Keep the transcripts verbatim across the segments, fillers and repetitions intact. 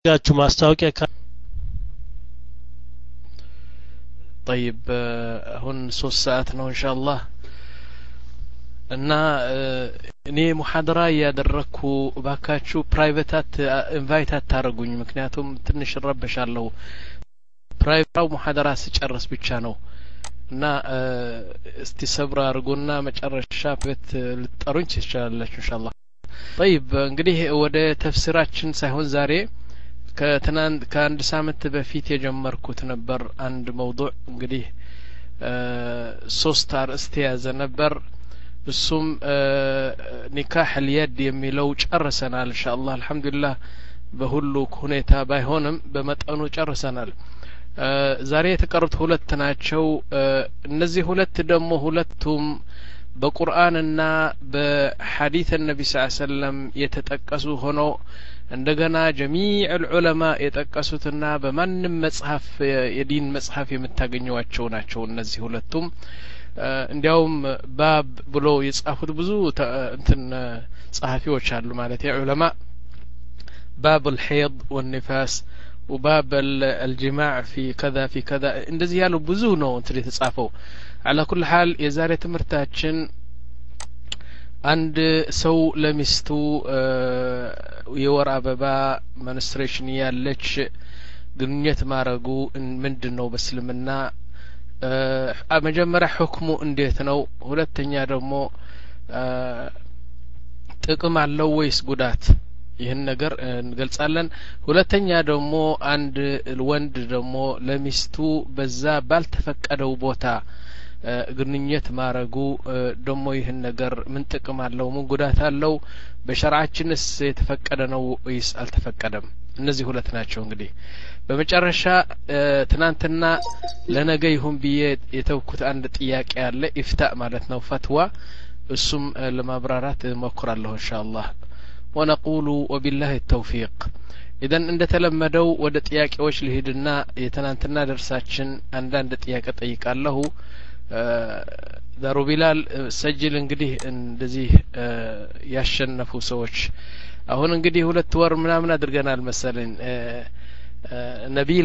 ጋችሁ ማስታወቂያ طيب አሁን ሶስት ሰዓት ነው ኢንሻአላህ እና እኔ ሙሐደራ ያደረኩ ባካችሁ ፕራይቬታት ኢንቫይት አታረጉኝ ምክንያቱም ትንሽ ረበሻለሁ ፕራይቬታው ሙሐደራ ሲጨርስ ብቻ ነው እና እስቲ ሰብራ አርጉና መጨረሻ ቤት ልጠሩኝ ትችላላችሁ ኢንሻአላህ طيب እንግዲህ ወደ ተፍሲራችን ሳይሆን ዛሬ ከትናንት ከአንድ ሳምንት በፊት የጀመርኩት ነበር አንድ موضوع እንግዲህ ሶስት አርዕስት ያዘ ነበር እሱም ኒካህ اليد የሚለው ጨርሰናል ኢንሻአላህ አልহামዱሊላህ በሁሉ ሁኔታ ባይሆንም በመጠኑ ጨርሰናል ዛሬ የተቀሩት ሁለት ናቸው እነዚህ ሁለት ደግሞ ሁለቱም በቁርአንና በሐዲስ ነብይ ሰለላሁ ዐለይሂ ወሰለም የተጠቀሱ ሆኖ እንደገና جميع العلماء የጠቀሱትና በማንም መጽሐፍ የዲን መጽሐፍ የምታገኙዋቸው ናቸው እነዚህ ሁለቱም እንዲያውም ባብ ብሎ የጻፉት ብዙ እንትን ጸሐፊዎች አሉ ማለት የዑለማ باب الحيض والنفاس وباب الجماع في كذا في كذا እንደዚህ ያሉ ብዙ ነው እንትን የተጻፈው على كل حال የዛሬ ትምህርታችን አንድ ሰው ለሚስቱ የወር አበባ መንስትሬሽን ያለች ግንኙነት ማረጉ ምንድነው በእስልምና መጀመሪያ ሁክሙ እንዴት ነው ሁለተኛ ደግሞ ጥቅም አለው ወይስ ጉዳት ይህን ነገር እንገልጻለን ሁለተኛ ደግሞ አንድ ወንድ ደግሞ ለሚስቱ በዛ ባልተፈቀደው ቦታ ግንኙነት ማረጉ ደግሞ ይህን ነገር ምን ጥቅም አለው ምን ጉዳት አለው በሸርዓችንስ የተፈቀደ ነው ወይስ አልተፈቀደም እነዚህ ሁለት ናቸው እንግዲህ በመጨረሻ ትናንትና ለነገ ይሁን ብዬ የተውኩት አንድ ጥያቄ አለ ኢፍታእ ማለት ነው ፈትዋ እሱም ለማብራራት ሞክራለሁ ኢንሻአላህ ونقول وبالله التوفيق اذا እንደተለመደው ወደ ጥያቄዎች ልሂድና የትናንትና ደርሳችን አንዳንድ ጥያቄ ጠይቃለሁ ዳሩ ቢላል ሰጅል እንግዲህ እንደዚህ ያሸነፉ ሰዎች አሁን እንግዲህ ሁለት ወር ምናምን አድርገናል መሰለኝ ነቢላ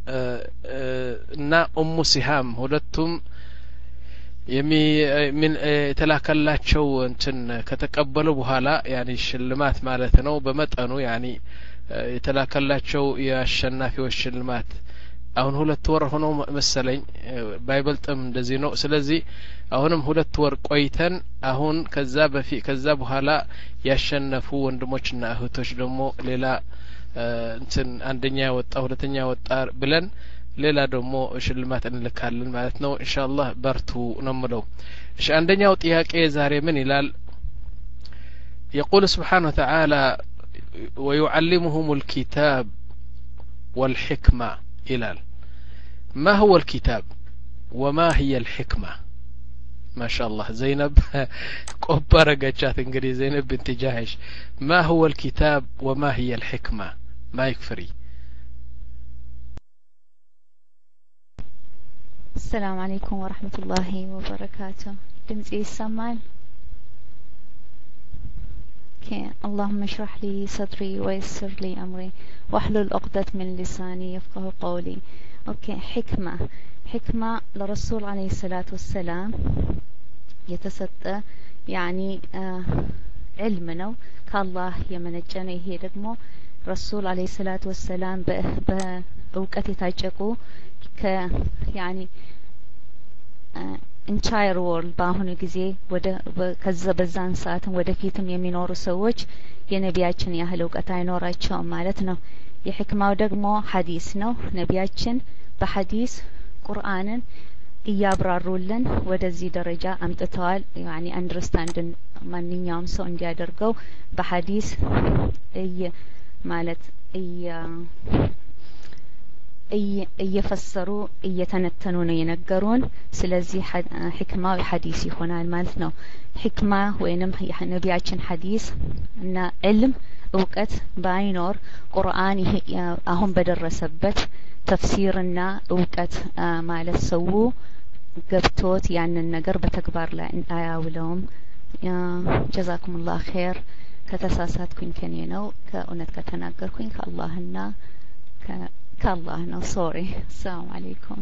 እና ኡሙ ሲሃም ሁለቱም የሚ ምን ተላከላቸው እንትን ከተቀበሉ በኋላ ያኒ ሽልማት ማለት ነው በመጠኑ ያኒ የተላከላቸው የአሸናፊዎች ሽልማት አሁን ሁለት ወር ሆኖ መሰለኝ ባይበልጥም እንደዚህ ነው ስለዚህ አሁንም ሁለት ወር ቆይተን አሁን ከዛ በፊት ከዛ በኋላ ያሸነፉ ወንድሞችና እህቶች ደግሞ ሌላ እንትን አንደኛ ወጣ ሁለተኛ ወጣ ብለን ሌላ ደግሞ ሽልማት እንልካለን ማለት ነው ኢንሻአላህ በርቱ ነው የምለው እሺ አንደኛው ጥያቄ ዛሬ ምን ይላል يقول سبحانه وتعالى ويعلمهم الكتاب والحكمة ይላል ما هو الكتاب وما هي الحكمة ما شاء الله زينب قبر جات انجلي زينب بنت جاهش ما هو الكتاب وما هي الحكمة ما يكفري السلام عليكم ورحمة الله وبركاته دمتي السمان okay. اللهم اشرح لي صدري ويسر لي أمري واحلل عقدة من لساني يفقه قولي اوكي حكمة حكمة لرسول عليه الصلاة والسلام يتسطى يعني آه علمنا كالله يمنجنا هي دغمو رسول عليه الصلاة والسلام بأوقات يتاجقو ك يعني ኢንታየር ወርልድ በአሁኑ ጊዜ ወደ ከዛ በዛን ሰዓትም ወደፊትም የሚኖሩ ሰዎች የነቢያችን ያህል እውቀት አይኖራቸውም ማለት ነው የሕክማው ደግሞ ሐዲስ ነው ነቢያችን በሐዲስ ቁርአንን እያብራሩልን ወደዚህ ደረጃ አምጥተዋል ያኒ አንደርስታንድ ማንኛውም ሰው እንዲያደርገው በሐዲስ እየ ማለት እያ እየፈሰሩ እየተነተኑ ነው የነገሩን ስለዚህ ሕክማው ሐዲስ ይሆናል ማለት ነው ሕክማ ወይንም የነቢያችን ሐዲስ እና ዕልም እውቀት ባይኖር ቁርአን አሁን በደረሰበት ተፍሲርና እውቀት ማለት ሰው ገብቶት ያንን ነገር በተግባር ላይ አያውለውም ጀዛኩሙላህ ኸይር ከተሳሳትኩኝ ከኔ ነው ከእውነት ከተናገርኩኝ ከአላህና ከአላህ ነው ሶሪ ሰላም አለይኩም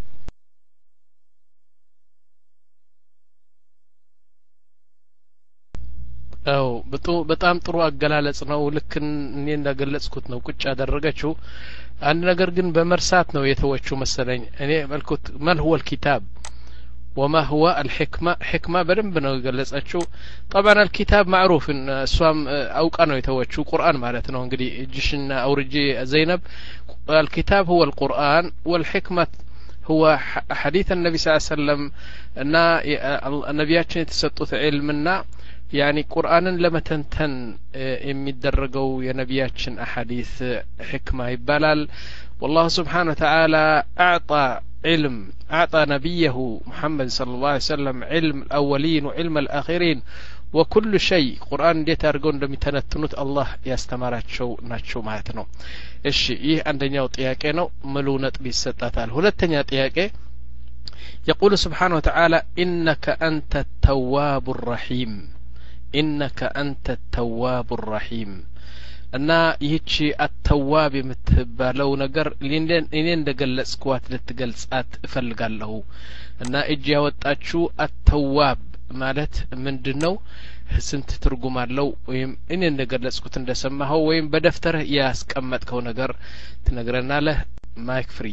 አው በጣም ጥሩ አገላለጽ ነው ልክ እኔ እንደገለጽኩት ነው ቁጭ ያደረገችው አንድ ነገር ግን በመርሳት ነው የተወችው መሰለኝ እኔ መልኩት ማል هو الكتاب وما هو الحكمة حكمة بدنب ነው የገለጸችው طبعا الكتاب معروف ان እሷም አውቃ ነው የተወችው ቁርአን ማለት ነው እንግዲህ እጅሽና አውርጂ ዘይነብ الكتاب هو القرآن والحكمة هو حديث النبي صلى الله عليه وسلم እና ነብያችን የተሰጡት علمنا يعني قرآن لما تنتن የሚደረገው የነብያችን احاديث حكمة ይባላል والله سبحانه وتعالى اعطى علم اعطى نبيه محمد صلى الله عليه وسلم علم الاولين وعلم الاخرين وكل شيء قرآن እንዴት አድርገው እንደሚተነትኑት አላህ ያስተማራቸው ናቸው ማለት ነው እሺ ይህ አንደኛው ጥያቄ ነው ሙሉ ነጥብ ይሰጣታል ሁለተኛ ጥያቄ يقول سبحانه وتعالى إنك أنت التواب الرحيم إنك أنت التواب الرحيم እና ይህቺ አተዋብ የምትባለው ነገር እኔ እንደገለጽኳት ልትገልጻት እፈልጋለሁ እና እጅ ያወጣችሁ አተዋብ ማለት ምንድነው ስንት ትርጉም አለው ወይም እኔ እንደገለጽኩት እንደሰማኸው ወይም በደፍተርህ ያስቀመጥከው ነገር ትነግረናለህ ማይክ ፍሪ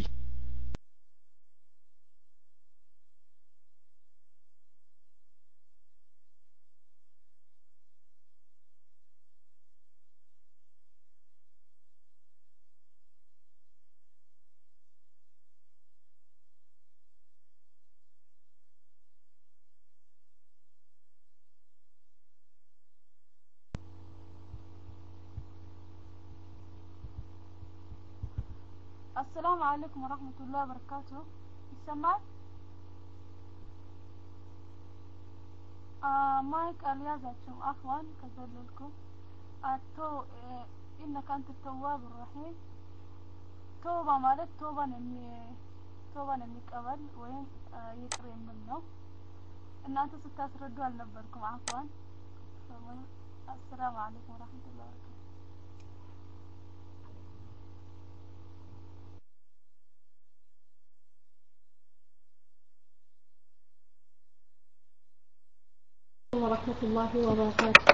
السلام عليكم ورحمة الله وبركاته السماعات آه مايك اليازاتكم عفوا كذلكم أتو إيه إنك أنت التواب الرحيم توبة مالت توبة نمي توبة نمي قبل وين آه يكرم منه إن أنت ستاسردوا لنبركم عفوا السلام عليكم ورحمة الله وبركاته ورحمة الله وبركاته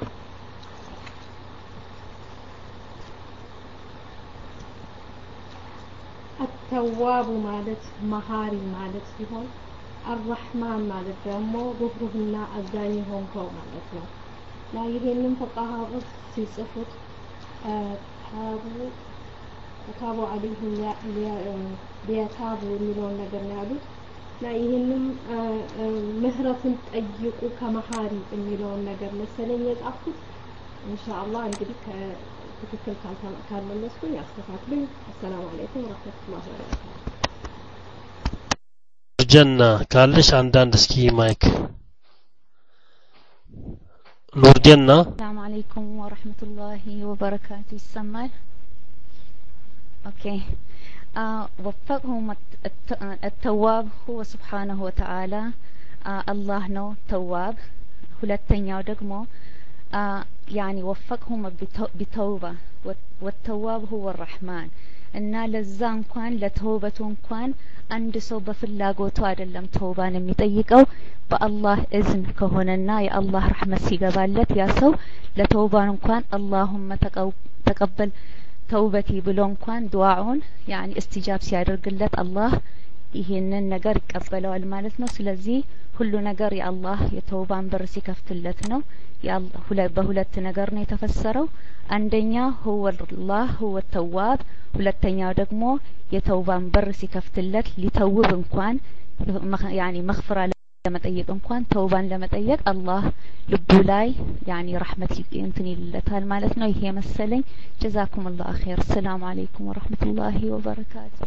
التواب مالت مهاري مالت ሲሆን الرحمن ማለት ደግሞ ሩህሩህና አዛኝ ሆንከው ማለት ነው ላ ይሄንን ፈቃሃዎች ሲጽፉት ታቡ ታቡ አለይሂም ሊያታቡ የሚለውን ነገር ነው ያሉት لا ይሄንን ምህረትን ጠይቁ ከመሃሪ የሚለውን ነገር መሰለኝ የጻፍኩት ኢንሻአላህ እንግዲህ ከትክክል ካልመለስኩኝ አስተካክሉኝ السلام عليكم ورحمة الله وبركاته ጀና ካለሽ አንዳንድ እስኪ ማይክ ኑር ጀና السلام عليكم ورحمة الله وبركاته ይሰማል اوكي آه وفقهم التواب هو سبحانه وتعالى آه الله نو تواب ሁለተኛው ደግሞ آه يعني وفقهم بتوبة والتواب هو الرحمن እና ለዛ እንኳን ለተውበቱ እንኳን አንድ ሰው በፍላጎቱ አይደለም ተውባን የሚጠይቀው በአላህ እዝን ከሆነና የአላህ ረህመት ሲገባለት ያ ሰው ለተውባን እንኳን اللهم ተቀበል ተውበቲ ብሎ እንኳን ዱዓውን يعني استجاب ሲያደርግለት አላህ ይሄንን ነገር ይቀበለዋል ማለት ነው ስለዚህ ሁሉ ነገር የአላህ የተውባን በር ሲከፍትለት ነው የአላህ በሁለት ነገር ነው የተፈሰረው አንደኛ هو الله هو التواب ሁለተኛው ደግሞ የተውባን በር ሲከፍትለት ሊተውብ እንኳን يعني مغفرة ለመጠየቅ እንኳን ተውባን ለመጠየቅ አላህ ልቡ ላይ يعني رحمت እንትን ይልለታል ማለት ነው ይሄ መሰለኝ جزاكم الله خير السلام عليكم ورحمة الله وبركاته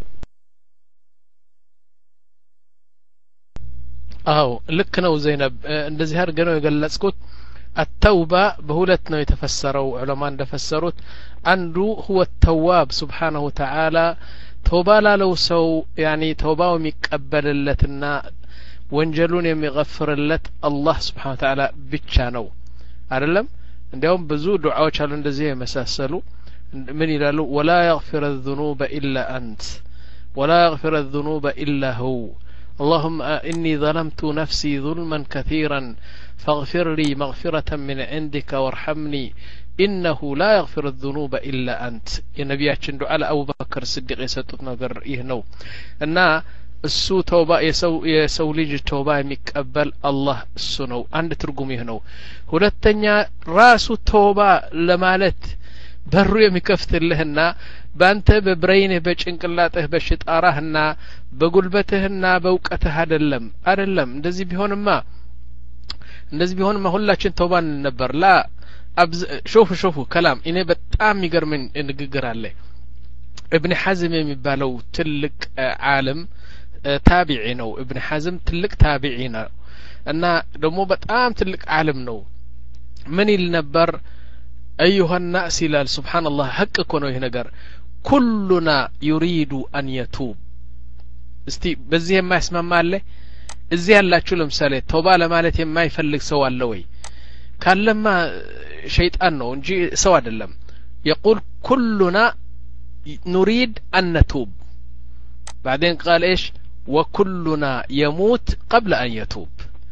አው ልክ ነው ዘይነብ እንደዚህ አድርገ ነው የገለጽኩት التوبة በሁለት ነው የተፈሰረው ዑለማ እንደፈሰሩት አንዱ هو التواب سبحانه وتعالى ተውባ ላለው ሰው يعني ተውባው የሚቀበልለትና ወንጀሉን የሚغفርለት አላህ Subhanahu Wa Ta'ala ብቻ ነው አይደለም እንዲያውም ብዙ ዱዓዎች አሉ እንደዚህ የመሳሰሉ ምን ይላሉ ولا يغفر الذنوب إلا أنت ولا يغفر الذنوب إلا هو اللهم إني ظلمت نفسي ظلما كثيرا فاغفر لي مغفرة من عندك وارحمني إنه لا يغفر الذنوب إلا أنت የነቢያችን ዱዓ ለአቡ በክር ስዲቅ የሰጡት ነገር ይህ ነው እና እሱ ተውባ የሰው የሰው ልጅ ተውባ የሚቀበል አላህ እሱ ነው አንድ ትርጉም ይህ ነው ሁለተኛ ራሱ ተውባ ለማለት በሩ የሚከፍትልህና ባንተ በብሬንህ በጭንቅላትህ በሽጣራህና በጉልበትህና በእውቀትህ አይደለም አይደለም እንደዚህ ቢሆንማ እንደዚህ ቢሆንማ ሁላችን ተውባን ነበር ላ أبز... شوفوا شوفوا كلام إني بتأم يقرمن نققر عليه ابن حزم يبالو تلك عالم تابعي نو ابن حزم تلك تابعي نو أنا دمو بتأم تلك عالم نو من النبر أيها الناس لال سبحان الله حق كونو هنقر كلنا يريد أن يتوب استي بزيه ما اسمه ماله ازيه الله شو لمسالي توبة لمالت ما يفلق سوى اللوي كان لما شيطان ነው እንጂ ሰው አይደለም يقول كلنا نريد أن نتوب بعدين قال ايش وكلنا يموت قبل أن يتوب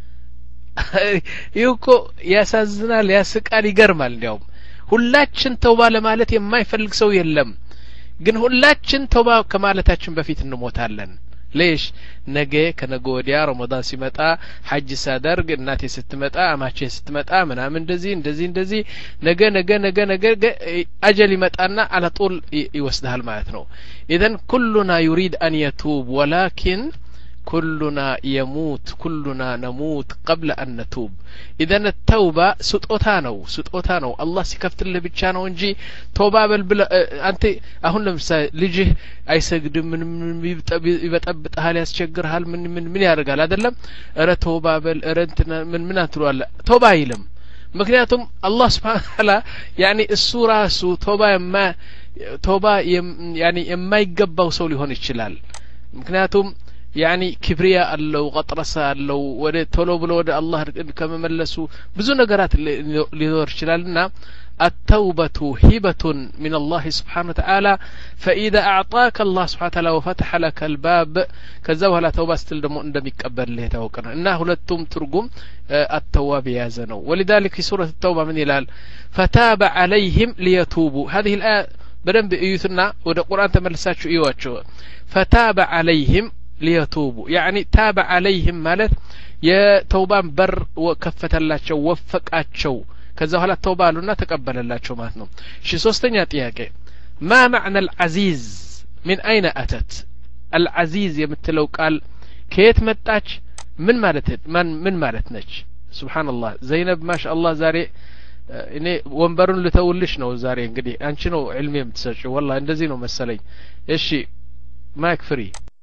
ይኮ ያሳዝናል ያስቃል ይገርማል እንዲያውም ሁላችን ተውባ ለማለት የማይፈልግ ሰው የለም ግን ሁላችን ተውባ ከማለታችን በፊት እንሞታለን ليش ነገ ከነገ ወዲያ ረመዳን ሲመጣ ሐጅ ሳደርግ እናቴ ስትመጣ አማቼ ስትመጣ ምናምን እንደዚህ እንደዚህ እንደዚህ ነገ ነገ ነገ ነገ አጀል ይመጣና على طول ይወስዳል ማለት ነው اذا كلنا يريد أن يتوب ولكن كلنا يموت كلنا نموت قبل أن نتوب إذا التوبة سطوتا نو سطوتا نو الله سيكفت له ብቻ ነው እንጂ توبة بل አንተ አሁን ለምሳሌ ልጅህ አይሰግድም ምን ይበጠብጣል ያስቸግርሃል ምን ምን ምን ያደርጋል አይደለም እረ توبة በል እረ እንትና ምን ምን አትሏል توبة አይልም ምክንያቱም አላህ Subhanahu Wa Ta'ala يعني እሱ ራሱ توبة የማ توبة يعني የማይገባው ሰው ሊሆን ይችላል ምክንያቱም يعني كبرياء الله غطرسة الله ود تلو بلو ود الله كما ملسوا بزو نجارات لدور شلالنا التوبة هبة من الله سبحانه وتعالى فإذا أعطاك الله سبحانه وتعالى وفتح لك الباب كذا لا توبة استلدم عندما يكبر له توكنا إنه لتم ترجم التواب يا زنو ولذلك في سورة التوبة من هلال فتاب عليهم ليتوبوا هذه الآية بدن بيوتنا ود القرآن تملساتشو إيواتشو فتاب عليهم ليتوبوا يعني تاب عليهم مالت يا توبان بر وكفت اللاتشو وفقاتشو كذا هلا توبة لنا تقبل اللاتشو ماتنو شي سوستنيا طياقه ما معنى العزيز من أين أتت العزيز يمثلو قال كيت متاج من مالت من من مالتنج سبحان الله زينب ما شاء الله زاري እኔ ወንበሩን ልተውልሽ ነው ዛሬ እንግዲህ አንቺ ነው ዕልም የምትሰጪው والله እንደዚህ ነው መሰለኝ እሺ ማይክ ፍሪ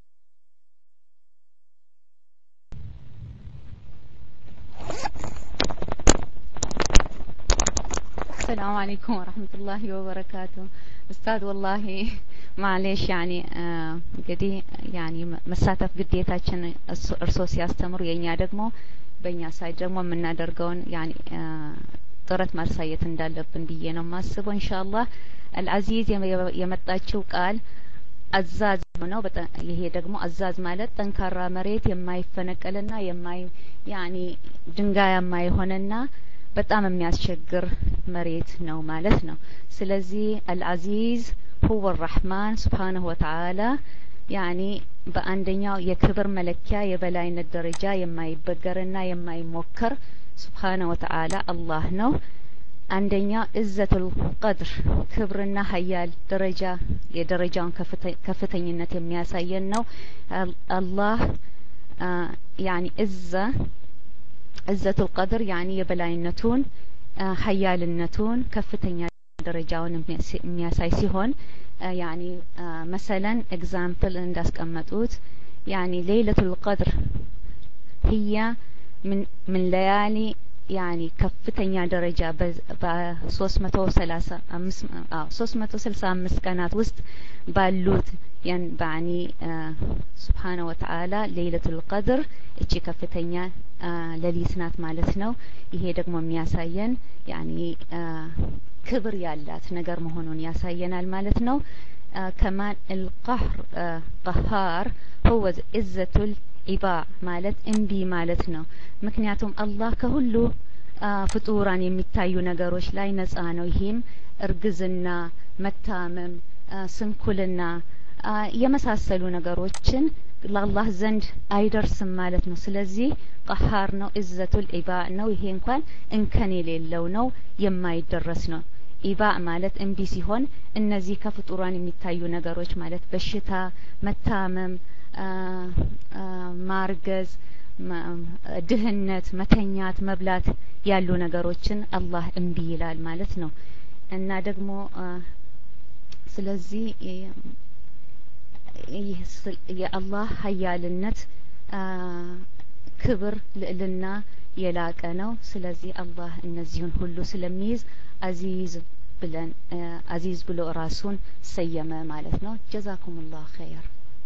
السلام عليكم ورحمة الله وبركاته أستاذ والله معليش يعني قدي يعني مساتف قديتاችን እርሶ ሲያስተምሩ የኛ ደግሞ በእኛ ሳይድ ደግሞ የምናደርገውን يعني ጥረት ማሳየት እንዳለብን ብዬ ነው ማስበው ኢንሻአላህ العزيز የመጣችው ቃል አዛዝ ነው ይሄ ደግሞ አዛዝ ማለት ጠንካራ መሬት የማይፈነቀልና የማይ يعني ድንጋያማ የሆነና በጣም የሚያስቸግር መሬት ነው ማለት ነው ስለዚህ العزيز هو الرحمن سبحانه وتعالى يعني በአንደኛው የክብር መለኪያ የበላይነት ደረጃ የማይበገርና የማይሞከር سبحانه وتعالى الله ነው አንደኛው عزة القدر ክብርና ሀያል ደረጃ የደረጃውን ከፍተኝነት የሚያሳየን ነው الله يعني عزة عزة القدر يعني የበላይነቱን ሀያልነቱን ከፍተኛ ደረጃውን የሚያሳይ ሲሆን يعني مثلا example እንዳስቀመጡት يعني ليلة القدر هي من من ليالي يعني ከፍተኛ ደረጃ በ335 አዎ ሶስት መቶ ስልሳ አምስት ቀናት ውስጥ ባሉት ያን ባኒ سبحانه وتعالى ليلة القدر እቺ ከፍተኛ ሌሊት ናት ማለት ነው ይሄ ደግሞ የሚያሳየን ያኒ ክብር ያላት ነገር መሆኑን ያሳየናል ማለት ነው كمان القهر قهار هو عزة العباء ማለት እንቢ ማለት ነው ምክንያቱም አላህ ከሁሉ ፍጡራን የሚታዩ ነገሮች ላይ ነፃ ነው ይሄም እርግዝና መታመም ስንኩልና የመሳሰሉ ነገሮችን ለአላህ ዘንድ አይደርስም ማለት ነው ስለዚህ ቀሃር ነው ኢዘቱል ኢባ ነው ይሄ እንኳን እንከን የሌለው ነው የማይደረስ ነው ኢባ ማለት እንቢ ሲሆን እነዚህ ከፍጡራን የሚታዩ ነገሮች ማለት በሽታ መታመም ማርገዝ ድህነት መተኛት መብላት ያሉ ነገሮችን አላህ እንቢ ይላል ማለት ነው እና ደግሞ ስለዚህ የአላህ ሀያልነት ክብር ልዕልና የላቀ ነው ስለዚህ አላህ እነዚህን ሁሉ ስለሚይዝ አዚዝ ብለን አዚዝ ብሎ ራሱን ሰየመ ማለት ነው ጀዛኩሙላህ ኸይር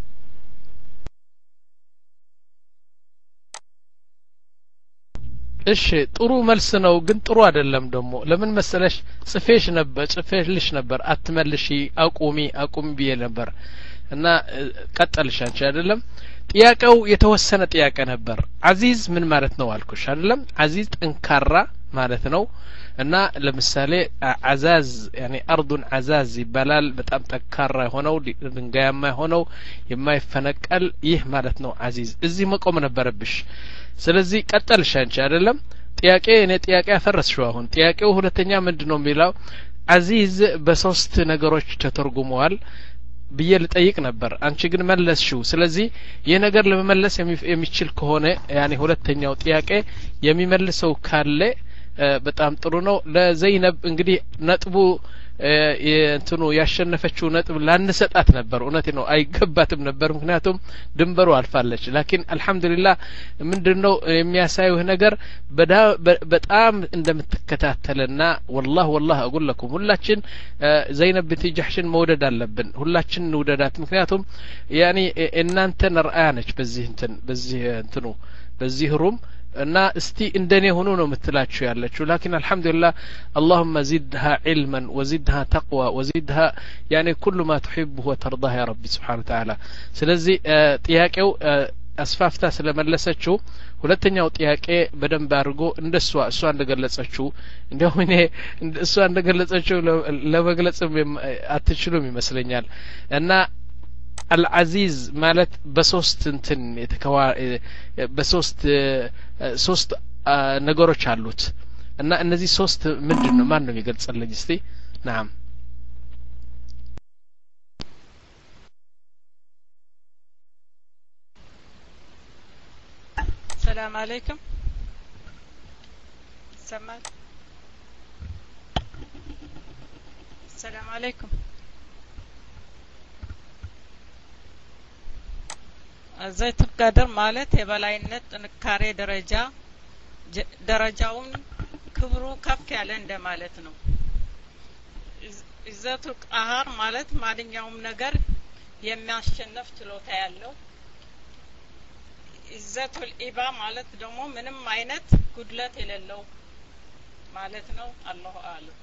እሺ ጥሩ መልስ ነው ግን ጥሩ አይደለም ደግሞ ለምን መሰለሽ ጽፌሽ ነበር ጽፌልሽ ነበር አትመልሺ አቁሚ አቁሚ ብዬ ነበር እና ቀጠልሽ አንቺ አይደለም ጥያቄው የተወሰነ ጥያቄ ነበር አዚዝ ምን ማለት ነው አልኩሽ አይደለም አዚዝ ጠንካራ ማለት ነው እና ለምሳሌ አዛዝ يعني ارض عزاز ይባላል በጣም ጠንካራ ሆነው ድንጋያማ ሆነው የማይፈነቀል ይህ ማለት ነው አዚዝ እዚህ መቆም ነበረብሽ ስለዚህ ቀጠልሽ አንቺ አይደለም ጥያቄ እኔ ጥያቄ አፈረስሽው አሁን ጥያቄው ሁለተኛ ምንድነው የሚለው አዚዝ በሶስት ነገሮች ተተርጉመዋል ብዬ ልጠይቅ ነበር አንቺ ግን መለስሽው ስለዚህ ይሄ ነገር ለመመለስ የሚችል ከሆነ ያኔ ሁለተኛው ጥያቄ የሚመልሰው ካለ በጣም ጥሩ ነው ለዘይነብ እንግዲህ ነጥቡ እንትኑ ያሸነፈችው ነጥብ ላንሰጣት ነበር እውነቴ ነው አይገባትም ነበር ምክንያቱም ድንበሩ አልፋለች ላኪን አልহামዱሊላህ ምንድነው የሚያሳየው ነገር በጣም እንደምትከታተልና والله والله اقول لكم ሁላችን ዘይነብ binti ጀህሽን መውደድ አለብን ሁላችን እንውደዳት ምክንያቱም ያኒ እናንተ ነርአያ ነች በዚህ እንትን በዚህ እንትኑ በዚህ ሩም እና እስቲ እንደኔ ሆኖ ነው የምትላችሁ ያለችው ላኪን አልহামዱሊላህ اللهم زدها علما وزدها تقوى وزدها يعني كل ما تحبه وترضاه يا رب سبحانه وتعالى ስለዚህ ጥያቄው አስፋፍታ ስለመለሰችው ሁለተኛው ጥያቄ በደንብ አድርጎ እንደሷ እሷ እንደገለጸችው እንደው እኔ እሷ እንደገለጸችው ለመግለጽም አትችሉም ይመስለኛል እና العزيز ማለት በሶስት እንትን የተከዋ በሶስት ሶስት ነገሮች አሉት እና እነዚህ ሶስት ምንድነው ማን ነው የሚገልጽልኝ እስቲ نعم السلام عليكم سمع السلام عليكم ዘይት ቀደር ማለት የበላይነት ጥንካሬ ደረጃ ደረጃውን ክብሩ ከፍ ያለ እንደማለት ነው ኢዘቱ ቀሃር ማለት ማንኛውም ነገር የሚያሸንፍ ችሎታ ያለው ኢዘቱል ኢባ ማለት ደግሞ ምንም አይነት ጉድለት የሌለው ማለት ነው አላሁ አለም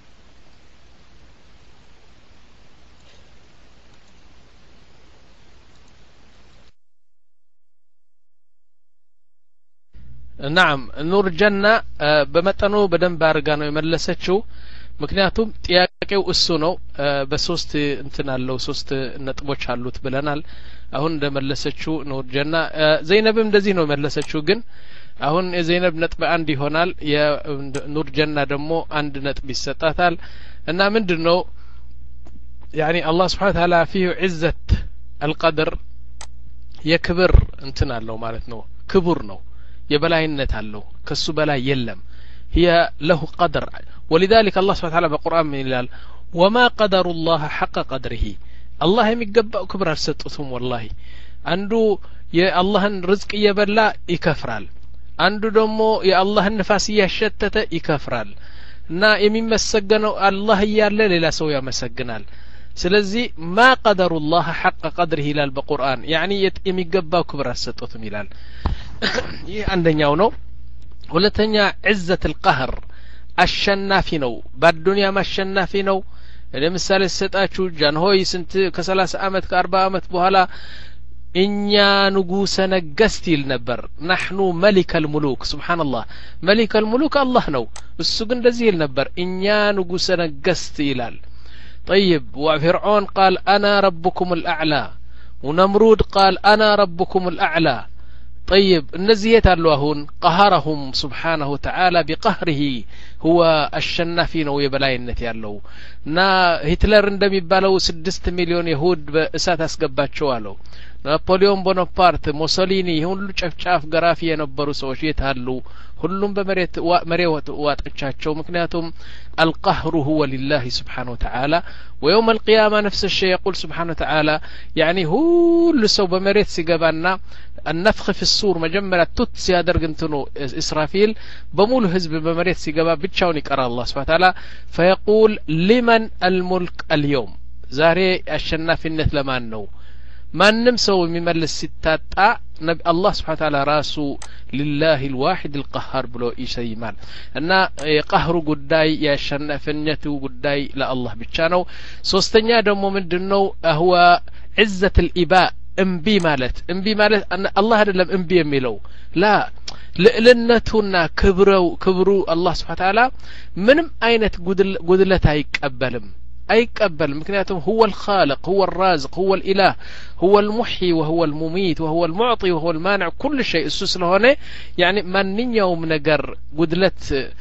نعم نور الجنة በመጠኑ በደንብ አርጋ ነው የመለሰችው ምክንያቱም ጥያቄው እሱ ነው በሶስት እንትን አለው ሶስት ነጥቦች አሉት ብለናል አሁን እንደመለሰችው ኑር ጀና ዘይነብም እንደዚህ ነው የመለሰችው ግን አሁን የዘይነብ ነጥብ አንድ ይሆናል የኑር ጀና ደግሞ አንድ ነጥብ ይሰጣታል እና ምንድነው يعني الله سبحانه وتعالى فيه عزة القدر የክብር እንትን አለው ማለት ነው ክቡር ነው የበላይነት አለው ከሱ በላይ የለም هي له قدر ولذلك الله سبحانه وتعالى بالقرآن يقول وما قدر الله حق قدره الله የሚገባው ክብር አልሰጡትም والله አንዱ የአላህን ርዝቅ እየበላ ይከፍራል አንዱ ደግሞ የአላህን ንፋስ እያሸተተ ይከፍራል እና የሚመሰገነው አላህ እያለ ሌላ ሰው ያመሰግናል ስለዚህ ማ ቀደሩላህ ሐቀ ቀድሪሂ ይላል በቁርአን ያኒ የሚገባው ክብር አሰጡትም ይላል ይህ አንደኛው ነው ሁለተኛ ዒዘት القهر አሸናፊ ነው በዱንያ ማሸናፊ ነው ለምሳሌ ሰጣችሁ ጃንሆይ ስንት ከ30 አመት ከ40 አመት በኋላ እኛ ንጉሰ ነገስት ይል ነበር نحن ملك الملوك سبحان الله ملك الملوك الله ነው እሱ ግን እንደዚህ ይል ነበር እኛ ንጉሰ ነገስት ይላል طيب وفرعون قال انا ربكم الاعلى ونمرود قال انا ربكم الاعلى طيب እነዚህ የታሉ አሁን قهرهم سبحانه وتعالى بقهره هو الشنافي ነው የበላይነት ያለው እና ሂትለር እንደሚባለው ስድስት ሚሊዮን ይሁድ በእሳት አስገባቸው አለው ናፖሊዮን ቦናፓርት ሙሶሊኒ ሁሉ ጨፍጫፍ ገራፊ የነበሩ ሰዎች የታሉ ሁሉም በመሬት መሬት ዋጣቻቸው ምክንያቱም القهر هو لله سبحانه وتعالى ويوم القيامة نفس الشيء يقول سبحانه وتعالى يعني كل سو بمريت سيغبانا النفخ في الصور مجمرة توت سيادر قنتنو إسرافيل بمول حزب بمريت سيغبا بتشاون يقرأ الله سبحانه وتعالى فيقول لمن الملك اليوم زاري الشنافينت لمان نو ማንም ሰው የሚመልስ ሲታጣ ነቢ አላህ Subhanahu Ta'ala ራሱ لله الواحد القهار ብሎ ይሰይማል እና የቀህሩ ጉዳይ ያሸነፈነቱ ጉዳይ ለአላህ ብቻ ነው ሶስተኛ ደግሞ ምንድነው هو عزة الإباء እምቢ ማለት እምቢ ማለት አላህ አይደለም እምቢ የሚለው ላ ለለነቱና ክብሩ ክብሩ አላህ Subhanahu Ta'ala ምንም አይነት ጉድለት አይቀበልም አይቀበል ምክንያቱም هو الخالق هو الرازق هو الإله هو المحيي وهو المميت وهو المعطي وهو المانع كل شيء እሱ ስለሆነ يعني ማንኛውም ነገር ጉድለት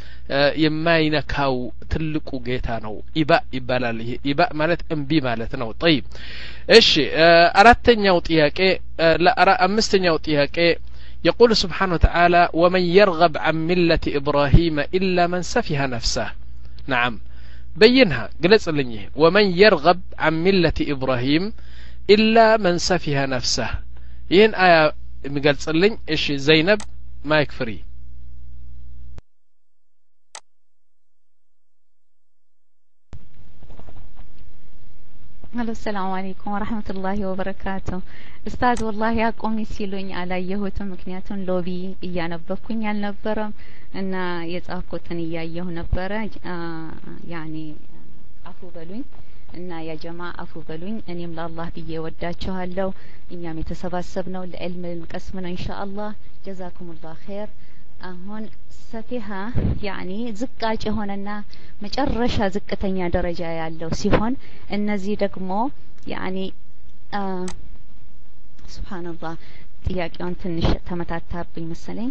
የማይነካው ትልቁ ጌታ ነው ኢባ ይባላል ይሄ ኢባ ማለት እምቢ ማለት ነው طيب እሺ አራተኛው ጥያቄ ለአምስተኛው ጥያቄ يقول سبحانه وتعالى ومن يرغب عن ملة إبراهيم إلا من سفه نفسه نعم بينها قلت لنيه ومن يرغب عن ملة إبراهيم إلا من سفه نفسه ين آية قلت لن إيش زينب ما يكفري هلو السلام عليكم ورحمة الله وبركاته استاذ والله يا قومي سيلوني على يهوتم مكنياتون لوبي እያነበብኩኝ አልነበረም እና የጻፍኩትን እያየሁ ነበረ ያኒ አፉ በሉኝ እና ያ ጀማ አፉ በሉኝ እኔም ለአላህ ብዬ ወዳችኋለሁ እኛም የተሰባሰብነው ለዕልም ልንቀስም ነው ኢንሻአላህ ጀዛኩሙላህ ኸይር አሁን ሰፊሃ ያኒ ዝቃጭ ሆነና መጨረሻ ዝቅተኛ ደረጃ ያለው ሲሆን እነዚህ ደግሞ ያኒ ሱብሃንአላህ ጥያቄውን ትንሽ ተመታታብኝ መሰለኝ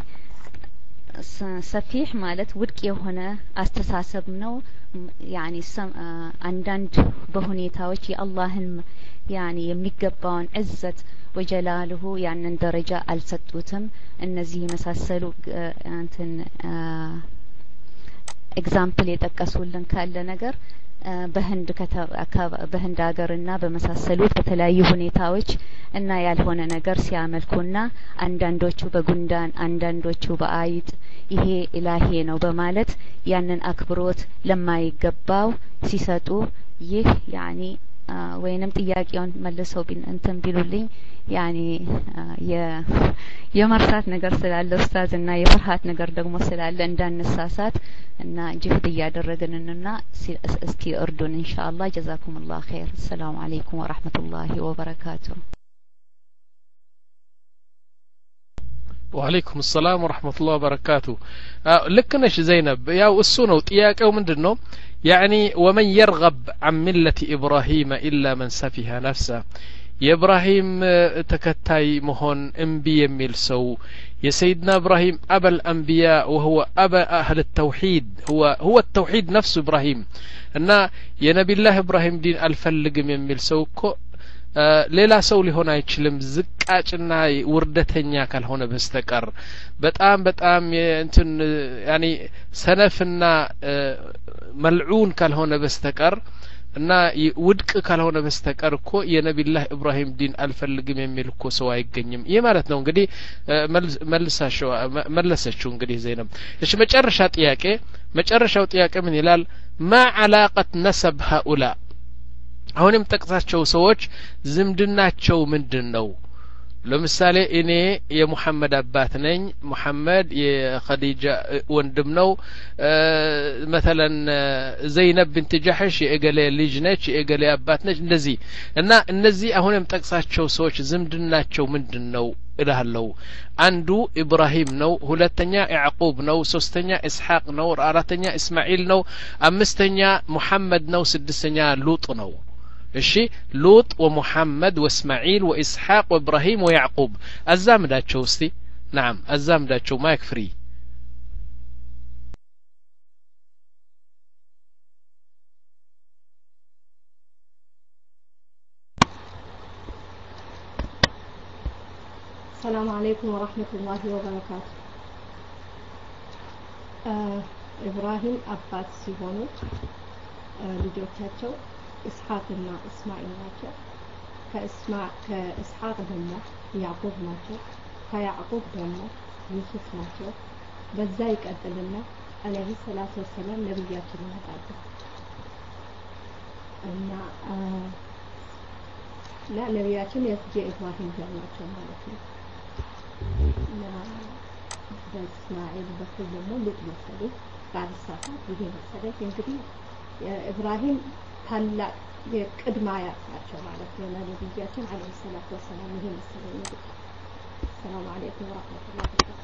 ሰፊህ ማለት ውድቅ የሆነ አስተሳሰብ ነው ያኒ አንዳንድ በሁኔታዎች የአላህን ያኒ የሚገባውን ዕዘት ወጀላልሁ ያንን ደረጃ አልሰጡትም እነዚህ የመሳሰሉ እንትን ኤግዛምፕል የጠቀሱልን ካለ ነገር በህንድ በህንድ ሀገርና በመሳሰሉት በተለያዩ ሁኔታዎች እና ያልሆነ ነገር ሲያመልኩና አንዳንዶቹ በጉንዳን አንዳንዶቹ በአይጥ ይሄ ኢላሂ ነው በማለት ያንን አክብሮት ለማይገባው ሲሰጡ ይህ ያኒ ወይንም ጥያቄውን መልሰው ቢን እንትን ቢሉልኝ ያኒ የ የመርሳት ነገር ስላለ ኡስታዝ እና የፍርሃት ነገር ደግሞ ስላለ እንዳንሳሳት እና ጅህድ እያደረግንና እስኪ እርዱን ኢንሻአላህ ጀዛኩሙላህ ኸይር ሰላም አለይኩም ወራህመቱላሂ ወበረካቱ وعليكم السلام ورحمة الله وبركاته لكنش زينب يا السنة طياقه ምንድነው يعني ومن يرغب عن ملة إبراهيم إلا من سفه نفسه የኢብራሂም ተከታይ መሆን እምቢ የሚል ሰው የሰይድና ኢብራሂም أبا الأنبياء وهو أبا أهل التوحيد هو هو التوحيد نفسه إبراهيم እና የነብዩ الله إبراهيم دين አልፈልግም የሚል ሰው እኮ ሌላ ሰው ሊሆን አይችልም ዝቃጭና ውርደተኛ ካልሆነ በስተቀር በጣም በጣም እንትን ያኒ ሰነፍና መልዑን ካልሆነ በስተቀር እና ውድቅ ካልሆነ በስተቀር እኮ የነብዩላህ ኢብራሂም ዲን አልፈልግም የሚል እኮ ሰው አይገኝም ይሄ ማለት ነው እንግዲህ መልሳቸው መለሰችው እንግዲህ ዘይነብ እሺ መጨረሻ ጥያቄ መጨረሻው ጥያቄ ምን ይላል ما علاقة نسب هؤلاء አሁንም ጠቅሳቸው ሰዎች ዝምድናቸው ምንድነው? ለምሳሌ እኔ የሙሐመድ አባት ነኝ ሙሐመድ የኸዲጃ ወንድም ነው مثلا ዘይነብ ቢንት ጃህሽ የእገሌ ልጅ ነች የእገሌ አባት ነች እንደዚህ እና እነዚህ አሁንም ጠቅሳቸው ሰዎች ዝምድናቸው ምንድነው እላለሁ አንዱ ኢብራሂም ነው ሁለተኛ ያዕቁብ ነው ሶስተኛ ኢስሐቅ ነው አራተኛ እስማኤል ነው አምስተኛ ሙሐመድ ነው ስድስተኛ ሉጥ ነው እሺ ሉጥ ወሙሐመድ ወእስማኤል ወኢስሐቅ ወኢብራሂም ወያዕቁብ አዛምዳቸው እስቲ نعم አዛምዳቸው ማይክ ፍሪ السلام عليكم ورحمة الله وبركاته إبراهيم أبات سيبونو ልጆቻቸው ኢስሐቅና እስማኤል ናቸው ከእስማ ከኢስሐቅ ደግሞ ያዕቆብ ናቸው ከያዕቆብ ደግሞ ዩሱፍ ናቸው በዛ ይቀጥልና አለይሂ ሰላቱ ወሰላም ነብያችን ናቸው እና ላ ነብያችን የኢብራሂም ዘር ናቸው ማለት ነው እና በእስማኤል በኩል ደግሞ ልጅ መሰለኝ ባልሳሳት ይሄ መሰለኝ እንግዲህ ኢብራሂም ታላቅ የቅድማ ያላቸው ማለት ነው ነብያችን አለይሂ ሰላቱ ወሰላም ይሄ መሰለኝ ሰላም አለይኩም ወራህመቱላሂ ወበረካቱ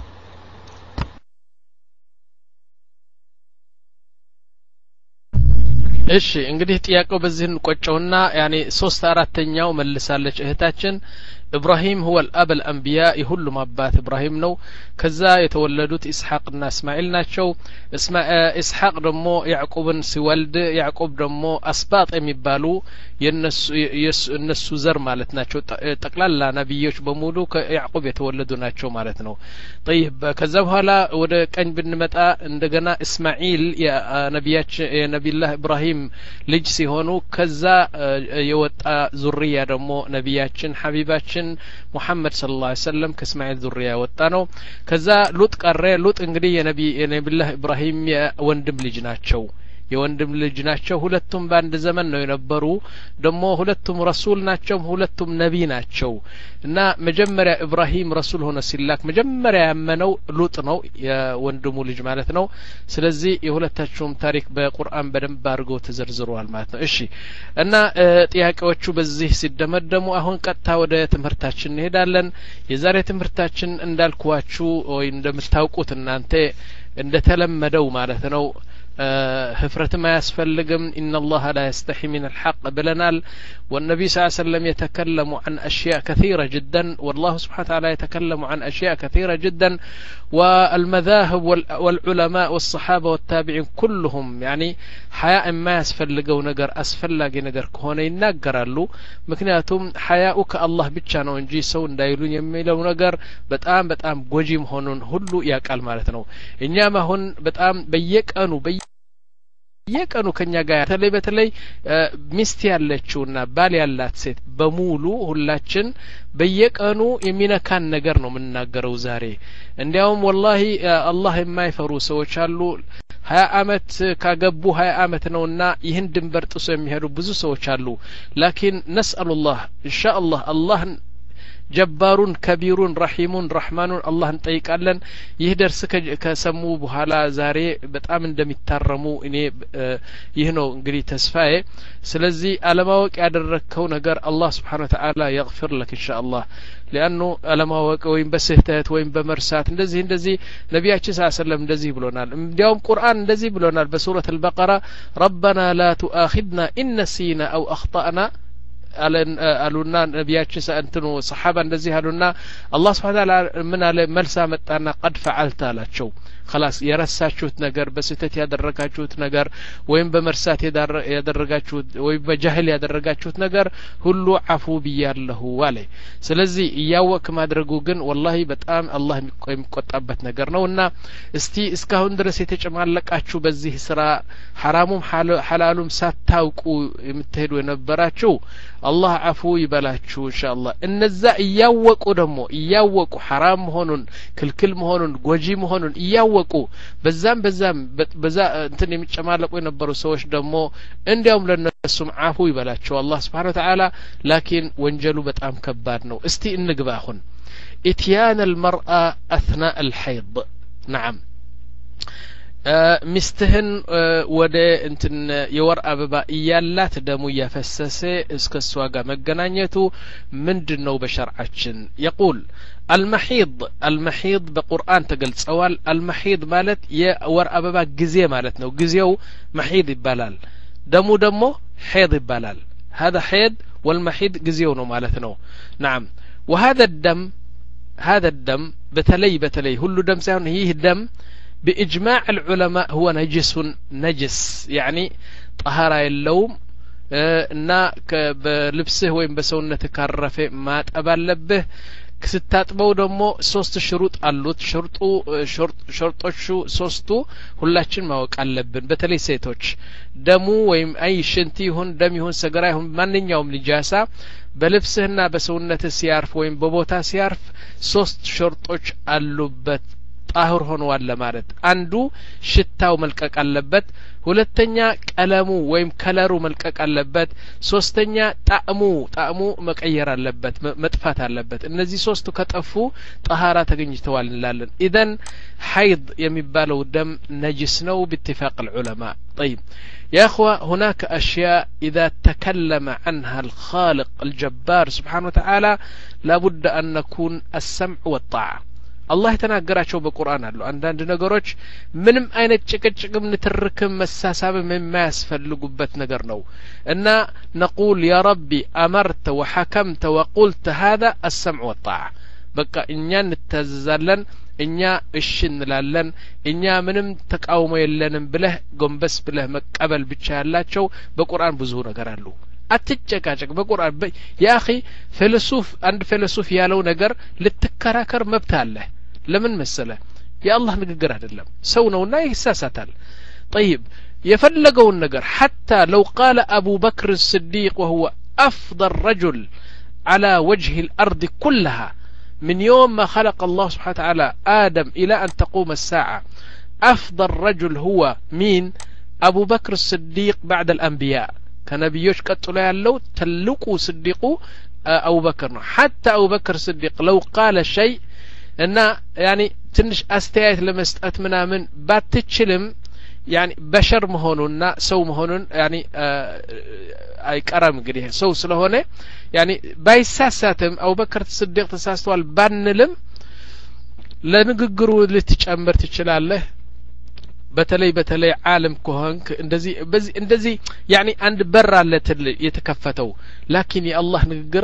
እሺ እንግዲህ ጥያቄው በዚህ እንቆጨውና ያኔ ሶስት አራተኛው መልሳለች እህታችን إبراهيم هو الأب الأنبياء يهلم أبات إبراهيم نو كذا يتولدوت إسحاق እና إسماعيل ናቸው إسحاق ደግሞ ያዕቆብን ሲወልድ ያዕቆብ ደግሞ አስባጥ የሚባሉ የነሱ የነሱ ዘር ማለት ናቸው ጠቅላላ ነብዮች በሙሉ ከያዕቆብ የተወለዱ ናቸው ማለት ነው طيب ከዛ በኋላ ወደ ቀኝ ብንመጣ እንደገና እስማኤል የነብያችን የነብዩላህ ኢብራሂም ልጅ ሲሆኑ ከዛ የወጣ ዙሪያ ደግሞ ነብያችን ሐቢባችን ሙሐመድ ሰለላሁ ዐለይሂ ወሰለም ከእስማኤል ዙሪያ ወጣ ነው ከዛ ሉጥ ቀረ ሉጥ እንግዲህ የነቢ የነብዩላህ ኢብራሂም የወንድም ልጅ ናቸው የወንድም ልጅ ናቸው ሁለቱም በአንድ ዘመን ነው የነበሩ ደግሞ ሁለቱም ረሱል ናቸው ሁለቱም ነቢ ናቸው እና መጀመሪያ ኢብራሂም ረሱል ሆነ ሲላክ መጀመሪያ ያመነው ሉጥ ነው የወንድሙ ልጅ ማለት ነው ስለዚህ የሁለታቸውም ታሪክ በቁርአን በደንብ አድርገው ተዘርዝሯል ማለት ነው እሺ እና ጥያቄዎቹ በዚህ ሲደመደሙ አሁን ቀጥታ ወደ ትምህርታችን እንሄዳለን የዛሬ ትምህርታችን እንዳልኳችሁ ወይ እንደምታውቁት እናንተ እንደተለመደው ማለት ነው ህፍረት ما يسفلغم ان الله لا يستحي من الحق بلنال والنبي صلى الله عليه وسلم يتكلم عن اشياء كثيره جدا والله سبحانه وتعالى يتكلم عن اشياء كثيره جدا والمذاهب والعلماء والصحابه والتابعين كلهم يعني حياء ما يسفلغو ነገር አስፈላጊ ነገር ከሆነ ይናገራሉ ምክንያቱም حياؤك الله ብቻ ነው እንጂ ሰው እንዳይሉኝ የሚለው ነገር በጣም በጣም ጎጂ መሆኑን ሁሉ ያቃል ማለት ነው እኛም አሁን በጣም በየቀኑ የቀኑ ከኛ ጋር በተለይ በተለይ ሚስት ያለችውና ባል ያላት ሴት በሙሉ ሁላችን በየቀኑ የሚነካን ነገር ነው የምንናገረው ዛሬ እንዲያውም والله አላህ የማይፈሩ ሰዎች አሉ ሀያ አመት ካገቡ ሀያ አመት ነውና ይህን ድንበር ጥሶ የሚሄዱ ብዙ ሰዎች አሉ ላኪን ነስአሉላህ ኢንሻአላህ አላህ ጀባሩን ከቢሩን ረሂሙን ረህማኑን አላህን ጠይቃለን ይህ ደርስ ከሰሙ በኋላ ዛሬ በጣም እንደሚታረሙ እኔ ይህ ነው እንግዲህ ተስፋዬ ስለዚህ አለማወቅ ያደረከው ነገር አላህ Subhanahu Wa Ta'ala يغفر لك إن شاء الله لأنه አለማወቅ ወይም በስህተት ወይም በመርሳት እንደዚህ እንደዚህ ነብያችን ሰለላሁ ዐለይሂ ወሰለም እንደዚህ ብሎናል እንዲያውም ቁርአን እንደዚህ ብሎናል በሱረቱ አልበቀራ ربنا لا تؤاخذنا إن نسينا أو أخطأنا አሉና ነብያችን ሰንተኑ ሰሃባ እንደዚህ አሉና አላህ Subhanahu Wa Ta'ala ምን አለ መልሳ መጣና قد فعلت አላቸው خلاص የረሳችሁት ነገር በስህተት ያደረጋችሁት ነገር ወይም በመርሳት ያደረጋችሁት ወይም በጃህል ያደረጋችሁት ነገር ሁሉ አፉ ብያለሁ አለ ስለዚህ ያወክ ማድረጉ ግን والله በጣም አላህ የሚቆጣበት ነገር ነውና እስቲ እስካሁን ድረስ የተጨማለቃችሁ በዚህ ስራ حرامም حلالም ሳታውቁ የምትሄዱ የነበራችሁ አላህ አፉ ይበላችሁ ኢንሻአላህ እነዛ ያወቁ ደግሞ ያወቁ حرام መሆኑን ክልክል መሆኑን ጎጂ መሆኑን ያው እያወቁ በዛም በዛም በዛ እንትን የሚጨማለቁ የነበሩ ሰዎች ደግሞ እንዲያውም ለነሱም አፉ ይበላቸው አላህ Subhanahu Wa Ta'ala ላኪን ወንጀሉ በጣም ከባድ ነው እስቲ እንግባ አሁን ኢትያን المرأة اثناء الحيض نعم ሚስትህን ወደ እንትን የወር አበባ እያላት ደሙ ያፈሰሰ እስከሷ ጋር መገናኘቱ ምንድነው በሸርዓችን يقول المحيض المحيض በቁርአን ተገልጸዋል المحيض ማለት የወር አበባ ጊዜ ማለት ነው ጊዜው محيض ይባላል ደሙ ደግሞ حيض ይባላል هذا حيض والمحيض ጊዜው ነው ማለት ነው نعم وهذا الدم هذا الدم بتلي بتلي ሁሉ ደም ሳይሆን ይህ ደም بإجماع العلماء هو نجس نجس يعني طهارة اللوم እና በልብስህ ወይም በሰውነትህ ካረፈ ማጠብ አለብህ ክስታጥበው ደግሞ ሶስት ሽሩጥ አሉት ሽርጡ ሽርጦቹ ሶስቱ ሁላችን ማወቅ አለብን በተለይ ሴቶች ደሙ ወይም አይ ሽንቲ ይሁን ደም ይሁን ሰገራ ይሁን ማንኛውም ንጃሳ በልብስህና በሰውነትህ ሲያርፍ ወይም በቦታ ሲያርፍ ሶስት ሽርጦች አሉበት ጣህር ሆነዋል ለማለት አንዱ ሽታው መልቀቅ አለበት ሁለተኛ ቀለሙ ወይም ከለሩ መልቀቅ አለበት ሶስተኛ ጣዕሙ ጣዕሙ መቀየር አለበት መጥፋት አለበት እነዚህ ሶስቱ ከጠፉ ጣሃራ ተገኝተዋል እንላለን ኢደን حيض የሚባለው ደም ነጅስ ነው باتفاق العلماء طيب يا اخوة هناك اشياء اذا تكلم عنها الخالق الجبار سبحانه وتعالى لابد ان نكون السمع والطاعة الله የተናገራቸው በቁርአን አሉ አንዳንድ ነገሮች ምንም አይነት ጭቅጭቅም ንትርክም መሳሳብም የማያስፈልጉበት ነገር ነው እና نقول يا ربي أمرت وحكمت وقلت هذا السمع والطاعة በቃ እኛ እንታዘዛለን እኛ እሺ እንላለን እኛ ምንም ተቃውሞ የለንም ብለህ ጎንበስ ብለህ መቀበል ብቻ ያላቸው በቁርአን ብዙ ነገር አሉ አትጨቃጨቅ በቁርአን ያ اخي ፍልሱፍ አንድ ፍልሱፍ ያለው ነገር ልትከራከር መብት አለ ለምን መሰለ የአላህ ንግግር አይደለም ሰው ነውና ይሳሳታል طيب የፈለገውን ነገር حتى لو قال ابو بكر الصديق وهو افضل رجل على وجه الارض كلها من يوم ما خلق الله سبحانه وتعالى آدم إلى أن تقوم الساعة أفضل رجل هو مين أبو بكر الصديق بعد الأنبياء كنبيوش قتلوا يالو تلقوا صديقوا أبو بكر حتى أبو بكر الصديق لو قال شيء أن يعني تنش أستيات لمستأت منا من باتتشلم يعني بشر مهوننا سو مهونن يعني أي كرام قريه سو سلهونه يعني بايساساتم أبو بكر الصديق تساستوال بانلم لنققروا اللي تجمر تشلاله بتلي بتلي عالم كهنك اندزي بزي اندزي يعني عند برا اللي يتكفتوا لكن يا الله نقر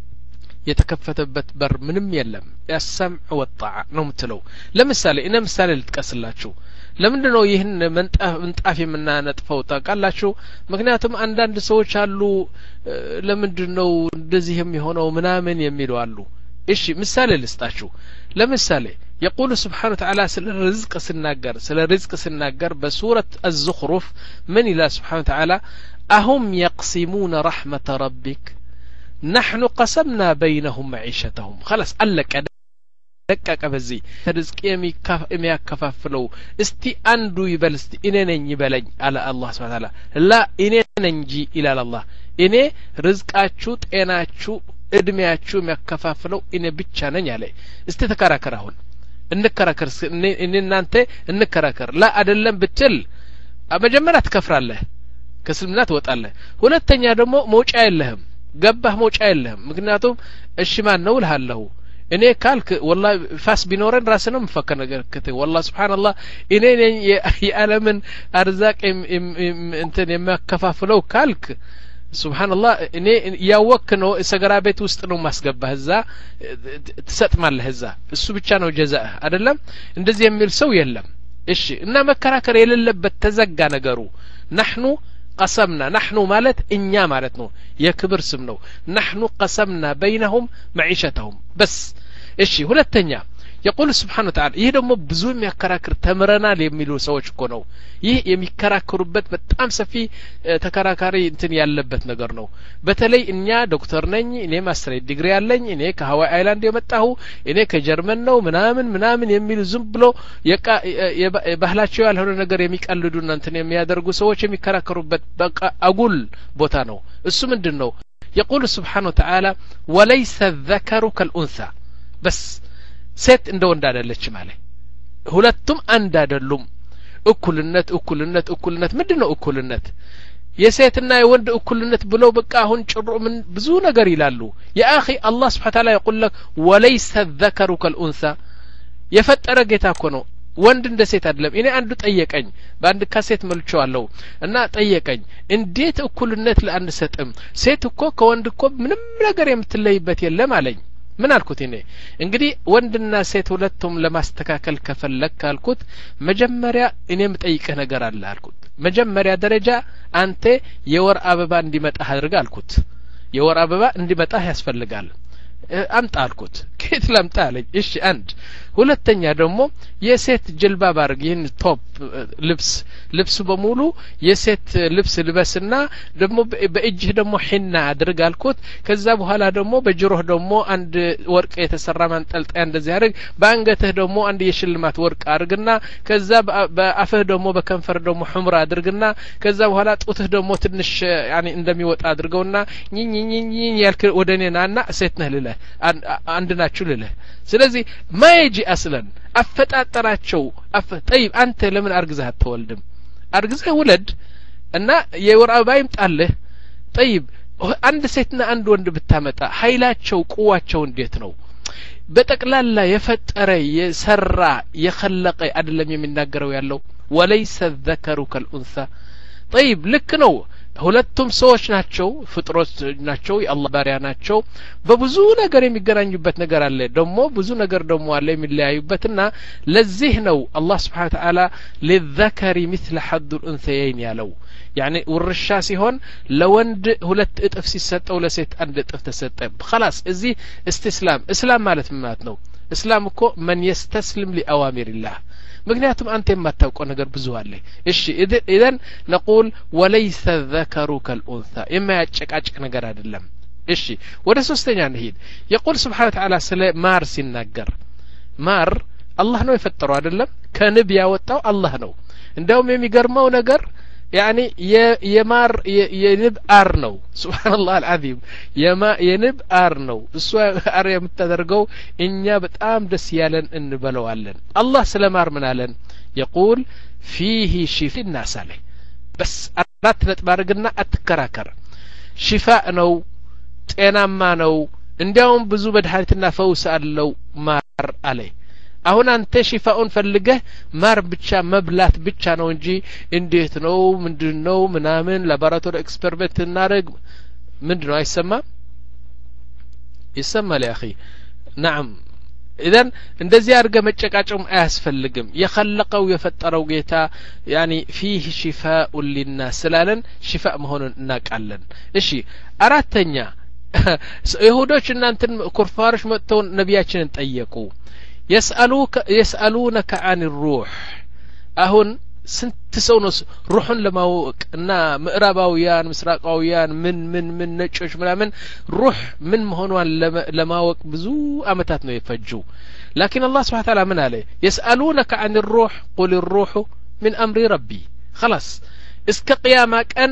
يتكفتبت بر منم يلم السمع والطاعة نمتلو لمثالي إنا مثالي لتكسلاتشو ለምንድነው ይህን መንጣፍ መንጣፍ የምናነጥፈው ታውቃላችሁ ምክንያቱም አንዳንድ ሰዎች አሉ ለምንድነው እንደዚህ የሚሆነው ምናምን የሚሉ አሉ እሺ ምሳሌ ልስጣችሁ ለምሳሌ يقول سبحانه وتعالى سل الرزق سناجر سل الرزق سناجر بسورة الزخرف من إلى سبحانه وتعالى أهم يقسمون رحمة ربك نحن قسمنا بينهم معيشتهم خلاص قالك ደቀቀ በዚህ ተርዝቅ የሚያከፋፍለው እስቲ አንዱ ይበል እስቲ እኔ ነኝ ይበለኝ አለ አላህ Subhanahu Wa Ta'ala ላ እኔ ነኝ እንጂ ኢላላ አላህ እኔ ርዝቃችሁ ጤናችሁ እድሜያችሁ የሚያከፋፍለው እኔ ብቻ ነኝ አለ እስቲ ተከራከር አሁን እንከራከር እኔ እናንተ እንከራከር ላ አይደለም ብትል መጀመሪያ ትከፍራለህ ከስልምና ትወጣለህ ሁለተኛ ደግሞ መውጫ የለህም ገባህ መውጫ የለህም ምክንያቱም እሺ ማን ነው ልሃለሁ እኔ ካልክ والله ፋስ ቢኖረን ራስንም ፈከ ነገር ከተ والله سبحان الله እኔ ነኝ የዓለምን አርዛቅ እንትን የሚያከፋፍለው ካልክ سبحان الله እኔ ያወክ ነው ሰገራ ቤት ውስጥ ነው ማስገባህ እዛ ትሰጥማለህ እዛ እሱ ብቻ ነው ጀዛእ አይደለም እንደዚህ የሚል ሰው የለም እሺ እና መከራከር የሌለበት ተዘጋ ነገሩ نحن قسمنا نحن مالت إنيا مالتنا يكبر سمنو نحن قسمنا بينهم معيشتهم بس إشي هو التنيا يقول سبحانه وتعالى ይህ ደግሞ ብዙ የሚያከራክር ተምረናል የሚሉ ሰዎች እኮ ነው ይህ የሚከራከሩበት በጣም ሰፊ ተከራካሪ እንትን ያለበት ነገር ነው በተለይ እኛ ዶክተር ነኝ እኔ ማስተር ዲግሪ ያለኝ እኔ ከሃዋይ አይላንድ የመጣሁ እኔ ከጀርመን ነው ምናምን ምናምን የሚሉ ዝም ብሎ ባህላቸው ያልሆነ ነገር የሚቀልዱና እንትን የሚያደርጉ ሰዎች የሚከራከሩበት በቃ አጉል ቦታ ነው እሱ ምንድነው يقول سبحانه وتعالى وليس الذكر كالأنثى بس ሴት እንደ ወንድ አይደለች ማለት ሁለቱም አንድ አይደሉም እኩልነት እኩልነት እኩልነት ምንድነው እኩልነት የሴትና የወንድ እኩልነት ብለው በቃ አሁን ጭሩ ምን ብዙ ነገር ይላሉ ያ اخي الله سبحانه وتعالى يقول لك وليس الذكر كالأنثى የፈጠረ ጌታ እኮ ነው ወንድ እንደ ሴት አይደለም እኔ አንዱ ጠየቀኝ በአንድ ካሴት መልቻለሁ እና ጠየቀኝ እንዴት እኩልነት ለአንድ ሰጥም ሴት እኮ ከወንድ እኮ ምንም ነገር የምትለይበት የለም አለኝ ምን አልኩት እኔ እንግዲህ ወንድና ሴት ሁለቱም ለማስተካከል ከፈለክ አልኩት መጀመሪያ እኔም ጠይቀህ ነገር አለ አልኩት መጀመሪያ ደረጃ አንተ የወር አበባ እንዲመጣ አድርግ አልኩት የወር አበባ እንዲመጣ ያስፈልጋል አምጣ አልኩት ከየት ላምጣ አለኝ እሺ አንድ ሁለተኛ ደግሞ የሴት ጅልባብ አድርግ ይህን ቶፕ ልብስ ልብሱ በሙሉ የሴት ልብስ ልበስና ደግሞ በእጅህ ደግሞ ሒና አድርግ አልኩት ከዛ በኋላ ደግሞ በጅሮህ ደግሞ አንድ ወርቅ የተሰራ ማንጠልጣያ እንደዚህ አድርግ በአንገትህ ደግሞ አንድ የሽልማት ወርቅ አድርግና ከዛ በአፍህ ደግሞ በከንፈር ደግሞ ሑምራ አድርግና ከዛ በኋላ ጡትህ ደግሞ ትንሽ ያኒ እንደሚወጣ አድርገውና ኝኝኝኝ ያልክ ወደኔናና ሴት ነህ ልለ አንድ ናችሁ ልለ ስለዚህ ማይጂ አስለን አፈጣጠራቸው አፈ طيب አንተ ለምን አርግዘህ አትወልድም አርግዘህ ውለድ እና የወር አበባ ይምጣልህ طيب አንድ ሴትና አንድ ወንድ ብታመጣ ኃይላቸው ቁዋቸው እንዴት ነው በጠቅላላ የፈጠረ የሰራ የخلቀ አይደለም የሚናገረው ያለው وليس الذكر كالأنثى طيب ልክ ነው ሁለቱም ሰዎች ናቸው ፍጥሮች ናቸው የአላህ ባሪያ ናቸው በብዙ ነገር የሚገናኙበት ነገር አለ ደግሞ ብዙ ነገር ደግሞ አለ የሚለያዩበትና ለዚህ ነው አላህ Subhanahu Wa Ta'ala للذكر مثل حظ الأنثيين ያለው يعني ውርሻ ሲሆን ለወንድ ሁለት እጥፍ ሲሰጠው ለሴት አንድ እጥፍ ተሰጠ خلاص እዚህ እስቲስላም እስላም ማለት ምን ማለት ነው እስላም እኮ من يستسلم لأوامر الله ምክንያቱም አንተ የማታውቀው ነገር ብዙ አለ እሺ ኢዘን نقول وليس الذكر كالأنثى إما ያጨቃጭቅ ነገር አይደለም እሺ ወደ ሶስተኛ እንሂድ يقول سبحانه وتعالى ስለ ማር ሲናገር ማር አላህ ነው የፈጠረው አይደለም ከንብ ያወጣው አላህ ነው እንደውም የሚገርመው ነገር يعني የማር የንብ አር ነው ሱብሃንአላህ አልዓዚም የማ የንብ አር ነው እሱ አር የምታደርገው እኛ በጣም ደስ ያለን እንበለዋለን አላህ ስለማር ምን አለን يقول فيه شفاء الناس عليه بس አራት ነጥብ አድርግና አትከራከር ሽፋእ ነው ጤናማ ነው እንዲያውም ብዙ መድኃኒትና ፈውስ አለው ማር አለ አሁን አንተ ሽፋኡን ፈልገህ ማር ብቻ መብላት ብቻ ነው እንጂ እንዴት ነው ምንድነው ምናምን ላቦራቶሪ ኤክስፐሪመንት እናረግ ምንድነው አይሰማም ይሰማል يا اخي نعم اذا እንደዚህ አድርገ መጨቃጨም አያስፈልግም የخلቀው የፈጠረው ጌታ يعني فيه شفاء للناس ስላለን ሽፋእ መሆኑን እናቃለን እሺ አራተኛ ይሁዶች እናንተን ኩርፋሮች መጥተው ነብያችንን ጠየቁ يسألوك يسألونك عن الروح أهون سنت سونس روحن لماوك نا مقرباويان مسراقاويان من من من نچوش من روح من مهونوان لماوك بزو أمتات نو يفجو لكن الله سبحانه وتعالى من عليه يسألونك عن الروح قل الروح من أمر ربي خلاص اسك قيامك أن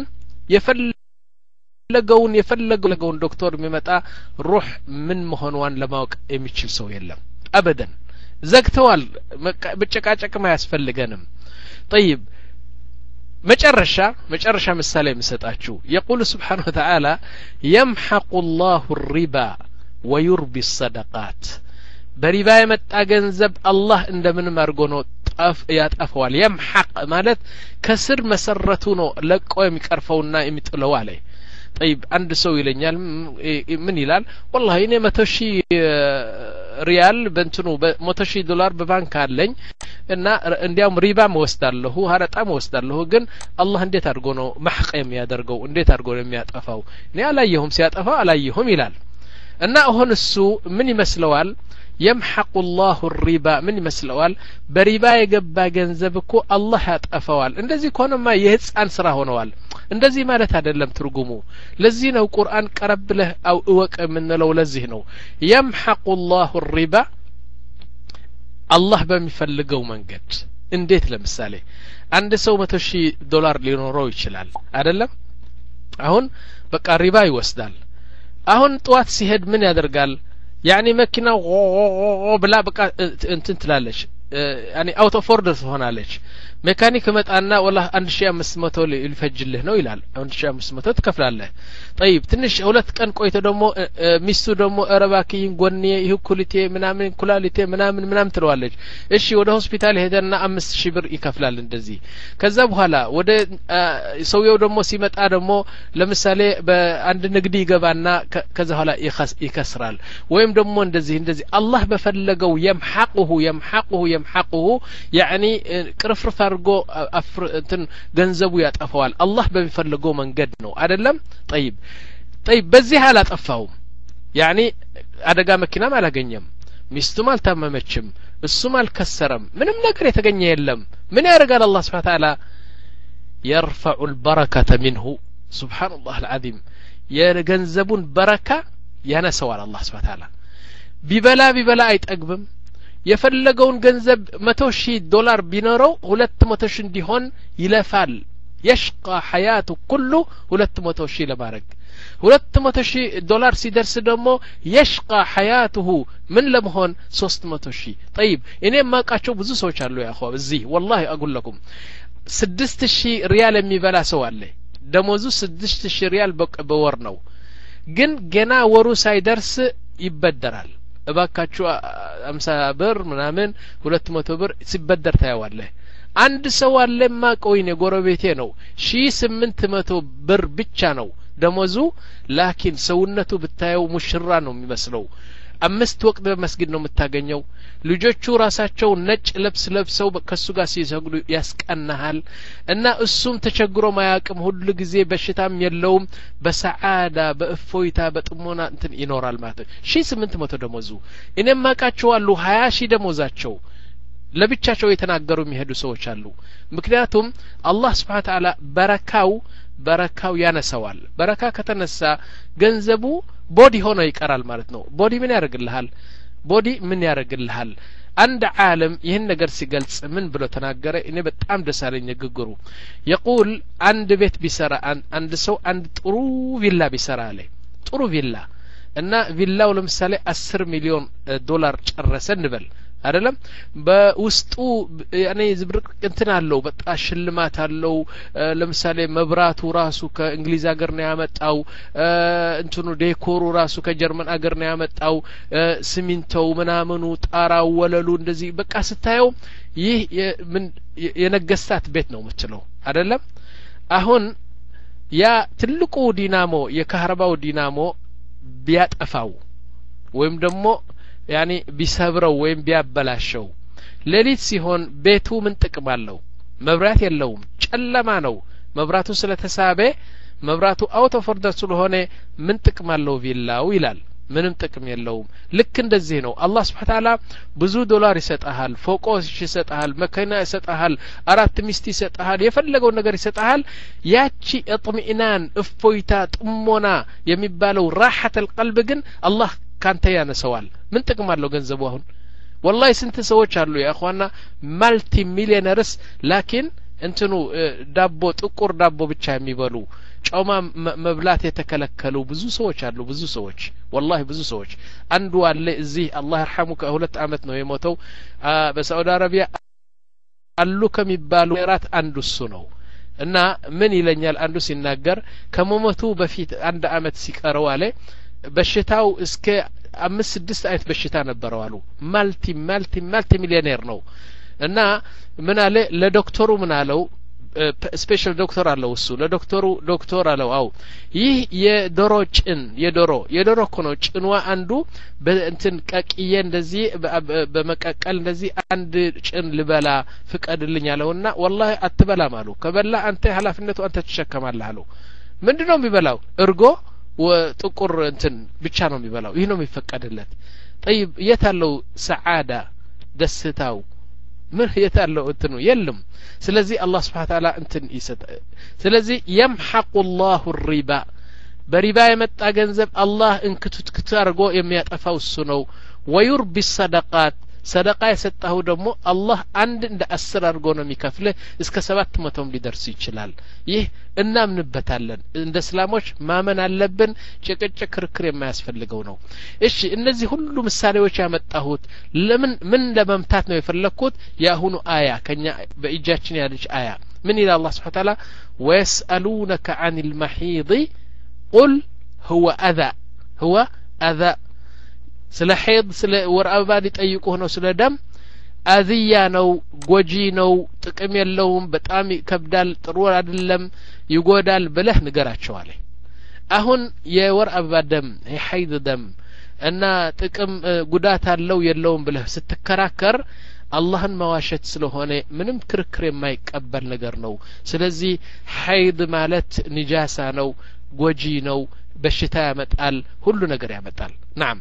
يفلقون يفلقون دكتور ممتا روح من مهونوان لماوك يمشل سو يلم أبدا زقتوال بتشكاچك ما يسفلغنم طيب مجرشا مجرشا مثال مسطاچو يقول سبحانه وتعالى يمحق الله الربا ويربي الصدقات بربا يمطا ገንዘብ الله እንደምን ማርጎ ነው طف ያጠፋዋል يمحق ማለት ከስር መሰረቱ ነው ለቆ የሚቀርፈውና የሚጥለው አለ طيب عند سو ይለኛል ምን ይላል والله እኔ መቶ ሺህ ሪያል በእንትኑ መቶ ሺህ ዶላር በባንክ አለኝ እና እንዲያውም ሪባ መወስዳለሁ ሀረጣ መወስዳለሁ ግን አላህ እንዴት አድርጎ ነው ማህቀ የሚያደርገው እንዴት አድርጎ ነው የሚያጠፋው እኔ አላየሁም ሲያጠፋው አላየሁም ይላል እና አሁን እሱ ምን ይመስለዋል يمحق الله الربا من ይመስለዋል በሪባ የገባ ገንዘብ እኮ አላህ ያጠፋዋል እንደዚህ ከሆነማ የህፃን ስራ ሆነዋል እንደዚህ ማለት አይደለም ትርጉሙ ለዚህ ነው ቁርአን ቀረብ ለህ አው እወቅ የምንለው ለዚህ ነው يمحق الله الربا አላህ በሚፈልገው መንገድ እንዴት ለምሳሌ አንድ ሰው መቶ ሺህ ዶላር ሊኖረው ይችላል አይደለም አሁን በቃ ሪባ ይወስዳል አሁን ጧት ሲሄድ ምን ያደርጋል ያኒ መኪናው ብላ በቃ እንትን ትላለች ያኒ አውቶ ፎርደር ትሆናለች ሜካኒክ መጣና ወላ አንድ ሺህ አምስት መቶ ሊፈጅልህ ነው ይላል አንድ ሺህ አምስት መቶ ትከፍላለህ طيب ትንሽ ሁለት ቀን ቆይቶ ደግሞ ሚስቱ ደግሞ አረባኪን ጎኔ ይሁኩልቴ ምናምን ኩላሊቴ ምናምን ምናምን ትለዋለች እሺ ወደ ሆስፒታል ሄደና አምስት ሺህ ብር ይከፍላል እንደዚህ ከዛ በኋላ ወደ ሰውየው ደግሞ ሲመጣ ደግሞ ለምሳሌ በአንድ ንግድ ይገባና ከዛ በኋላ ይከስራል ወይም ደግሞ እንደዚህ እንደዚህ አላህ በፈለገው يمحقه يمحقه يمحقه يعني ቅርፍርፍ አድርጎ እንትን ገንዘቡ ያጠፋዋል አላህ በሚፈልገው መንገድ ነው አይደለም طيب طيب በዚህ አላጠፋውም يعني አደጋ መኪናም አላገኘም ሚስቱም አልታመመችም እሱም አልከሰረም ምንም ነገር የተገኘ የለም ምን ያደርጋል አላህ Subhanahu Wa Ta'ala يرفع البركة منه سبحان الله العظيم የገንዘቡን በረካ ያነሰዋል አላህ Subhanahu Wa Ta'ala ቢበላ ቢበላ አይጠግብም የፈለገውን ገንዘብ መቶ ሺህ ዶላር ቢኖረው ሁለት መቶ ሺህ እንዲሆን ይለፋል يشقى حياته كله ሁለት መቶ ሺህ ለማድረግ ሁለት መቶ ሺህ ዶላር ሲደርስ ደግሞ يشقى حياته ምን ለመሆን ሶስት መቶ ሺህ طيب እኔ ማቃቸው ብዙ ሰዎች አሉ ያ አخوا እዚህ والله اقول لكم ስድስት ሺህ ሪያል የሚበላ ሰው አለ ደሞዙ ስድስት ሺህ ሪያል በወር ነው ግን ገና ወሩ ሳይደርስ ይበደራል እባካችሁ አምሳ ብር ምናምን ሁለት መቶ ብር ሲበደር ታያዋለህ አንድ ሰው አለማ ቆይኔ ጎረቤቴ ነው ሺህ ስምንት መቶ ብር ብቻ ነው ደሞዙ ላኪን ሰውነቱ ብታየው ሙሽራ ነው የሚመስለው አምስት ወቅት በመስጊድ ነው የምታገኘው ልጆቹ ራሳቸው ነጭ ልብስ ለብሰው ከሱ ጋር ሲሰግዱ ያስቀናሃል እና እሱም ተቸግሮ ማያቅም ሁሉ ጊዜ በሽታም የለውም በሰዓዳ በእፎይታ በጥሞና እንትን ይኖራል ማለት ነው ሺህ ስምንት መቶ ደሞዙ እኔም ማቃቸው አሉ ሀያ ሺህ ደሞዛቸው ለብቻቸው የተናገሩ የሚሄዱ ሰዎች አሉ ምክንያቱም አላህ Subhanahu Wa Ta'ala በረካው በረካው ያነሰዋል በረካ ከተነሳ ገንዘቡ ቦዲ ሆኖ ይቀራል ማለት ነው ቦዲ ምን ያደርግልሃል ቦዲ ምን ያደርግልሃል አንድ ዓለም ይህን ነገር ሲገልጽ ምን ብሎ ተናገረ እኔ በጣም ደሳለኝ ንግግሩ يقول አንድ ቤት ቢሰራ አንድ ሰው አንድ ጥሩ ቪላ ቢሰራ አለ ጥሩ ቪላ እና ቪላው ለምሳሌ አስር ሚሊዮን ዶላር ጨረሰ እንበል አይደለም በውስጡ ያኔ ዝብርቅ እንትን አለው በጣም ሽልማት አለው ለምሳሌ መብራቱ ራሱ ከእንግሊዝ ሀገር ነው ያመጣው እንትኑ ዴኮሩ ራሱ ከጀርመን ሀገር ነው ያመጣው ሲሚንቶው ምናምኑ ጣራው ወለሉ እንደዚህ በቃ ስታየው ይህ ምን የነገስታት ቤት ነው የምትለው አይደለም አሁን ያ ትልቁ ዲናሞ የካህረባው ዲናሞ ቢያጠፋው ወይም ደግሞ ያኒ ቢሰብረው ወይም ቢያበላሸው ሌሊት ሲሆን ቤቱ ምን ጥቅም አለው መብራት የለውም ጨለማ ነው መብራቱ ስለተሳበ መብራቱ አውቶ ፎርደር ስለሆነ ምን ጥቅም አለው ቪላው ይላል ምንም ጥቅም የለውም ልክ እንደዚህ ነው አላህ Subhanahu Wa Ta'ala ብዙ ዶላር ይሰጣል ፎቆስ ይሰጣል መኪና ይሰጣል አራት ሚስት ይሰጣል የፈለገው ነገር ይሰጣል ያቺ እጥሚናን እፎይታ ጥሞና የሚባለው راحة القلب ግን አላህ ካንተ ያነሰዋል ምን ጥቅም አለው ገንዘቡ አሁን والله ስንት ሰዎች አሉ ያ اخوانا ማልቲ ሚሊዮነርስ ላኪን እንትኑ ዳቦ ጥቁር ዳቦ ብቻ የሚበሉ ጮማ መብላት የተከለከሉ ብዙ ሰዎች አሉ ብዙ ሰዎች والله ብዙ ሰዎች አንዱ አለ እዚህ አላህ ይርሐሙ ከሁለት አመት ነው የሞተው በሳዑዲ አረቢያ አሉ ከሚባሉ ራት አንዱ እሱ ነው እና ምን ይለኛል አንዱ ሲናገር ከመሞቱ በፊት አንድ አመት ሲቀረው አለ በሽታው እስከ አምስት ስድስት አይነት በሽታ ነበረው አሉ ማልቲ ማልቲ ማልቲ ሚሊዮኔር ነው እና ምን አለ ለዶክተሩ ምን አለው ስፔሻል ዶክተር አለው እሱ ለዶክተሩ ዶክተር አለው አው ይህ የዶሮ ጭን የዶሮ የዶሮ ኮኖ ጭንዋ አንዱ በእንትን ቀቅዬ እንደዚህ በመቀቀል እንደዚህ አንድ ጭን ልበላ ፍቀድልኝ አለውና والله አትበላም አሉ ከበላ አንተ ኃላፊነቱ አንተ ተሸከማለህ አለው ምንድነው የሚበላው እርጎ ወጥቁር እንትን ብቻ ነው የሚበላው ይሄ ነው የሚፈቀድለት طيب የታለው ሰዓዳ ደስታው ምን የታለው እንትኑ የለም ስለዚህ አላህ Subhanahu Ta'ala እንትን ይሰጥ ስለዚህ يمحق الله الربا በሪባ የመጣ ገንዘብ አላህ እንክቱት አርጎ የሚያጠፋው እሱ ነው ويربي الصدقات ሰደቃ የሰጣው ደግሞ አላህ አንድ እንደ አስር አርጎ ነው የሚከፍለ እስከ ሰባት መቶም ሊደርስ ይችላል ይህ እናምንበታለን እንደ እስላሞች ማመን አለብን ጭቅጭቅ ክርክር የማያስፈልገው ነው እሺ እነዚህ ሁሉ ምሳሌዎች ያመጣሁት ለምን ምን ለመምታት ነው የፈለኩት ያሁኑ አያ ከኛ በእጃችን ያለች አያ ምን ይላል አላህ Subhanahu Ta'ala ويسألونك عن المحيض قل هو أذى هو أذى ስለ ሐይድ ስለ ወር አበባ ሊጠይቁህ ነው ስለ ደም አዚያ ነው ጎጂ ነው ጥቅም የለውም በጣም ይከብዳል ጥሩ አይደለም ይጎዳል ብለህ ንገራቸው አለ አሁን የወር አበባ ደም የሐይድ ደም እና ጥቅም ጉዳት አለው የለውም ብለህ ስትከራከር አላህን መዋሸት ስለሆነ ምንም ክርክር የማይቀበል ነገር ነው ስለዚህ ሐይድ ማለት ንጃሳ ነው ጎጂ ነው በሽታ ያመጣል ሁሉ ነገር ያመጣል نعم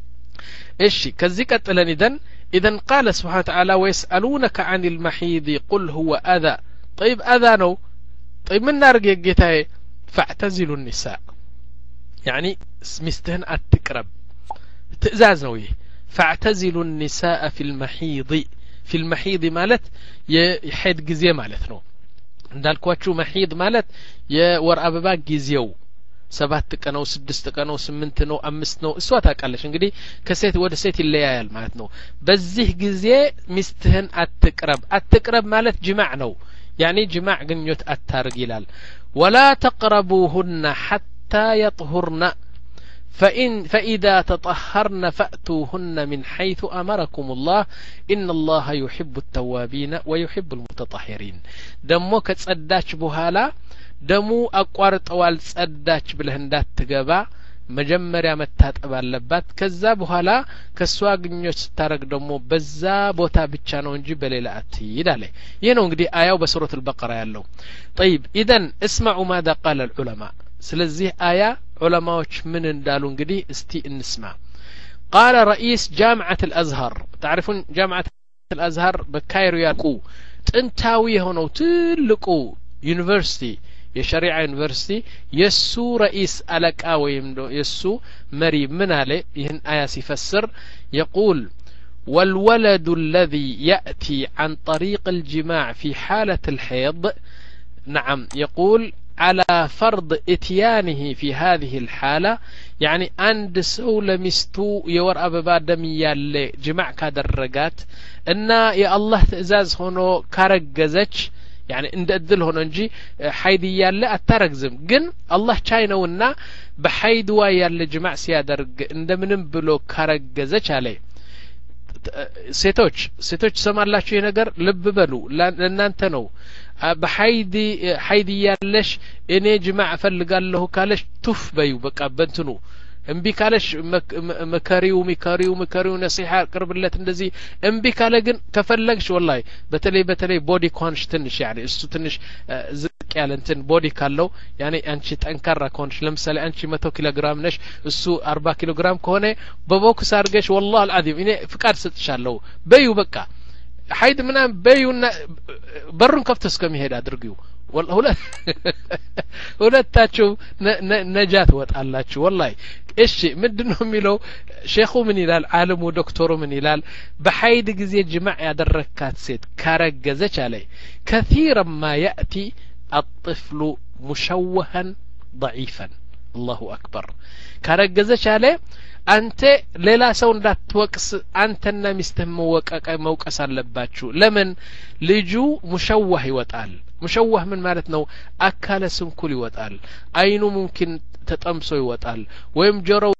ايش كذي قتلن اذن اذن قال سبحانه وتعالى ويسألونك عن المحيض قل هو أذى طيب أذى نو طيب من نارق يجيتاي فاعتزلوا النساء يعني مستهن اتقرب تئزاز نوي فاعتزلوا النساء في المحيض في المحيض مالت يحيد غزيه مالت نو እንዳልኳችሁ መሂድ ማለት የወር አበባ ጊዜው ሰባት ቀን ነው ስድስት ቀን ነው ስምንት ነው አምስት ነው እሷ ታውቃለች እንግዲህ ከሴት ወደ ሴት ይለያያል ማለት ነው በዚህ ጊዜ ሚስትህን አትቅረብ አትቅረብ ማለት ጅማዕ ነው يعني ጅማዕ ግንኙነት አታርግ ይላል ولا تقربوهن حتى يطهرن فإن فإذا تطهرن فأتوهن من حيث أمركم الله إن الله يحب التوابين ويحب المتطهرين دمو كتصداش بهالا ደሙ አቋርጠዋል ጸዳች ብለህ እንዳትገባ መጀመሪያ መታጠብ አለባት ከዛ በኋላ ከሷ ግንኙነት ስታረግ ደግሞ በዛ ቦታ ብቻ ነው እንጂ በሌላ አትሂድ አለ ይሄ ነው እንግዲህ አያው በሱረቱ አልበቀራ ያለው طيب اذا اسمعوا ماذا قال العلماء ስለዚህ አያ ዑለማዎች ምን እንዳሉ እንግዲህ እስቲ እንስማ قال رئيس جامعة الازهر تعرفون جامعة الازهر በካይሮ ያቁ ጥንታዊ የሆነው ትልቁ ዩኒቨርሲቲ የሸሪዓ ዩኒቨርሲቲ የሱ رئيس አለቃ ወይም የሱ መሪ ምን አለ ይህን አያ ሲፈስር يقول والولد الذي يأتي عن طريق الجماع في حالة الحيض نعم يقول على فرض اتيانه في هذه الحالة يعني عند سو لمستو يور أببا دمي يالي جماع كادرقات إن يا الله تأزاز هونو كارقزج يعني عند أدل هون نجي حيدي يالله أتركزم جن الله شاينونا بحيد ويالله جماع سيادرق عند منم بلو كارجزة عليه ሴቶች ሴቶች ሰማላችሁ ይሄ ነገር ልብ በሉ ለእናንተ ነው በሐይዲ ሐይዲ ያለሽ እኔ ጅማዕ ፈልጋለሁ ካለሽ ቱፍ በዩ በቃ በእንትኑ እምቢ ካለሽ መከሪው መከሪው መከሪው ነሲሃ ቅርብለት እንደዚህ እምቢ ካለ ግን ከፈለግሽ ወላሂ በተለይ በተለይ ቦዲ ኮንሽ ትንሽ يعني እሱ ትንሽ ዝቅ ያለ እንትን ቦዲ ካለው يعني አንቺ ጠንካራ ኮንሽ ለምሳሌ አንቺ መቶ ኪሎ ግራም ነሽ እሱ አርባ ኪሎ ግራም ከሆነ በቦክስ አርገሽ والله العظيم እኔ ፍቃድ ሰጥሻለሁ በዩ በቃ ሐይድ ምናም በዩና በሩን ከፍተስ ከመሄድ አድርጊው والله ሁለታችሁ ነጃት ወጣላችሁ والله እሺ ምንድነው የሚለው ሼኹ ምን ይላል ዓለሙ ዶክተሩ ምን ይላል በሐይድ ጊዜ ጅማዕ ያደረካት ሴት ካረገዘች አለ كثيرا ما يأتي الطفل مشوها ضعيفا الله أكبر ካረገዘች አለ አንተ ሌላ ሰው እንዳትወቅስ አንተና ሚስትህ መውቀስ አለባችሁ ለምን ልጁ ሙሸዋህ ይወጣል ሙሸዋህ ምን ማለት ነው አካለ ስንኩል ይወጣል አይኑ ሙምኪን ተጠምሶ ይወጣል ወይም ጆሮው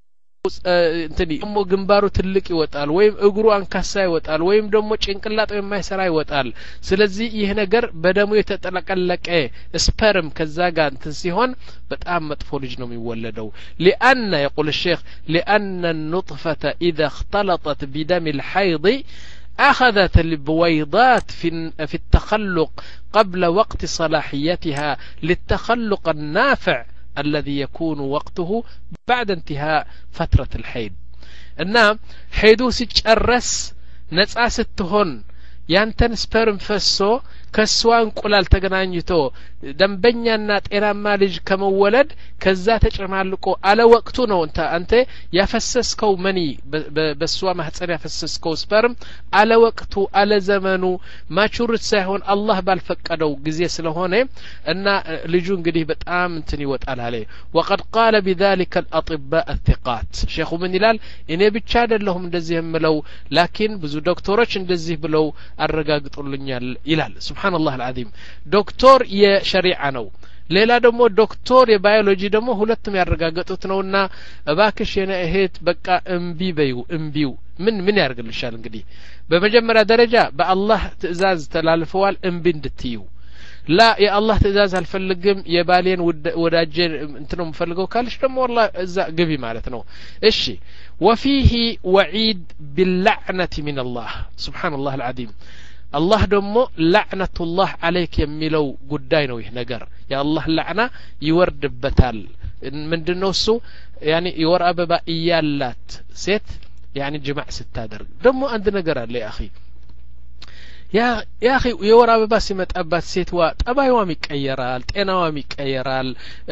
እንትን ደሞ ግንባሩ ትልቅ ይወጣል ወይም እግሩ አንካሳ ይወጣል ወይም ደሞ ጭንቅላቱ የማይሰራ ይወጣል ስለዚህ ይሄ ነገር በደሙ የተጠለቀለቀ ስፐርም ከዛ ጋር እንትን ሲሆን በጣም መጥፎ ልጅ ነው የሚወለደው لأن يقول الشيخ لأن النطفة إذا اختلطت بدم الحيض أخذت البويضات في في التخلق قبل وقت صلاحيتها للتخلق النافع الذي يكون وقته بعد انتهاء فترة الحيض እና ሄዱ ሲጨረስ ነጻ ስትሆን ያንተን ስፐርም ፈሶ ከሷ እንቁላል ተገናኝቶ ደንበኛና ጤናማ ልጅ ከመወለድ ከዛ ተጨማልቆ አለ ወቅቱ ነው እንተ አንተ ያፈሰስከው መኒ በሷ ማህፀን ያፈሰስከው ስፐርም አለ ወቅቱ አለ ዘመኑ ማቹርት ሳይሆን አላህ ባልፈቀደው ጊዜ ስለሆነ እና ልጁ እንግዲህ በጣም እንትን ይወጣል አለ وقد قال بذلك الاطباء الثقات ሼኹ ምን ይላል እኔ ብቻ አይደለሁም እንደዚህ የምለው ላኪን ብዙ ዶክተሮች እንደዚህ ብለው አረጋግጡልኛል ይላል ሱብሃንአላህ አልዓዚም ዶክተር የሸሪዓ ነው ሌላ ደግሞ ዶክተር የባዮሎጂ ደግሞ ሁለቱም ያረጋግጡት ነውና እባክሽ የኔ እህት በቃ እምቢ በዩ እምቢው ምን ምን ያርግልሻል እንግዲህ በመጀመሪያ ደረጃ በአላህ ትእዛዝ ተላልፈዋል እምቢ እንድትዩ ላ የአላህ ትእዛዝ አልፈልግም የባሌን ወዳጄ እንትነው ምፈልገው ካልሽ ደግሞ والله እዛ ግቢ ማለት ነው እሺ وفيه وعيد باللعنة من الله سبحان الله العظيم الله ደሞ لعنة الله عليك የሚለው ጉዳይ ነው ይህ ነገር የአላህ لعنة ይወርድበታል ምንድነው እሱ يعني የወር አበባ እያላት ሴት يعني ጅማዕ ስታደርግ ደሞ አንድ ነገር አለ يا اخي يا يا اخي የወር አበባ ሲመጣባት ሴትዋ ጠባይዋም ይቀየራል ጤናዋም ይቀየራል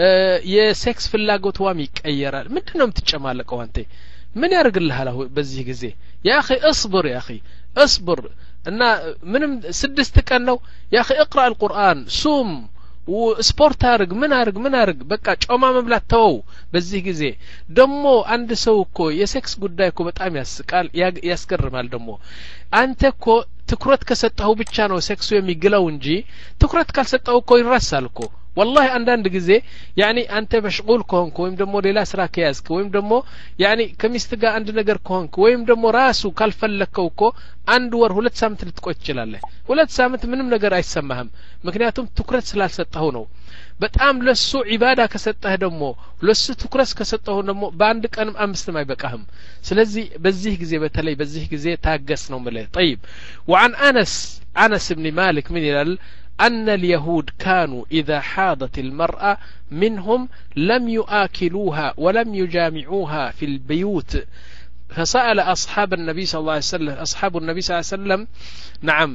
የሴክስ ፍላጎቷም ይቀየራል ምንድነው የምትጨማለቀው አንተ ምን ያርግልሃል በዚህ ጊዜ يا اخي اصبر يا اخي اصبر እና ምንም ስድስት ቀን ነው يا اخي اقرا القرآن ሱም ወስፖርት አርግ ምን አርግ ምን አርግ በቃ ጮማ መብላት ተው በዚህ ጊዜ ደሞ አንድ ሰው እኮ የሴክስ ጉዳይ እኮ በጣም ያስቃል ያስገርማል ደሞ አንተ እኮ ትኩረት ከሰጠው ብቻ ነው ሴክሱ የሚግለው እንጂ ትኩረት ካልሰጠው እኮ ይረሳል እኮ والله አንዳንድ ጊዜ يعني አንተ መሽጉል ከሆንክ ወይም ደሞ ሌላ ስራ ከያዝክ ወይም ደሞ يعني ከሚስት ጋር አንድ ነገር ከሆንክ ወይም ደሞ ራሱ ካልፈለከው እኮ አንድ ወር ሁለት ሳምንት ልትቆይ ትችላለህ ሁለት ሳምንት ምንም ነገር አይሰማህም ምክንያቱም ትኩረት ስላልሰጠው ነው በጣም ለሱ ዒባዳ ከሰጠህ ደሞ ለሱ ትኩረት ከሰጠው ደሞ በአንድ ቀንም አምስትም አይበቃህም ስለዚህ በዚህ ጊዜ በተለይ በዚህ ጊዜ ታገስ ነው ማለት طيب وعن انس انس بن مالك من ይላል أن اليهود كانوا إذا حاضت المرأة منهم لم يآكلوها ولم يجامعوها في البيوت فسأل أصحاب النبي صلى الله عليه وسلم أصحاب النبي صلى الله عليه وسلم نعم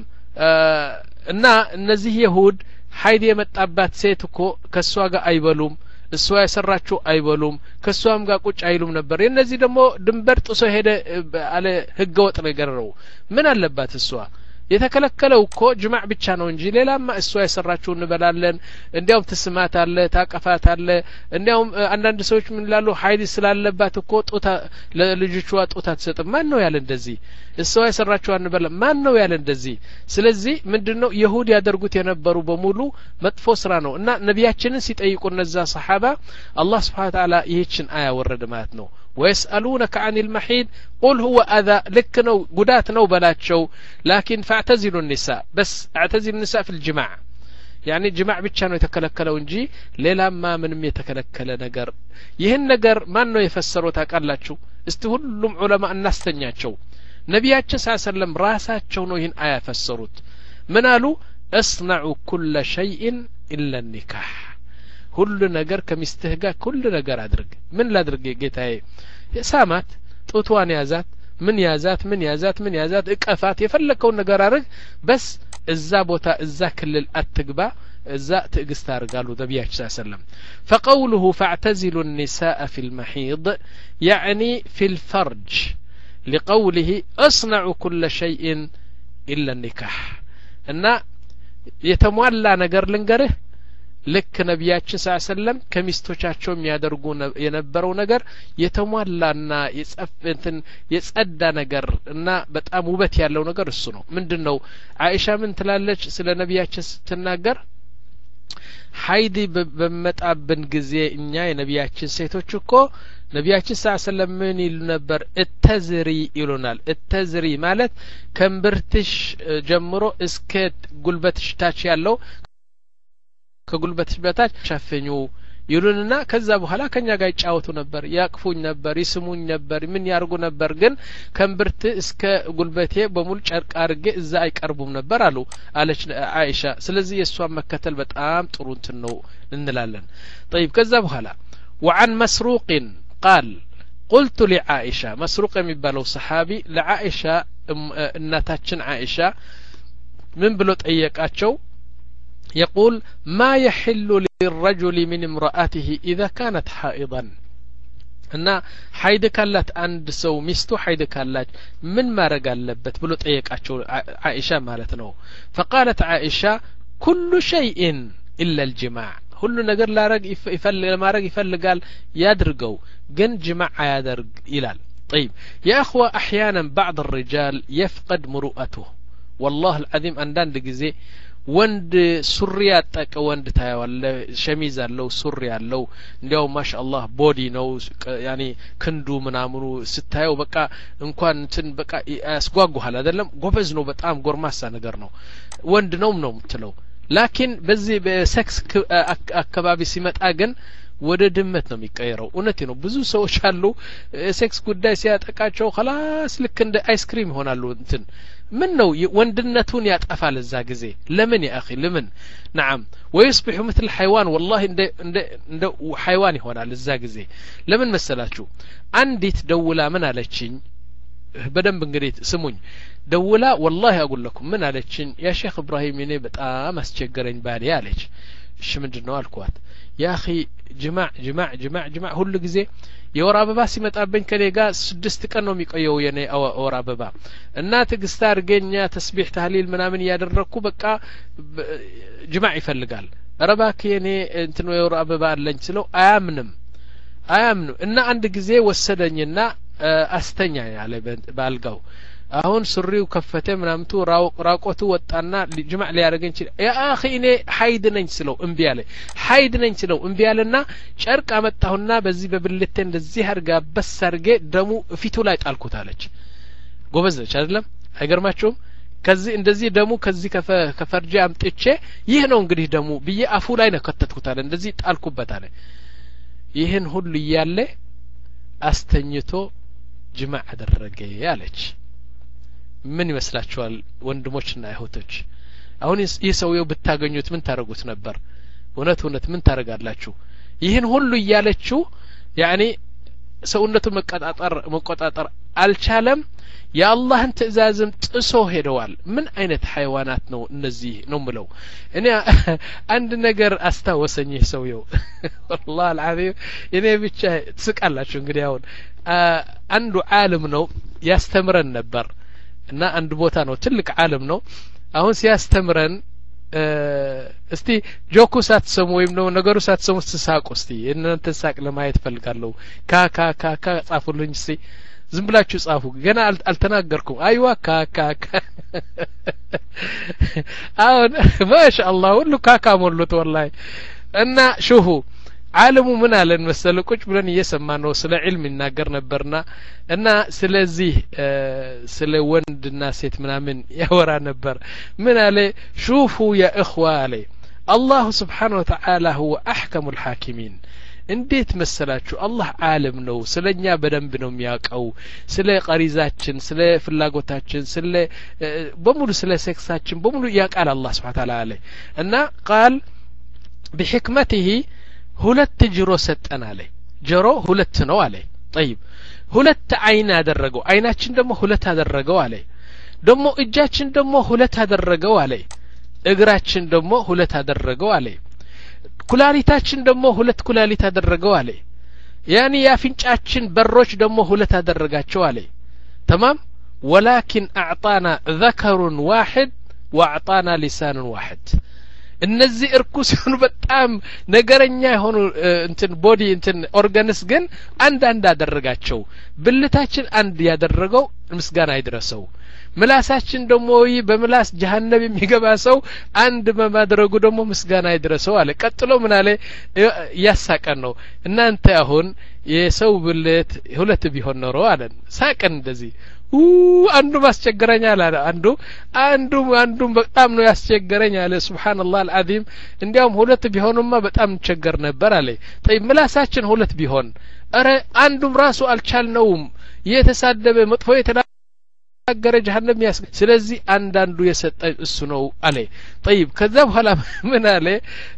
እና እነዚህ يهود حيد የመጣባት ሴት እኮ ከሷ ጋር አይበሉም እሷ ያሰራቸው አይበሉም ከሷም ጋር ቁጭ አይሉም ነበር እነዚህ ደግሞ ድንበር ጥሶ ሄደ አለ ህገወጥ ነገር ነው ምን አለባት እሷ የተከለከለው እኮ ጅማዕ ብቻ ነው እንጂ ሌላማ እሷ ያሰራቸው እንበላለን እንዲያውም ትስማት አለ ታቀፋት አለ እንዲያውም አንዳንድ ሰዎች ምን ይላሉ ሀይድ ስላለባት እኮ ጦታ ለልጆቿ ጦታ ትሰጥ ማን ነው ያለ እንደዚህ እሷ ያሰራቸው እንበላ ማን ነው ያለ እንደዚህ ስለዚህ ምንድነው ይሁድ ያደርጉት የነበሩ በሙሉ መጥፎ ስራ ነው እና ነቢያችንን ሲጠይቁ እነዛ ሰሃባ አላህ Subhanahu Wa Ta'ala ይህችን አያ ወረደ ማለት ነው ويسألونك عن المحيض قل هو أذى لك نو قدات نو بلاتشو لكن فاعتزلوا النساء بس اعتزل النساء في الجماع يعني جماع بيتشانو يتكلكلوا እንጂ ሌላማ ምንም የተከለከለ ነገር ይሄን ነገር ማን ነው የፈሰረው ታውቃላችሁ እስቲ ሁሉም ዑለማ እናስተኛቸው ነቢያችን ሰለላሁ ዐለይሂ ወሰለም ራሳቸው ነው ይሄን አያ ፈሰሩት ምን አሉ اصنعوا كل شيء الا النكاح ሁሉ ነገር ከሚስትህ ጋር ሁሉ ነገር አድርግ ምን ላድርግ ጌታዬ የሳማት ጡቷን ያዛት ምን ያዛት ምን ያዛት ምን ያዛት እቀፋት የፈለከው ነገር አድርግ በስ እዛ ቦታ እዛ ክልል አትግባ እዛ ትዕግስት አድርጋሉ ነብያችን ሰለላሁ ዐለይሂ ወሰለም فقوله فاعتزلوا النساء في المحيض يعني في الفرج لقوله اصنعوا كل شيء الا النكاح እና የተሟላ ነገር ልንገርህ ልክ ነብያችን ሰለላሁ ዐለይሂ ወሰለም ከሚስቶቻቸው የሚያደርጉ የነበረው ነገር የተሟላና የጸፍንትን የጸዳ ነገር እና በጣም ውበት ያለው ነገር እሱ ነው ምንድነው አይሻ ምን ትላለች ስለ ነብያችን ስትናገር ሀይድ በመጣብን ጊዜ እኛ የነብያችን ሴቶች እኮ ነብያችን ሰለላሁ ዐለይሂ ወሰለም ምን ይሉ ነበር እተዝሪ ይሉናል እተዝሪ ማለት ከንብርትሽ ጀምሮ እስከ ጉልበትሽ ታች ያለው ከጉልበትሽ በታች ሸፍኙ ይሉንና ከዛ በኋላ ከኛ ጋር ይጫወቱ ነበር ያቅፉኝ ነበር ይስሙኝ ነበር ምን ያርጉ ነበር ግን ከንብርት እስከ ጉልበቴ በሙሉ ጨርቅ አርጌ እዛ አይቀርቡም ነበር አሉ አለች አይሻ ስለዚህ የሷን መከተል በጣም ጥሩ እንትን ነው እንላለን طيب ከዛ በኋላ وعن مسروق قال قلت لعائشة مسروق የሚባለው صحابي لعائشة እናታችን عائشة من بلو ጠየቃቸው يقول ما يحل للرجل من امرأته إذا كانت حائضا እና ሐይድ ካላት አንድ ሰው ሚስቱ ሐይድ ካላት ምን ማረግ አለበት ብሎ ጠየቃቸው አይሻ ማለት ነው فقالت عائشة كل شيء إلا الجماع ሁሉ ነገር ላረግ ይፈልግ ማረግ ይፈልጋል ያድርገው ግን ጅማዕ አያደርግ ይላል طيب يا اخوة احيانا بعض الرجال يفقد مروءته والله العظيم عندان ጊዜ ወንድ ሱሪ ያጠቀ ወንድ ታያዋለ ሸሚዝ አለው ሱሪ ያለው እንዲያው ማሻአላህ ቦዲ ነው ያኒ ክንዱ ምናምኑ ስታየው በቃ እንኳን እንትን በቃ ያስጓጓሃል አይደለም ጎበዝ ነው በጣም ጎርማሳ ነገር ነው ወንድ ነው ነው የምትለው ላኪን በዚህ በሴክስ አካባቢ ሲመጣ ግን ወደ ድመት ነው የሚቀየረው እውነቴ ነው ብዙ ሰዎች አሉ ሴክስ ጉዳይ ሲያጠቃቸው خلاص ልክ እንደ አይስክሪም ይሆናሉ እንትን ምን ነው ወንድነቱን ያጠፋል እዛ ጊዜ ለምን يا اخي ለምን نعم ويصبح مثل حيوان والله እንደ እንደ እንደ حيوان ይሆናል እዛ ጊዜ ለምን መሰላችሁ አንዲት ደውላ ምን አለችኝ በደንብ እንግዲህ ስሙኝ ደውላ والله اقول لكم ምን አለችኝ يا شيخ ابراهيم እኔ በጣም አስቸገረኝ ባሌ አለች እሺ ምንድነው አልኳት يا اخي جماع جماع جماع جماع ሁሉ ጊዜ የወር አበባ ሲመጣብኝ ከኔ ጋር ስድስት ቀን ነው የሚቆየው የኔ ወር አበባ እና ትግስት አርገኛ ተስቢህ ተህሊል ምናምን ያደረኩ በቃ ጅማዕ ይፈልጋል ረባክ የኔ እንትን የወር አበባ አለኝ ስለው አያምንም አያምንም እና አንድ ጊዜ ወሰደኝና አስተኛ ያለ ባልጋው አሁን ሱሪው ከፈተ ምናምቱ ራቆቱ ወጣና ጅማዕ ሊያረገኝ ይችላል ያ አኺ እኔ ሐይድ ነኝ ስለው እምቢ አለ ሐይድ ነኝ ስለው እምቢ አለና ጨርቅ አመጣሁና በዚህ በብልቴ እንደዚህ አርጋ በስ አርጌ ደሙ ፊቱ ላይ ጣልኩት አለች ጎበዝ ነች አይደለም አይገርማችሁም ከዚህ እንደዚህ ደሙ ከዚህ ከፈርጄ አምጥቼ ይህ ነው እንግዲህ ደሙ ብዬ አፉ ላይ ነው ከተትኩት አለ እንደዚህ ጣልኩበት አለ ይህን ሁሉ ያለ አስተኝቶ ጅማዕ አደረገ ያለች ምን ይመስላችኋል ወንድሞችና እህቶች አሁን ይህ ሰውየው ብታገኙት ምን ታረጉት ነበር እውነት እውነት ምን ታረጋላችሁ ይህን ሁሉ ያለችው ያኒ ሰውነቱ መቆጣጠር መቆጣጠር አልቻለም የአላህን ትእዛዝም ጥሶ ሄደዋል ምን አይነት حيوانات ነው እነዚህ ነው ምለው እኔ አንድ ነገር አስታወሰኝ ሰውየው والله العظيم እኔ ብቻ ትስቃላችሁ እንግዲህ አሁን አንዱ ዓለም ነው ያስተምረን ነበር እና አንድ ቦታ ነው ትልቅ ዓለም ነው አሁን ሲያስተምረን እስቲ ጆኩ ሳትሰሙ ወይም ነው ነገሩ ሳትሰሙ ተሳቁ እስቲ እናንተ ሳቅ ለማየት ፈልጋለሁ ካ ካ ካ ካ ጻፉልኝ እስቲ ዝም ብላችሁ ጻፉ ገና አልተናገርኩም አይዋ ካ ካ ካ አሁን ማሻአላህ ሁሉ ካካ ሞሉት والله እና ሹሁ ዓለሙ ምን አለን መሰለ ቁጭ ብለን እየሰማን ነው ስለ ዒልም ይናገር ነበርና እና ስለዚህ ስለ ወንድና ሴት ምናምን ያወራ ነበር ምን አለ ሹፉ يا اخوه አለ الله سبحانه وتعالى هو احكم الحاكمين እንዴት መሰላችሁ አላህ ዓለም ነው ስለኛ በደንብ ነው የሚያውቀው ስለ ቀሪዛችን ስለ ፍላጎታችን ስለ በሙሉ ስለ ሴክሳችን በሙሉ ያውቃል አላህ Subhanahu Wa Ta'ala አለ እና قال بحكمته ሁለት ጆሮ ሰጠን አለ ጆሮ ሁለት ነው አለ طيب ሁለት አይን አደረገው አይናችን ደግሞ ሁለት አደረገው አለ ደግሞ እጃችን ደግሞ ሁለት አደረገው አለ እግራችን ደግሞ ሁለት አደረገው አለ ኩላሊታችን ደግሞ ሁለት ኩላሊት አደረገው አለ ያኒ ያፍንጫችን በሮች ደግሞ ሁለት አደረጋቸው አለ تمام ولكن اعطانا ذكر واحد واعطانا لسان واحد እነዚህ እርኩስ የሆኑ በጣም ነገረኛ የሆኑ እንትን ቦዲ እንትን ኦርጋንስ ግን አንድ አንድ አደረጋቸው ብልታችን አንድ ያደረገው ምስጋና ይድረሰው ምላሳችን ደግሞ በምላስ ጀሃነም የሚገባ ሰው አንድ በማድረጉ ደግሞ ምስጋና ይድረሰው አለ ቀጥሎ ምን አለ ያሳቀን ነው እናንተ አሁን የሰው ብልት ሁለት ቢሆን ኖሮ አለን ሳቀን እንደዚህ ኡ አንዱ ማስቸገረኛል አለ አንዱ አንዱ አንዱ በጣም ነው ያስቸገረኝ አለ ሱብሃንአላህ አልዓዚም እንዲያውም ሁለት ቢሆንማ በጣም እንቸገር ነበር አለ طيب ምላሳችን ሁለት ቢሆን አረ አንዱም ራሱ አልቻልነውም የተሳደበ መጥፎ የተናገረ ጀሃነም ያስ ስለዚህ አንዳንዱ የሰጠ እሱ ነው አለ طيب ከዛ በኋላ ምን አለ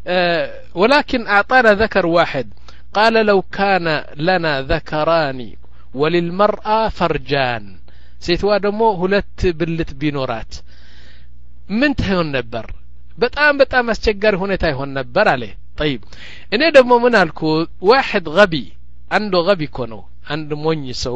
ولكن اعطانا ذكر واحد قال لو كان لنا ذكران وللمرأة فرجان ሴትዋ ደግሞ ሁለት ብልት ቢኖራት ምን ትሆን ነበር በጣም በጣም አስቸጋሪ ሁኔታ ይሆን ነበር አለ طيب እኔ ደግሞ ምን አልኩ واحد غبي አንዱ غبي ነው አንድ ሞኝ ሰው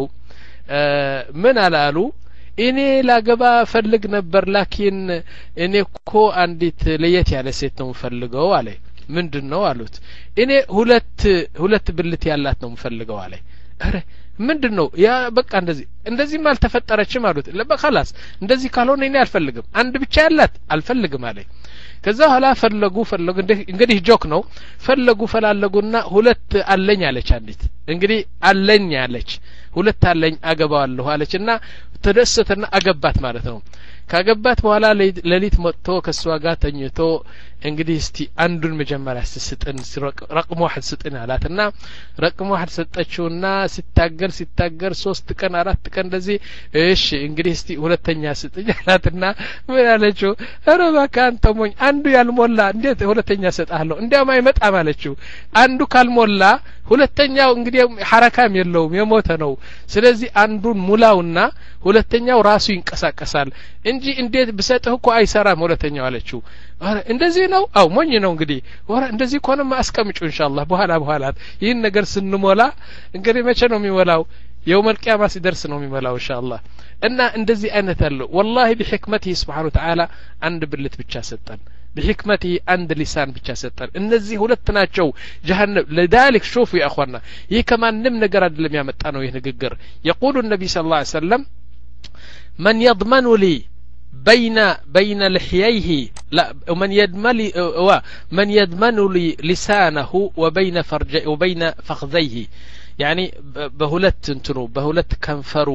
ምን አላሉ እኔ ላገባ ፈልግ ነበር ላኪን እኔ እኮ አንዲት ለየት ያለ ሴት ነው ፈልገው አለ ምንድነው አሉት እኔ ሁለት ሁለት ብልት ያላት ነው ፈልገው አለ አረ ምንድነው ያ በቃ እንደዚህ እንደዚህ ማል ተፈጠረችም አሉት ለበخلاص እንደዚህ ካልሆነ እኔ አልፈልግም አንድ ብቻ ያላት አልፈልግም አለ ከዛ ኋላ ፈለጉ ፈለጉ እንግዲህ ጆክ ነው ፈለጉ ፈላለጉና ሁለት አለኝ አለች አንዲት እንግዲህ አለኝ አለች ሁለት አለኝ አገባዋለሁ አለችና ተደሰተና አገባት ማለት ነው ካገባት በኋላ ለሊት መጥቶ ከሷ ጋር ተኝቶ እንግዲህ እስቲ አንዱን መጀመሪያ ስስጥን ረቅም واحد ስጥን አላትና ረቅም واحد ሰጠችውና ሲታገል ሲታገል ሶስት ቀን አራት ቀን እንደዚህ እሺ እንግዲህ እስቲ ሁለተኛ ስጥኝ አላትና ምን አለችው አረ በቃ አንተ ሞኝ አንዱ ያልሞላ እንዴት ሁለተኛ ሰጣለሁ እንዲያም አይመጣም አለችው አንዱ ካልሞላ ሁለተኛው እንግዲህ ሐረካም የለውም የሞተ ነው ስለዚህ አንዱን ሙላውና ሁለተኛው ራሱ ይንቀሳቀሳል እንጂ እንዴት በሰጠህ እኮ አይሰራም ሁለተኛው አለችው አረ እንደዚህ ነው አው ሞኝ ነው እንግዲህ ወራ እንደዚህ ከሆነማ አስቀምጩ ኢንሻአላህ በኋላ በኋላ ይህን ነገር ስንሞላ እንግዲህ መቼ ነው የሚሞላው يوم القيامة ሲደርስ ነው የሚሞላው ኢንሻአላህ እና እንደዚህ አይነት አለው والله بحكمته سبحانه وتعالى አንድ ብልት ብቻ ሰጠን بحكمته عند لسان ብቻ ሰጠን እነዚህ ሁለት ናቸው جهنم لذلك شوفوا يا اخوانا ይህ ከማንም ነገር አይደለም ያመጣ ነው ይህ ንግግር يقول النبي صلى الله عليه وسلم من يضمن لي بين بين لحييه لا من يضمن لي من يضمن لي لسانه وبين فرجه وبين فخذيه يعني بهولت انتنو بهولت كنفرو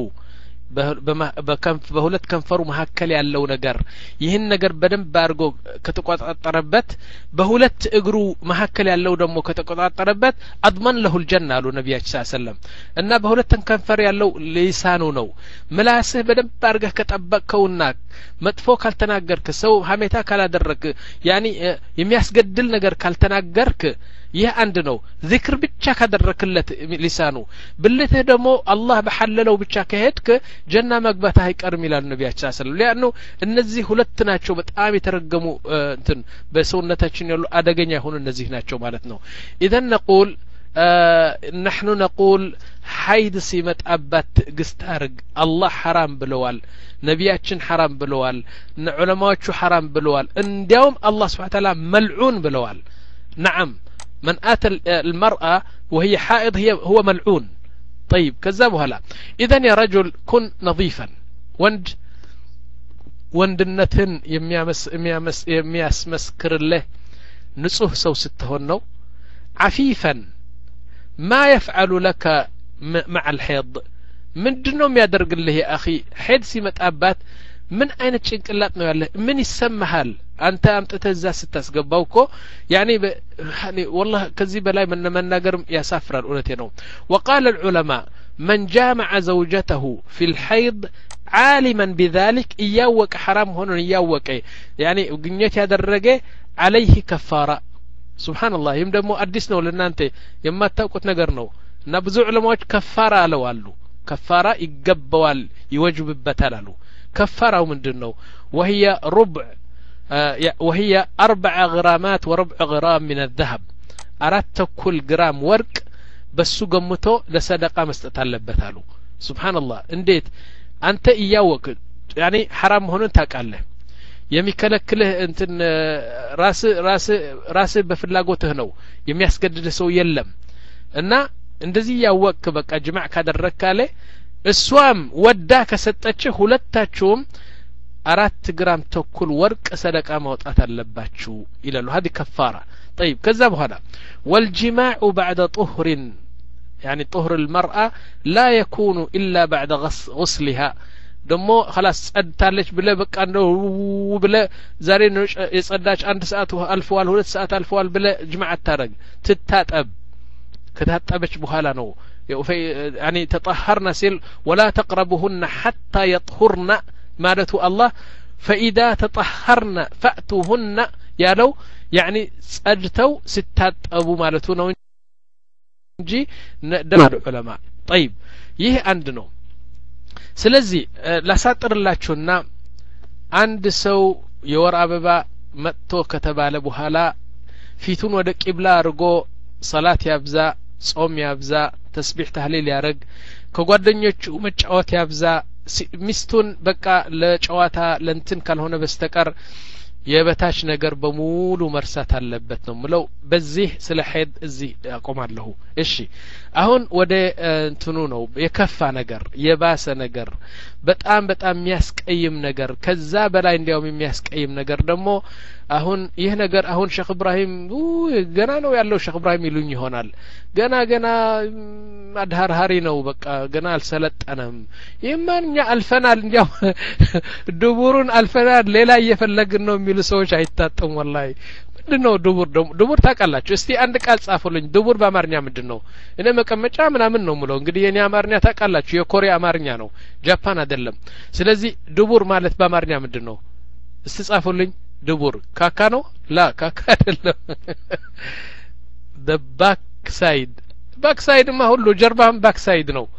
በከንፍ በሁለት ከንፈሩ መካከል ያለው ነገር ይህን ነገር በደንብ አድርጎ ከተቆጣጠረበት በሁለት እግሩ መካከል ያለው ደግሞ ከተቆጣጠረበት አድመን ለሁል ጀና አሉ ነብያችን ሰለላሁ ዐለይሂ ወሰለም እና በሁለት ከንፈር ያለው ሊሳኑ ነው ምላስህ በደንብ አድርገህ ከጠበቅከውና መጥፎ ካልተናገርክ ሰው ሀሜታ ካላደረክ ያኒ የሚያስገድል ነገር ካልተናገርክ ይህ አንድ ነው ዚክር ብቻ ካደረክለት ሊሳኑ ብልትህ ደግሞ አላህ በሐለለው ብቻ ከሄድክ ጀና መግባት አይቀርም ይላል ነብያችን ሰለላሁ ዐለይሂ ወሰለም ለአንኑ እነዚህ ሁለት ናቸው በጣም የተረገሙ እንትን በሰውነታችን ያሉ አደገኛ የሆኑ እነዚህ ናቸው ማለት ነው اذا نقول نحن نقول حيد سيمت أبات قستارق الله حرام بلوال نبياتشن حرام بلوال علماء حرام بلوال انديوم الله سبحانه وتعالى ملعون بلوال نعم من آتى المرأة وهي حائض هي هو ملعون طيب كذبوا هلا إذن يا رجل كن نظيفا وند وندنتن يميامس يميامس يمياس مسكر له نصوه سو ستهنو عفيفا ما يفعل لك مع الحيض من دنوم يدرق له يا أخي حيد سيمت أبات من أين تشنكلات نو ياله من يسمحال أنت أم تتزا ستاسقبوكو يعني ب... يعني والله كذي بلاي من من نجرم يا سافر الأولتينو وقال العلماء من جامع زوجته في الحيض عالما بذلك إياوك حرام هون إياوك يعني وقنيت هذا الرجع عليه كفارة سبحان الله يم دمو أديسنا ولنا أنت يما تاوكت نجرنو نبزو علماء كفارة لو قالوا كفارة يقبوال يوجب بتلالو كفارة من دنو وهي ربع آه وهي أربع غرامات وربع غرام من الذهب أردت كل جرام ورق بس قمتو لصدقة مستطلب بتالو سبحان الله انديت أنت إياوك يعني حرام هون تاكله የሚከለክልህ እንትን ራስ ራስ ራስ በፍላጎትህ ነው የሚያስገድድ ሰው የለም እና እንደዚህ ያወቅ በቃ ጅማዕ ካደረካለ እሷም ወዳ ከሰጠች ሁለታችሁም አራት ግራም ተኩል ወርቅ ሰደቃ ማውጣት አለባችሁ ይላሉ هذه كفاره طيب ከዛ በኋላ والجماع بعد طهر يعني طهر المرأة لا يكون إلا بعد غسلها ደሞ خلاص ጸድታለች ብለ በቃ ነው ብለ ዛሬ ነው የጸዳች አንድ ሰዓት አልፈዋል ሁለት ሰዓት አልፈዋል ብለ ጅማዕ አታረግ ትታጠብ ከታጠበች በኋላ ነው يعني تطهرنا سيل ولا تقربهن حتى يطهرن مالته الله فإذا تطهرن فأتوهن يالو يعني ጸድተው ሲታጠቡ ማለቱ ነው እንጂ ደማዱ ዑለማ طيب ይህ አንድ ነው ስለዚህ ላሳጥርላችሁና አንድ ሰው የወር አበባ መጥቶ ከተባለ በኋላ ፊቱን ወደ ቂብላ አርጎ ሰላት ያብዛ ጾም ያብዛ ተስቢህ ተህሊል ያረግ ከጓደኞቹ መጫወት ያብዛ ሚስቱን በቃ ለጨዋታ ለንትን ካልሆነ በስተቀር የበታች ነገር በሙሉ መርሳት አለበት ነው ምለው በዚህ ስለ ሄድ እዚህ አቆማለሁ እሺ አሁን ወደ እንትኑ ነው የከፋ ነገር የባሰ ነገር በጣም በጣም የሚያስቀይም ነገር ከዛ በላይ እንዲያውም የሚያስቀይም ነገር ደግሞ አሁን ይህ ነገር አሁን ሼክ ኢብራሂም ገና ነው ያለው ሼክ ኢብራሂም ይሉኝ ይሆናል ገና ገና አድሃርሃሪ ነው በቃ ገና አልሰለጠነም ይማንኛ አልፈናል እንዲያው ድቡሩን አልፈናል ሌላ እየፈለግን ነው የሚሉ ሰዎች አይታጠም ወላሂ ምንድነው ድቡር ድቡር ታውቃላችሁ እስቲ አንድ ቃል ጻፉልኝ ድቡር በአማርኛ ምንድነው እኔ መቀመጫ ምናምን ነው ምለው እንግዲህ የኔ አማርኛ ታውቃላችሁ የኮሪያ አማርኛ ነው ጃፓን አይደለም ስለዚህ ድቡር ማለት በአማርኛ ምንድነው እስቲ ጻፉልኝ ድቡር ካካ ነው ላ ካካ አይደለም the back side back side ማ ሁሉ ጀርባም back side ነው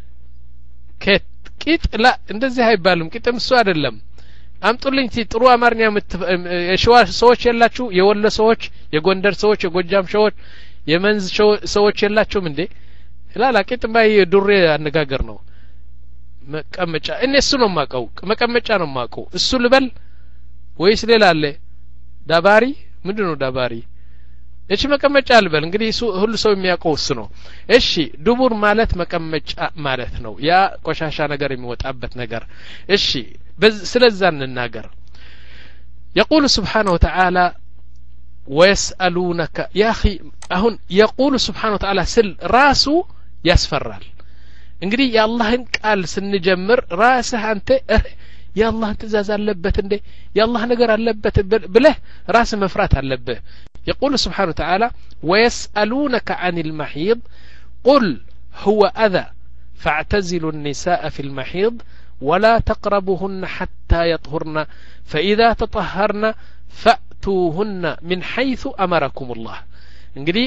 ከት ቂጥ ላ እንደዚህ አይባልም ቂጥም እሱ አይደለም አምጡልኝ ጥሩ አማርኛ የሸዋ ሰዎች ያላችሁ የወሎ ሰዎች የጎንደር ሰዎች የጎጃም ሰዎች የመንዝ ሰዎች ያላችሁም እንዴ ላላ ቂጥማ ዱሬ አነጋገር ነው መቀመጫ እነሱ ነው ማቀው መቀመጫ ነው ማቀው እሱ ልበል ወይስ ሌላ አለ ዳባሪ ምንድነው ዳባሪ እሺ መቀመጫ ልበል እንግዲህ ሁሉ ሰው የሚያውቀው እሱ ነው እሺ ድቡር ማለት መቀመጫ ማለት ነው ያ ቆሻሻ ነገር የሚወጣበት ነገር እሺ ስለዛ እንናገር يقول سبحانه وتعالى ويسألونك يا أخي أهون يقول سبحانه وتعالى سل راسو يسفرال እንግዲህ የአላህን ቃል ስንጀምር ራስህ አንተ የአላህ ትእዛዝ አለበት እንዴ የአላህ ነገር አለበት ብለህ ራስ መፍራት አለበት يقول سبحانه وتعالى ويسألونك عن المحيض قل هو أذى فاعتزلوا النساء في المحيض ولا تقربوهن حتى يطهرن فإذا تطهرن فأتوهن من حيث أمركم الله እንግዲህ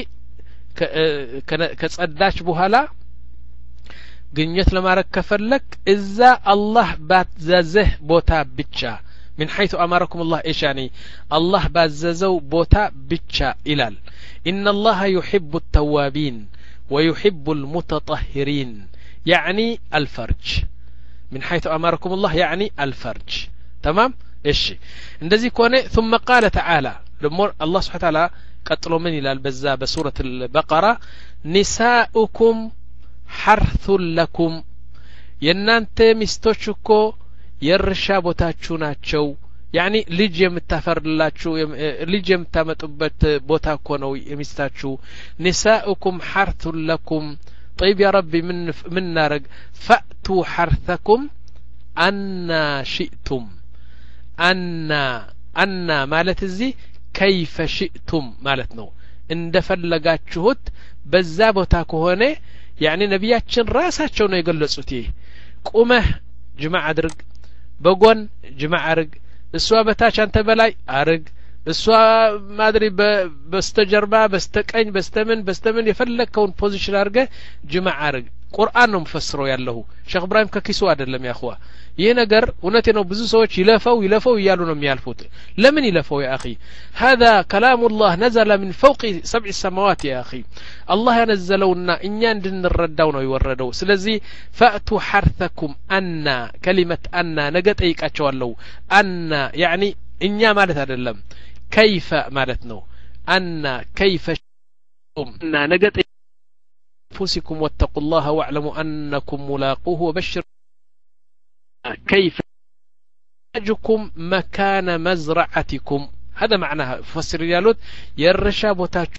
ከጸዳች በኋላ ግንኙነት ለማረግ ከፈለክ እዛ አላህ ባዘዘህ ቦታ ብቻ من حيث أمركم الله إيش يعني الله بعززو بوتا بيتشا إلال إن الله يحب التوابين ويحب المتطهرين يعني الفرج من حيث أمركم الله يعني الفرج تمام إيش اندزي كونه ثم قال تعالى الله سبحانه وتعالى قتلوا من إلى البزا بسورة البقرة نساؤكم حرث لكم ينانت مستوشكو የርሻ ቦታችሁ ናቸው ያኒ ልጅ የምታፈርላችሁ ልጅ የምታመጡበት ቦታ እኮ ነው የሚስታችሁ نساؤكم حرث لكم طيب يا ربي من من نارق فأتوا حرثكم أن شئتم أن أن مالت زي كيف شئتم مالتنا እንደፈለጋችሁት በዛ ቦታ ከሆነ ያኒ ነብያችን ራሳቸው ነው የገለጹት ቁመህ ጅማዕ አድርግ በጎን ጅማዕ አርግ እሷ በታች አንተ በላይ አርግ እሷ ማድሪ በስተጀርባ በስተቀኝ በስተምን በስተምን የፈለከውን ፖዚሽን አርገ ጅማዕ አርግ ቁርአን ነው መፈስረው ያለው ሼክ ኢብራሂም ከኪሱ አይደለም ያخوا ይሄ ነገር እውነቴ ነው ብዙ ሰዎች ይለፈው ይለፈው ይያሉ ነው የሚያልፉት ለምን ይለፈው يا اخي هذا كلام الله نزل من فوق سبع سماوات يا اخي الله ينزلونا እኛ እንድንረዳው ነው ይወረደው ስለዚህ فأتوا حرثكم أن كلمة أن ነገ ጠይቃቸዋለሁ أن يعني እኛ ማለት አይደለም كيف ማለት ነው أن كيف أن ነገ أنفسكم واتقوا الله واعلموا أنكم ملاقوه وبشر كيف يجكم مكان مزرعتكم هذا معناها فسر يالوت يرشا بوتاچو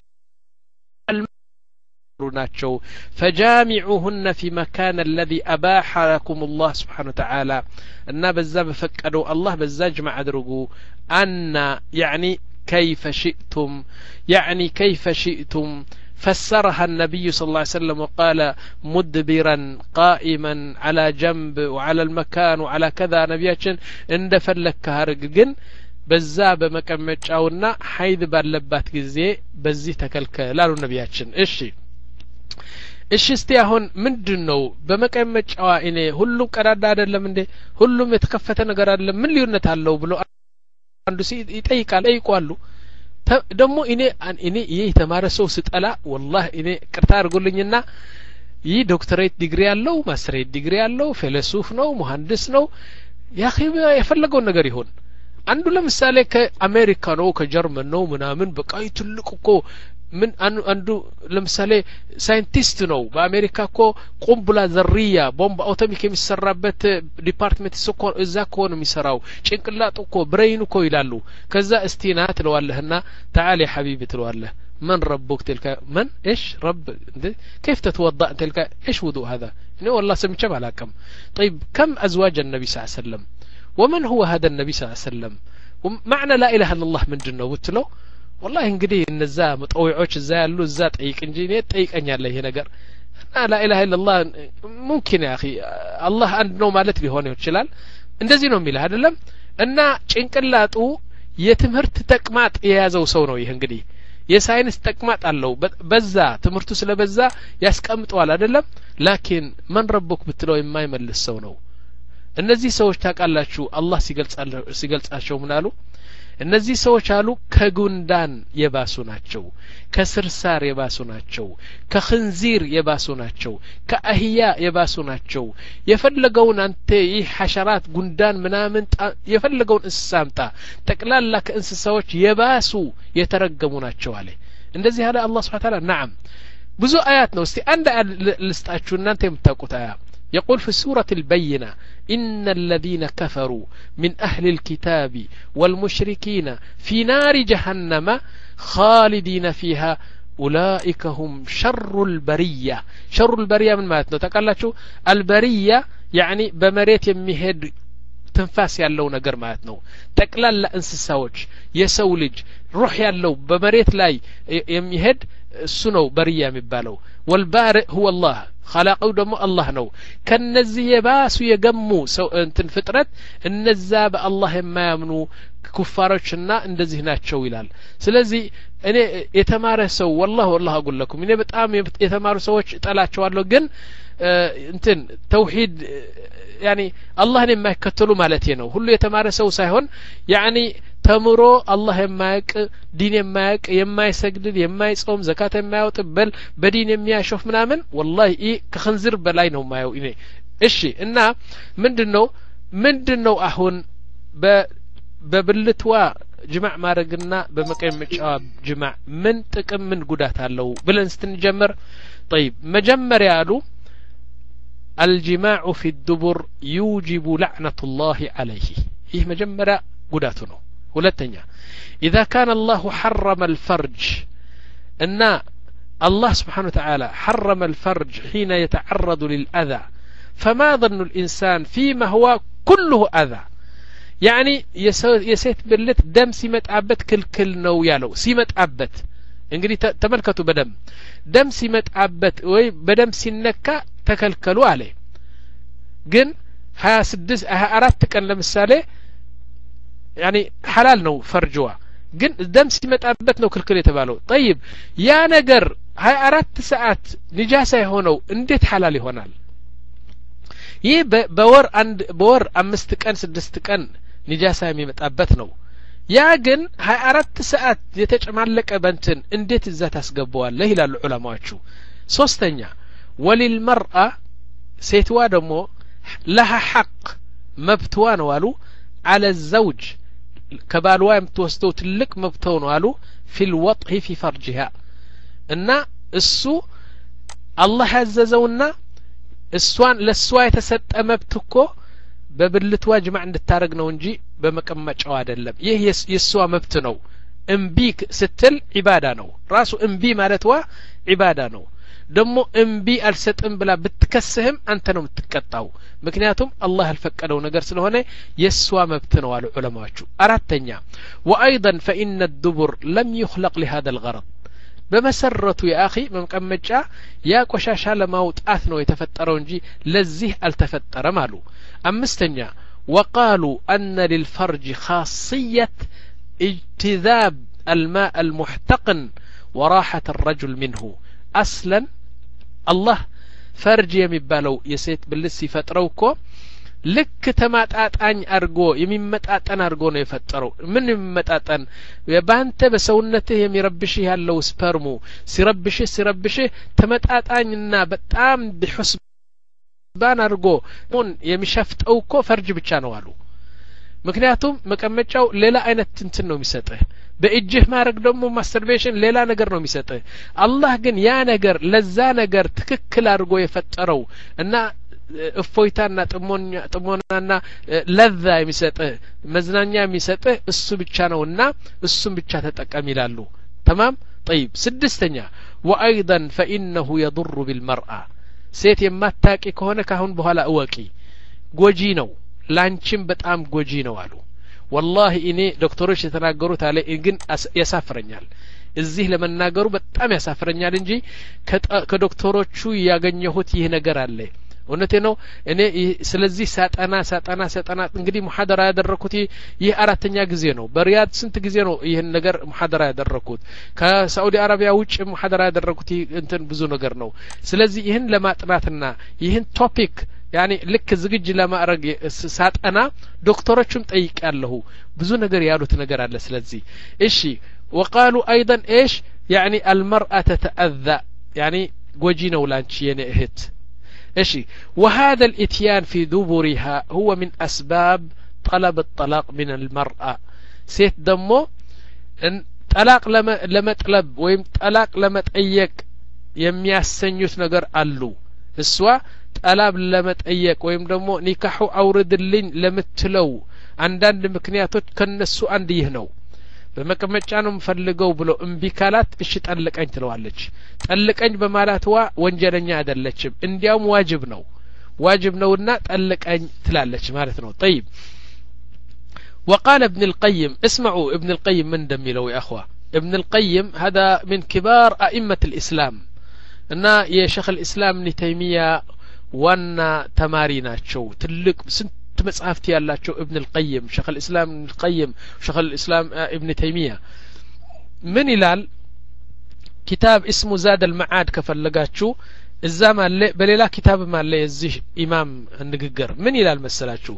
ናቸው فجامعوهن في مكان الذي أباح لكم الله سبحانه وتعالى እና በዛ በፈቀደው አላህ በዛ ጅማ አድርጉ أن يعني كيف شئتم يعني كيف شئتم فسرها النبي صلى الله عليه وسلم وقال مدبرا قائما على جنب وعلى المكان وعلى كذا نبياتشن እንደፈለክ አርግ ግን በዛ በመቀመጫውና ሐይድ ባለባት ጊዜ በዚህ ተከልከለ አሉ ነብያችን እሺ እሺ እስቲ አሁን ምንድነው በመቀመጫዋ እኔ ሁሉም ቀዳዳ አይደለም እንዴ ሁሉም የተከፈተ ነገር አይደለም ምን ልዩነት አለው ብሎ አንዱ ይጠይቃል ይቆያሉ ደግሞ እኔ እኔ ይሄ የተማረ ሰው ስጠላ والله እኔ ቅርታ አድርጉልኝና ይህ ዶክተሬት ዲግሪ ያለው ማስተሬት ዲግሪ ያለው ፊሎሶፍ ነው መሐንዲስ ነው ያኺ የፈለገው ነገር ይሁን አንዱ ለምሳሌ ከአሜሪካ ነው ከጀርመን ነው ምናምን በቃ ይትልቅ እኮ ምን አንዱ ለምሳሌ ሳይንቲስት ነው በአሜሪካ እኮ ቁምቡላ ዘርያ ቦምብ አውቶሚክ የሚሰራበት ዲፓርትመንት እኮ እዛ እኮ ነው የሚሰራው ጭንቅላቱ እኮ ብሬን እኮ ይላሉ ከዛ እስቲና ትለዋለህና تعال يا حبيبي ትለዋለህ من ربك تلك من ايش رب كيف تتوضا تلك ايش وضوء هذا انه والله سمعت علىكم طيب كم ازواج النبي صلى الله عليه وسلم ومن هو هذا النبي صلى الله عليه وسلم ومعنى لا اله الا الله من جنه وتلو والله እንግዲህ እነዛ መጣውዖች እዛ ያሉ እዛ ጠይቅ እንጂ እኔ ጠይቀኛለህ ይሄ ነገር لا اله الا الله ممكن يا اخي الله አንድ ነው ማለት ሊሆን ይችላል እንደዚህ ነው የሚለው አይደለም እና ጭንቅላቱ የትምህርት ተቅማጥ የያዘው ሰው ነው ይሄ እንግዲህ የሳይንስ ተቅማጥ አለው በዛ ትምህርቱ ስለበዛ ያስቀምጠዋል አይደለም ላኪን ማን ረብክ ብትለው የማይመልስ ሰው ነው እነዚህ ሰዎች ታውቃላችሁ አላህ ሲገልጻቸው ሲገልጻቸው ምን አሉ እነዚህ ሰዎች አሉ ከጉንዳን የባሱ ናቸው ከስርሳር የባሱ ናቸው ከخنزير የባሱ ናቸው ከአህያ የባሱ ናቸው የፈለገውን አንተ ይህ ሐሸራት ጉንዳን ምናምን የፈለገውን እንስሳምጣ ጠቅላላ ከእንስሳዎች የባሱ የተረገሙ ናቸው አለ እንደዚህ አለ አላህ Subhanahu Wa Ta'ala نعم ብዙ አያት ነው እስቲ አንድ ልስጣችሁ እናንተ የምታውቁት አያ يقول في سورة البينة إن الذين كفروا من أهل الكتاب والمشركين في نار جهنم خالدين فيها أولئك هم شر البرية شر البرية من ماتنا تقال البرية يعني بمريت يمهد تنفاس ያለው ነገር ማለት ነው ጠቅላላ እንስሳዎች የሰው ልጅ روح ያለው በመሬት ላይ የሚሄድ እሱ ነው በሪያ የሚባለው والبارئ هو الله خلقው ደግሞ አላህ ነው ከነዚህ የባሱ የገሙ ሰው እንትን ፍጥረት እነዛ በአላህ የማያምኑ ኩፋሮችና እንደዚህ ናቸው ይላል ስለዚህ እኔ የተማረ ሰው والله والله اقول لكم እኔ በጣም የተማሩ ሰዎች ጠላቸዋለሁ ግን እንትን ተውሂድ يعني አላህን የማይከተሉ ማለት ነው ሁሉ የተማረ ሰው ሳይሆን يعني ተምሮ አላህ የማያውቅ ዲን የማያውቅ የማይሰግድ የማይጾም ዘካት የማያወጥ በል በዲን የሚያሾፍ ምናምን والله ኢ ከخنزير በላይ ነው ማየው እኔ እሺ እና ምንድነው ምንድነው አሁን በብልትዋ ጅማዕ ማረግና በመቀመጫዋ ጅማዕ ምን ጥቅም ምን ጉዳት አለው ብለን ስትንጀምር طيب መጀመሪያ አሉ الجماع في الدبر يوجب لعنة الله عليه ይህ መጀመሪያ ጉዳቱ ነው ሁለተኛ إذا كان الله حرم الفرج أن الله سبحانه وتعالى حرم الفرج حين يتعرض للأذى فما ظن الإنسان فيما هو كله أذى يعني يسيت بلت دم سيمت عبت كل كل نو يالو سيمت عبت እንግዲህ ተመልከቱ በደም ደም ሲመት አበት ወይ በደም ሲነካ ተከልከሉ አለ ግን ሀያ ስድስት ሀያ አራት ቀን ለምሳሌ يعني حلال ነው ፈርጅዋ ግን ደም ሲመጣበት ነው ክልክል የተባለው طيب ያ ነገር ሀያ አራት ሰዓት ንጃሳ የሆነው እንዴት حلال ይሆናል ይህ በወር አንድ በወር አምስት ቀን ስድስት ቀን ንጃሳ የሚመጣበት ነው ያ ግን ሀያ አራት ሰዓት የተጨማለቀ በንትን እንዴት እዛ ታስገባዋለህ ይላሉ ዑለማዎቹ ሶስተኛ ወሊልመርአ ሴትዋ ደግሞ لها حق መብትዋ ነው አሉ على الزوج ከባልዋ የምትወስደው ትልቅ መብተው ነው አሉ في الوطء في فرجها እና እሱ አላህ ያዘዘውና እሷን ለሷ የተሰጠ መብት እኮ በብልቷ ጅማዕ እንድታረግ ነው እንጂ በመቀመጫው አይደለም ይህ የሷ መብት ነው እምቢ ስትል ዒባዳ ነው ራሱ እምቢ ማለትዋ ዒባዳ ነው ደሞ እምቢ አልሰጥም ብላ ብትከስህም አንተ ነው የምትቀጣው ምክንያቱም አላህ ያልፈቀደው ነገር ስለሆነ የሷ መብት ነው አሉ ዑለማዎቹ አራተኛ وأيضا فإن الدبر لم يخلق لهذا الغرض በመሰረቱ ያኺ መቀመጫ ያ ቆሻሻ ለማውጣት ነው የተፈጠረው እንጂ ለዚህ አልተፈጠረም አሉ አምስተኛ وقالوا أن للفرج خاصية اجتذاب الماء المحتقن وراحة الرجل منه أصلا الله فرج የሚባለው የሴት ብልት ሲፈጥረው እኮ ልክ ተማጣጣኝ አርጎ የሚመጣጠን አርጎ ነው የፈጠረው ምን የሚመጣጠን በአንተ በሰውነትህ የሚረብሽህ ያለው ስፐርሙ ሲረብሽህ ሲረብሽህ ተመጣጣኝና በጣም በሁስባን አርጎ ምን የሚሸፍጠው እኮ ፈርጅ ብቻ ነው አሉ ምክንያቱም መቀመጫው ሌላ አይነት እንትን ነው የሚሰጥህ በእጅህ ማረግ ደግሞ ማስተርቤሽን ሌላ ነገር ነው የሚሰጥህ አላህ ግን ያ ነገር ለዛ ነገር ትክክል አድርጎ የፈጠረው እና እፎይታና ጥሞኛ ጥሞናና ለዛ የሚሰጥህ መዝናኛ የሚሰጥህ እሱ ብቻ ነውና እሱም ብቻ ተጠቀም ይላሉ تمام طيب ስድስተኛ وأيضا فإنه يضر بالمرأة ሴት የማታቂ ከሆነ ካሁን በኋላ እወቂ ጎጂ ነው ላንቺም በጣም ጎጂ ነው አሉ والله እኔ ዶክተሮች የተናገሩት አለ ግን ያሳፍረኛል እዚህ ለመናገሩ በጣም ያሳፍረኛል እንጂ ከዶክተሮቹ ያገኘሁት ይህ ነገር አለ እውነቴ ነው እኔ ስለዚህ ሳጠና ሳጠና ሳጠና እንግዲህ ሙሐደራ ያደረኩት ይህ አራተኛ ጊዜ ነው በሪያድ ስንት ጊዜ ነው ይህን ነገር ሙሐደራ ያደረኩት ከሳዑዲ አረቢያ ውጭ ሙሐደራ ያደረኩት እንትን ብዙ ነገር ነው ስለዚህ ይህን ለማጥናትና ይህን ቶፒክ يعني لك زግጅ ለማረግ ሳጠና ዶክተሮቹም ጠይቃለሁ ብዙ ነገር ያሉት ነገር አለ ስለዚህ እሺ وقالوا ايضا ايش يعني المرأة تتأذى يعني ጎጂ ነው ላንቺ የኔ እህት እሺ وهذا الاتيان في دبرها هو من اسباب طلب الطلاق من المرأة ሴት ደሞ ጠላቅ ለመጥለብ ወይም ጠላቅ ለመጠየቅ የሚያሰኙት ነገር አሉ እሷ ጠላብ ለመጠየቅ ወይም ደግሞ ኒካሁ አውርድልኝ ለምትለው አንዳንድ ምክንያቶች ከነሱ አንድ ይህ ነው በመቀመጫ ነው ፈልገው ብሎ እምቢ ካላት እሺ ጠልቀኝ ትለዋለች ጠልቀኝ በማለትዋ ወንጀለኛ አይደለችም እንዲያውም ዋጅብ ነው ዋጅብ ነውና ጠልቀኝ ትላለች ማለት ነው طيب وقال ابن القيم اسمعوا ابن القيم من دميلو يا اخوه ابن القيم هذا من كبار ائمه الاسلام እና የሸኽ الاسلام ابن تيميه ዋና ተማሪ ናቸው ትልቅ ስንት መጽሐፍት ያላቸው ابن القيم شيخ الاسلام ابن القيم شيخ الاسلام ابن تيميه من ይላል كتاب اسمه زاد المعاد ከፈለጋችሁ እዛም አለ በሌላ ኪታብም አለ የዚህ ኢማም ንግግር ምን ይላል መሰላችሁ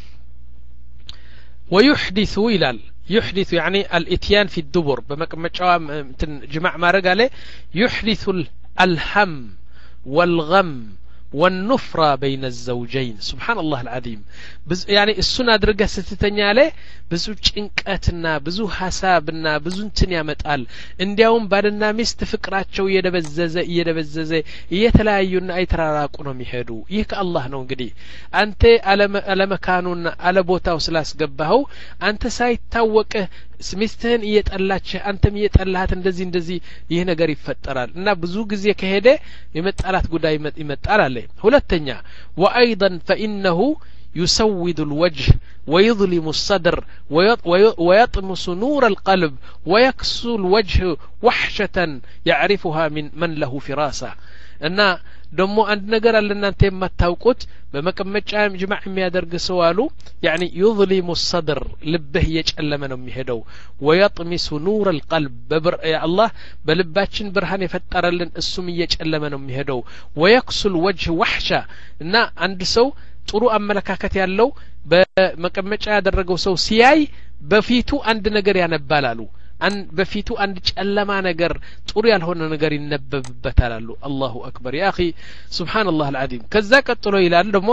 ويحدث ይላል يحدث يعني الاتيان في الدبر بمقمጫዋ جماع ማረግ አለ يحدث الهم والغم والنفرة بين الزوجين سبحان الله العظيم يعني السنة درجة ستتنيا عليه بزو ጭንቀትና ብዙ ሐሳብና ብዙ እንትን ያመጣል እንዲያውም ባልና ሚስት ፍቅራቸው እየደበዘዘ እየደበዘዘ እየተለያዩና አይተራራቁ ነው የሚሄዱ ይህ ከአላህ ነው እንግዲህ አንተ አለመካኑና አለቦታው ስላስገባው አንተ ሳይታወቅ ሚስትህን እየጠላች አንተም እየጠላሃት እንደዚህ እንደዚህ ይህ ነገር ይፈጠራል እና ብዙ ጊዜ ከሄደ የመጣላት ጉዳይ ይመጣል አለ ሁለተኛ وأيضا فإنه يسود الوجه ويظلم الصدر ويطمس نور القلب ويكسو الوجه وحشة يعرفها من من له فراسة እና ደሞ አንድ ነገር አለ እናንተ የማታውቁት በመቀመጫ ጅማዕ የሚያደርግ ሰው አሉ يعني يظلم الصدر ልብህ እየጨለመ ነው የሚሄደው ويطمس نور القلب በብር ያ አላህ በልባችን ብርሃን የፈጠረልን እሱም እየጨለመ ነው የሚሄደው ويكسو الوجه وحشة እና አንድ ሰው ጥሩ አመለካከት ያለው በመቀመጫ ያደረገው ሰው ሲያይ በፊቱ አንድ ነገር ያነባላሉ አን በፊቱ አንድ ጨለማ ነገር ጥሩ ያልሆነ ነገር ይነበብበታል አሉ አላሁ አክበር ያ اخي سبحان الله العظيم ከዛ ቀጥሎ ይላል ደግሞ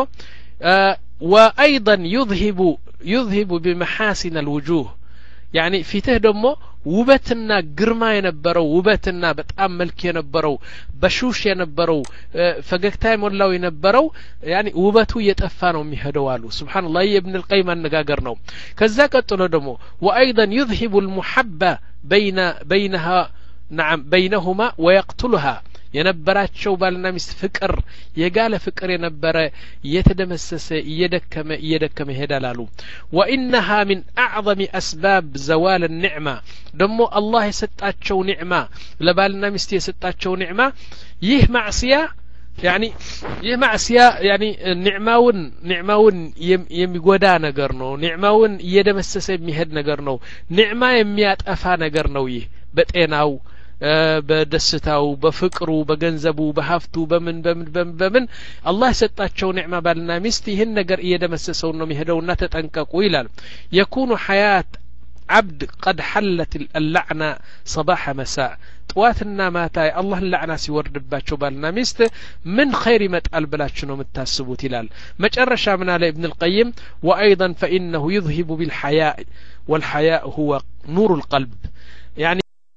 وايضا يذهب يذهب بمحاسن الوجوه يعني ፊትህ ደግሞ ውበትና ግርማ የነበረው ውበትና በጣም መልክ የነበረው በሹሽ የነበረው ፈገግታ የሞላው የነበረው ያኒ ውበቱ እየጠፋ ነው የሚሄደው አሉ ሱብሃንአላህ ኢብኑ አልቀይም አነጋገር ነው ከዛ ቀጥሎ ደግሞ وايضا يذهب المحبه بين بينها نعم بينهما ويقتلها የነበራቸው ባልና ሚስት ፍቅር የጋለ ፍቅር የነበረ የተደመሰሰ እየደከመ እየደከመ ይሄዳል አሉ وانها من اعظم اسباب زوال النعمه ደሞ አላህ የሰጣቸው ኒዕማ ለባልና ሚስት የሰጣቸው ኒዕማ ይህ ማዕሲያ يعني ይህ ማዕሲያ يعني ኒዕማውን ኒዕማውን የሚጎዳ ነገር ነው ኒዕማውን እየደመሰሰ የሚሄድ ነገር ነው ኒዕማ የሚያጠፋ ነገር ነው ይህ በጤናው በደስታው በፍቅሩ በገንዘቡ በሀፍቱ በምን በምን በምን በምን አላህ የሰጣቸው ኒዕማ ባልና ሚስት ይህን ነገር እየደመሰሰው ነው የሚሄደውና ተጠንቀቁ ይላል يكون حياة عبد قد حلت اللعنة صباح مساء طواتنا ماتا الله اللعنة ሲወርድባቸው ባልና ሚስት ምን خير ይመጣል ብላችሁ ነው የምታስቡት ይላል መጨረሻ ምን አለ ابن القيم وايضا فانه يذهب بالحياء والحياء هو نور القلب يعني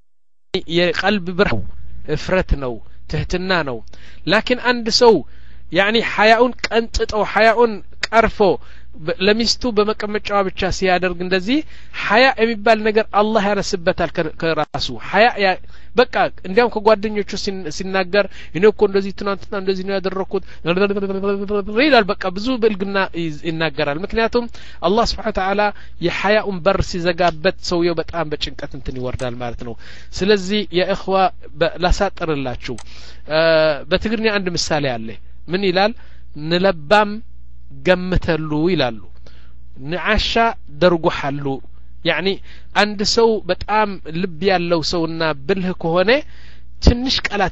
የቀልብ ብርሃን እፍረት ነው ትህትና ነው ላኪን አንድ ሰው يعني حياءን ቀንጥጠው حياءን ቀርፎ ለሚስቱ በመቀመጫዋ ብቻ ሲያደርግ እንደዚህ حياء የሚባል ነገር አላህ ያነስበታል ከራሱ حياء በቃ እንዲያውም ከጓደኞቹ ሲናገር እኔ እኮ እንደዚህ ትናንትና እንደዚህ ነው ያደረኩት ይላል በቃ ብዙ በልግና ይናገራል ምክንያቱም አላህ Subhanahu Wa Ta'ala የሐያኡን በር ሲዘጋበት ሰውየው በጣም በጭንቀት እንትን ይወርዳል ማለት ነው ስለዚህ የእኽዋ ላሳጥርላችሁ በትግርኛ አንድ ምሳሌ አለ ምን ይላል ንለባም ገምተሉ ይላሉ ንዓሻ ደርጉሐሉ يعني አንድ ሰው በጣም ልብ ያለው ሰውና ብልህ ከሆነ ትንሽ ቃላት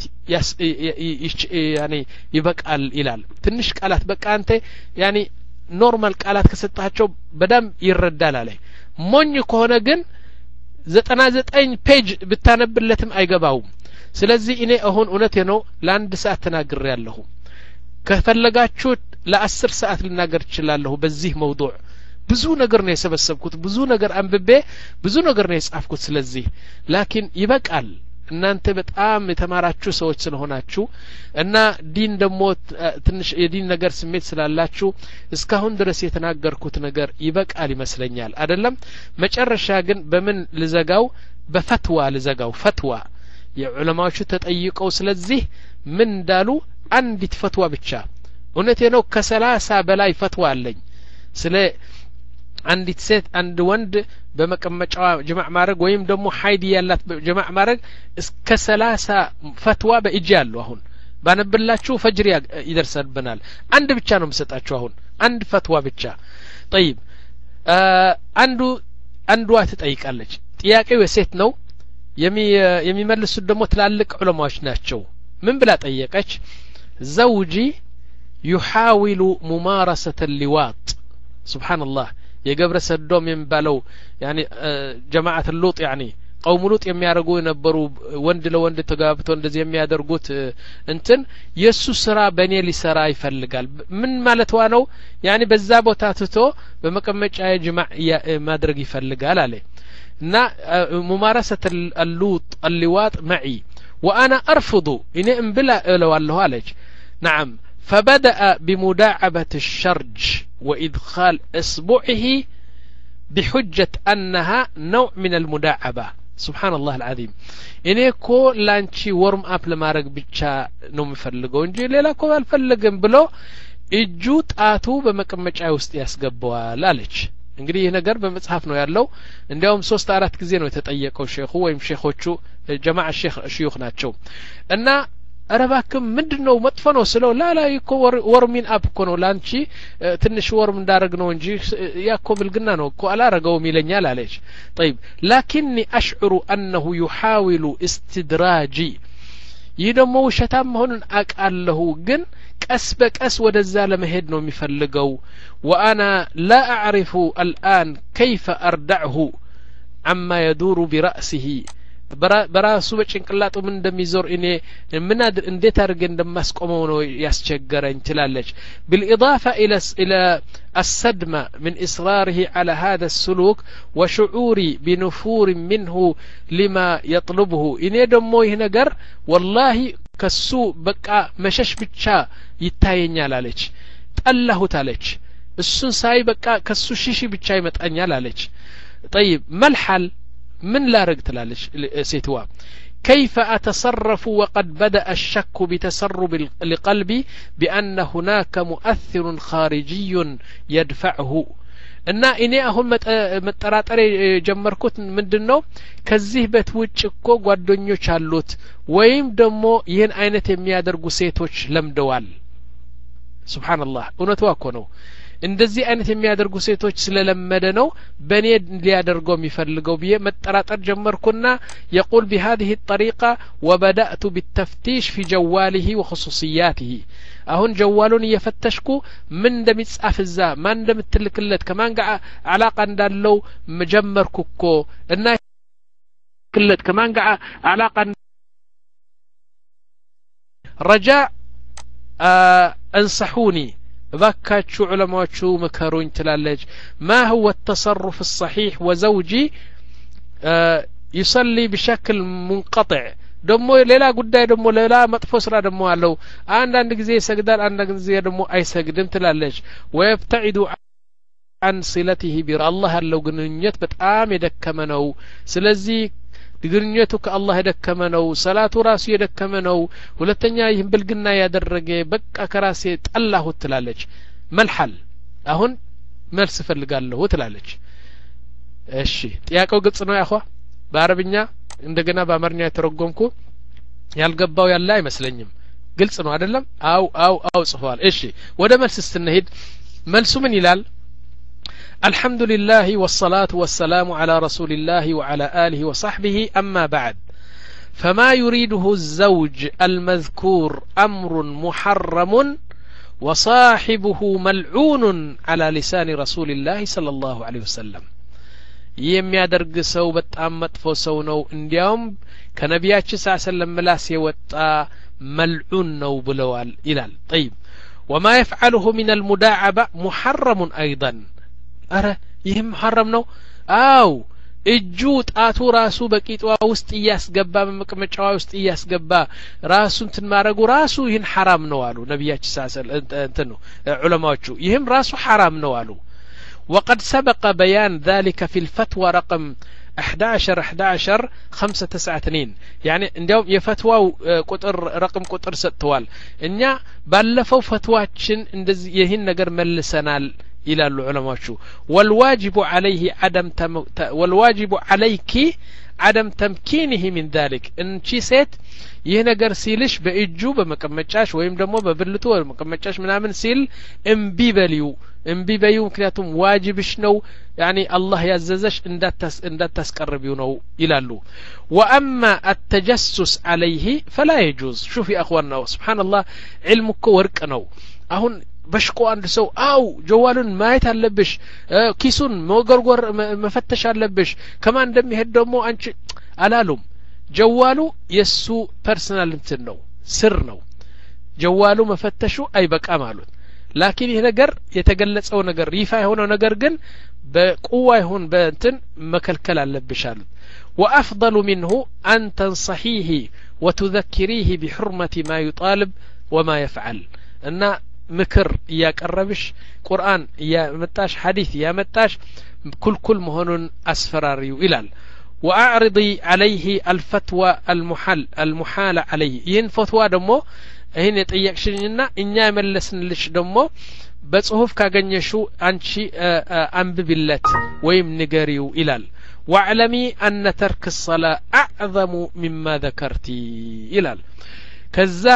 يعني ይበቃል ይላል ትንሽ ቃላት በቃ አንተ يعني ኖርማል ቃላት ከሰጣቸው በደም ይረዳል አለ ሞኝ ከሆነ ግን ዘጠና ዘጠኝ ፔጅ ብታነብለትም አይገባውም ስለዚህ እኔ አሁን እውነቴ ነው ለአንድ ሰዓት ተናግሬያለሁ ከፈለጋችሁ ለአስር ሰዓት ልናገር እችላለሁ በዚህ መውዱዕ ብዙ ነገር ነው የሰበሰብኩት ብዙ ነገር አንብቤ ብዙ ነገር ነው የጻፍኩት ስለዚህ ላኪን ይበቃል እናንተ በጣም የተማራችሁ ሰዎች ስለሆናችሁ እና ዲን ደሞ ትንሽ የዲን ነገር ስሜት ስላላችሁ እስካሁን ድረስ የተናገርኩት ነገር ይበቃል ይመስለኛል አይደለም መጨረሻ ግን በምን ልዘጋው በፈትዋ ልዘጋው ፈትዋ የዑለማዎቹ ተጠይቀው ስለዚህ ምን እንዳሉ አንዲት ፈትዋ ብቻ እውነቴ ነው ከሰላሳ በላይ ፈትዋ አለኝ ስለ አንዲት ሴት አንድ ወንድ በመቀመጫዋ ጀማዕ ማድረግ ወይም ደግሞ ሀይድ ያላት ጀማዕ ማድረግ እስከ ሰላሳ ፈትዋ በእጅ ያለው አሁን ባነብላችሁ ፈጅር ይደርሰብናል አንድ ብቻ ነው የምሰጣችሁ አሁን አንድ ፈትዋ ብቻ طيب አንዱ አንዷ ትጠይቃለች ጥያቄው የሴት ነው የሚመልሱት ደግሞ ትላልቅ ዑለማዎች ናቸው ምን ብላ ጠየቀች زوجي يحاول ممارسة اللواط سبحان الله የገብረ ሰዶም የሚባለው يعني جماعة اللوط يعني قوم لوط የሚያደርጉ የነበሩ ወንድ ለወንድ ተጋብተው እንደዚህ የሚያደርጉት እንትን የሱ ስራ በኔ ሊሰራ ይፈልጋል ምን ማለትዋ ነው يعني በዛ ቦታ ትቶ በመቀመጫ ጅማዕ ማድረግ ይፈልጋል አለ እና ممارسة اللوط اللواط معي وانا ارفض ان امبلا لو عليك نعم فبدأ بمداعبة الشرج وإدخال إصبعه بحجة أنها نوع من المداعبة سبحان الله العظيم إني كو لانشي ورم أب لما رق بيتشا نوم يفلقون جي ليلا كو الفلقن بلو إجو تآتو بمكمج عوست يسقبوا لالج እንግዲህ ይህ ነገር በመጽሐፍ ነው ያለው እንዲያውም ሶስት አራት ጊዜ ነው የተጠየቀው ሼኹ ወይም ሼኾቹ ጀማዓ ሼኽ ሼኽ ናቸው እና አረባክም ምንድነው መጥፎ ነው ስለው ላላ ይኮ ወርሚን አፕ እኮ ነው ላንቺ ትንሽ ወርም እንዳረግ ነው እንጂ ያኮ ብልግና ነው እኮ አላረገውም ይለኛል አለች طيب لكني اشعر انه يحاول استدراجي ይህ ደግሞ ውሸታም መሆኑን አቃለሁ ግን ቀስ በቀስ ወደዛ ለመሄድ ነው የሚፈልገው وانا لا اعرف الان كيف اردعه عما يدور برأسه በራሱ በጭንቅላቱ ምን እንደሚዞር እኔ ምን እንዴት አድርገ እንደማስቆመው ነው ያስቸገረኝ ትላለች بالإضافة إلى إلى الصدمة من إصراره على هذا السلوك وشعوري بنفور منه لما يطلبه إني دمو ይህ ነገር والله ከሱ በቃ መሸሽ ብቻ ይታየኛል አለች ጠላሁት አለች እሱን ሳይ በቃ ከሱ ሽሽ ብቻ ይመጣኛል አለች طيب መልሐል من لا رجت سيتوا كيف أتصرف وقد بدأ الشك بتسرب لقلبي بأن هناك مؤثر خارجي يدفعه እና እኔ አሁን መጠራጠሬ ጀመርኩት ምንድነው ከዚህ በትውጭ እኮ ጓደኞች አሉት ወይም ደግሞ ይህን አይነት የሚያደርጉ ሴቶች ለምደዋል ሱብሃንአላህ እውነቱ እኮ ነው እንደዚህ አይነት የሚያደርጉ ሴቶች ስለለመደ ነው በኔ ሊያደርገው የሚፈልገው ብዬ መጠራጠር ጀመርኩና يقول بهذه الطريقة وبدأت بالتفتيش في جواله وخصوصياته አሁን ጀዋሉን እየፈተሽኩ ምን እንደሚጻፍ እዛ ማን እንደምትልክለት ከማን ጋር አላቃ እንዳለው መጀመርኩ እኮ እና ክለት ከማን ጋር አላቃ رجاء انصحوني باكاتشو علماءاتشو مكروين تلالج ما هو التصرف الصحيح وزوجي يصلي بشكل منقطع دمو ليلا قداي دمو ليلا مطفو سرا دمو علو عندن غزي يسجدال عندن غزي دمو اي سجدم تلالج ويبتعد عن صلته بر الله لو ግንኙነት በጣም የደከመ ነው ስለዚህ ግንኙነቱ ከአላህ የደከመ ነው ሰላቱ ራሱ የደከመ ነው ሁለተኛ ይህን ብልግና ያደረገ በቃ ከራሴ ጠላሁ ትላለች መልሐል አሁን መልስ ፈልጋለሁ ትላለች እሺ ጥያቄው ግልጽ ነው ያخوا በአረብኛ እንደገና በአማርኛ ተረጎምኩ ያልገባው ያለ አይመስለኝም ግልጽ ነው አይደለም አው አው አው ጽፏል እሺ ወደ መልስ ስትነሄድ መልሱ ምን ይላል الحمد لله والصلاة والسلام على رسول الله وعلى آله وصحبه أما بعد فما يريده الزوج المذكور أمر محرم وصاحبه ملعون على لسان رسول الله صلى الله عليه وسلم የሚያደርግ ሰው በጣም መጥፎ ሰው ነው እንዲያውም ከነቢያችን ሰለላሁ ዐለይሂ ወሰለም ምላስ የወጣ መልዑን ነው ብለዋል ይላል طيب وما يفعله من المداعبة محرم أيضا አረ ይህም حرام ነው አው እጁ ጣቱ ራሱ በቂጧ ውስጥ ያስገባ በመቀመጫዋ ውስጥ ያስገባ ራሱን ትማረጉ ራሱ ይህን حرام ነው አሉ ነብያችን ሰለላሁ ዐለይሂ ወሰለም ዑለማዎቹ ይህም ራሱ حرام ነው አሉ وقد سبق بيان ذلك في الفتوى رقم أحد عشر أحد عشر خمسة تسعة اثنين يعني عندهم يفتوى قطر رقم قطر ستوال إنيا بلفوا فتواتشن اندز يهين نجر ملسنال إلى العلماء شو والواجب عليه عدم تم والواجب عليك عدم تمكينه من ذلك إن شي سيت يهنجر سيلش بإجو بمكمتشاش ويم دمو ببلتو بمكمتشاش منامن سيل امبي بليو امبي بيو مكنياتهم واجبش نو يعني الله يعززش اندات اندات تسقربيو نو يلالو واما التجسس عليه فلا يجوز شوفي اخواننا سبحان الله علمك ورق نو አሁን በሽቆ አንድ ሰው አው ጀዋሉን ማየት አለብሽ ኪሱን መገርገር መፈተሽ አለብሽ ከማን እንደሚሄድ ደግሞ አንቺ አላሉም ጀዋሉ የሱ ፐርሰናል እንትን ነው ስር ነው ጀዋሉ መፈተሹ አይበቃም አሉት ላኪን ይሄ ነገር የተገለጸው ነገር ይፋ የሆነው ነገር ግን በቁዋ ይሁን በእንትን መከልከል አለብሽ አሉት وافضل منه ان تنصحيه وتذكريه بحرمه ما يطالب وما يفعل ان ምክር ያቀረብሽ ቁርአን ያመጣሽ ሐዲስ ያመጣሽ ኩል ኩል መሆኑን አስፈራሪው ይላል واعرضي عليه الفتوى المحل المحال عليه ይህን ፈትዋ ደግሞ ይህን የጠየቅሽኝና እኛ መለስንልሽ ደግሞ በጽሁፍ ካገኘሽው አንቺ አንብብለት ወይም ንገሪው ይላል واعلمي ان ترك الصلاه اعظم مما ذكرتي ይላል ከዛ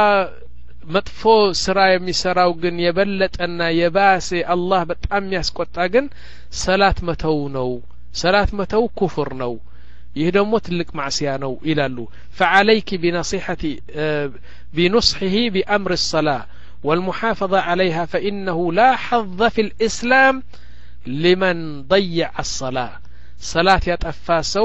መጥፎ ስራ የሚሰራው ግን የበለጠና የባሰ አላህ በጣም ያስቆጣ ግን ሰላት መተው ነው ሰላት መተው ኩፍር ነው ይህ ደግሞ ትልቅ ማዕሲያ ነው ይላሉ فعليك بنصيحتي بنصحه بأمر الصلاة والمحافظة عليها فإنه لا حظ في الإسلام لمن ضيع الصلاة صلاة يتفاسو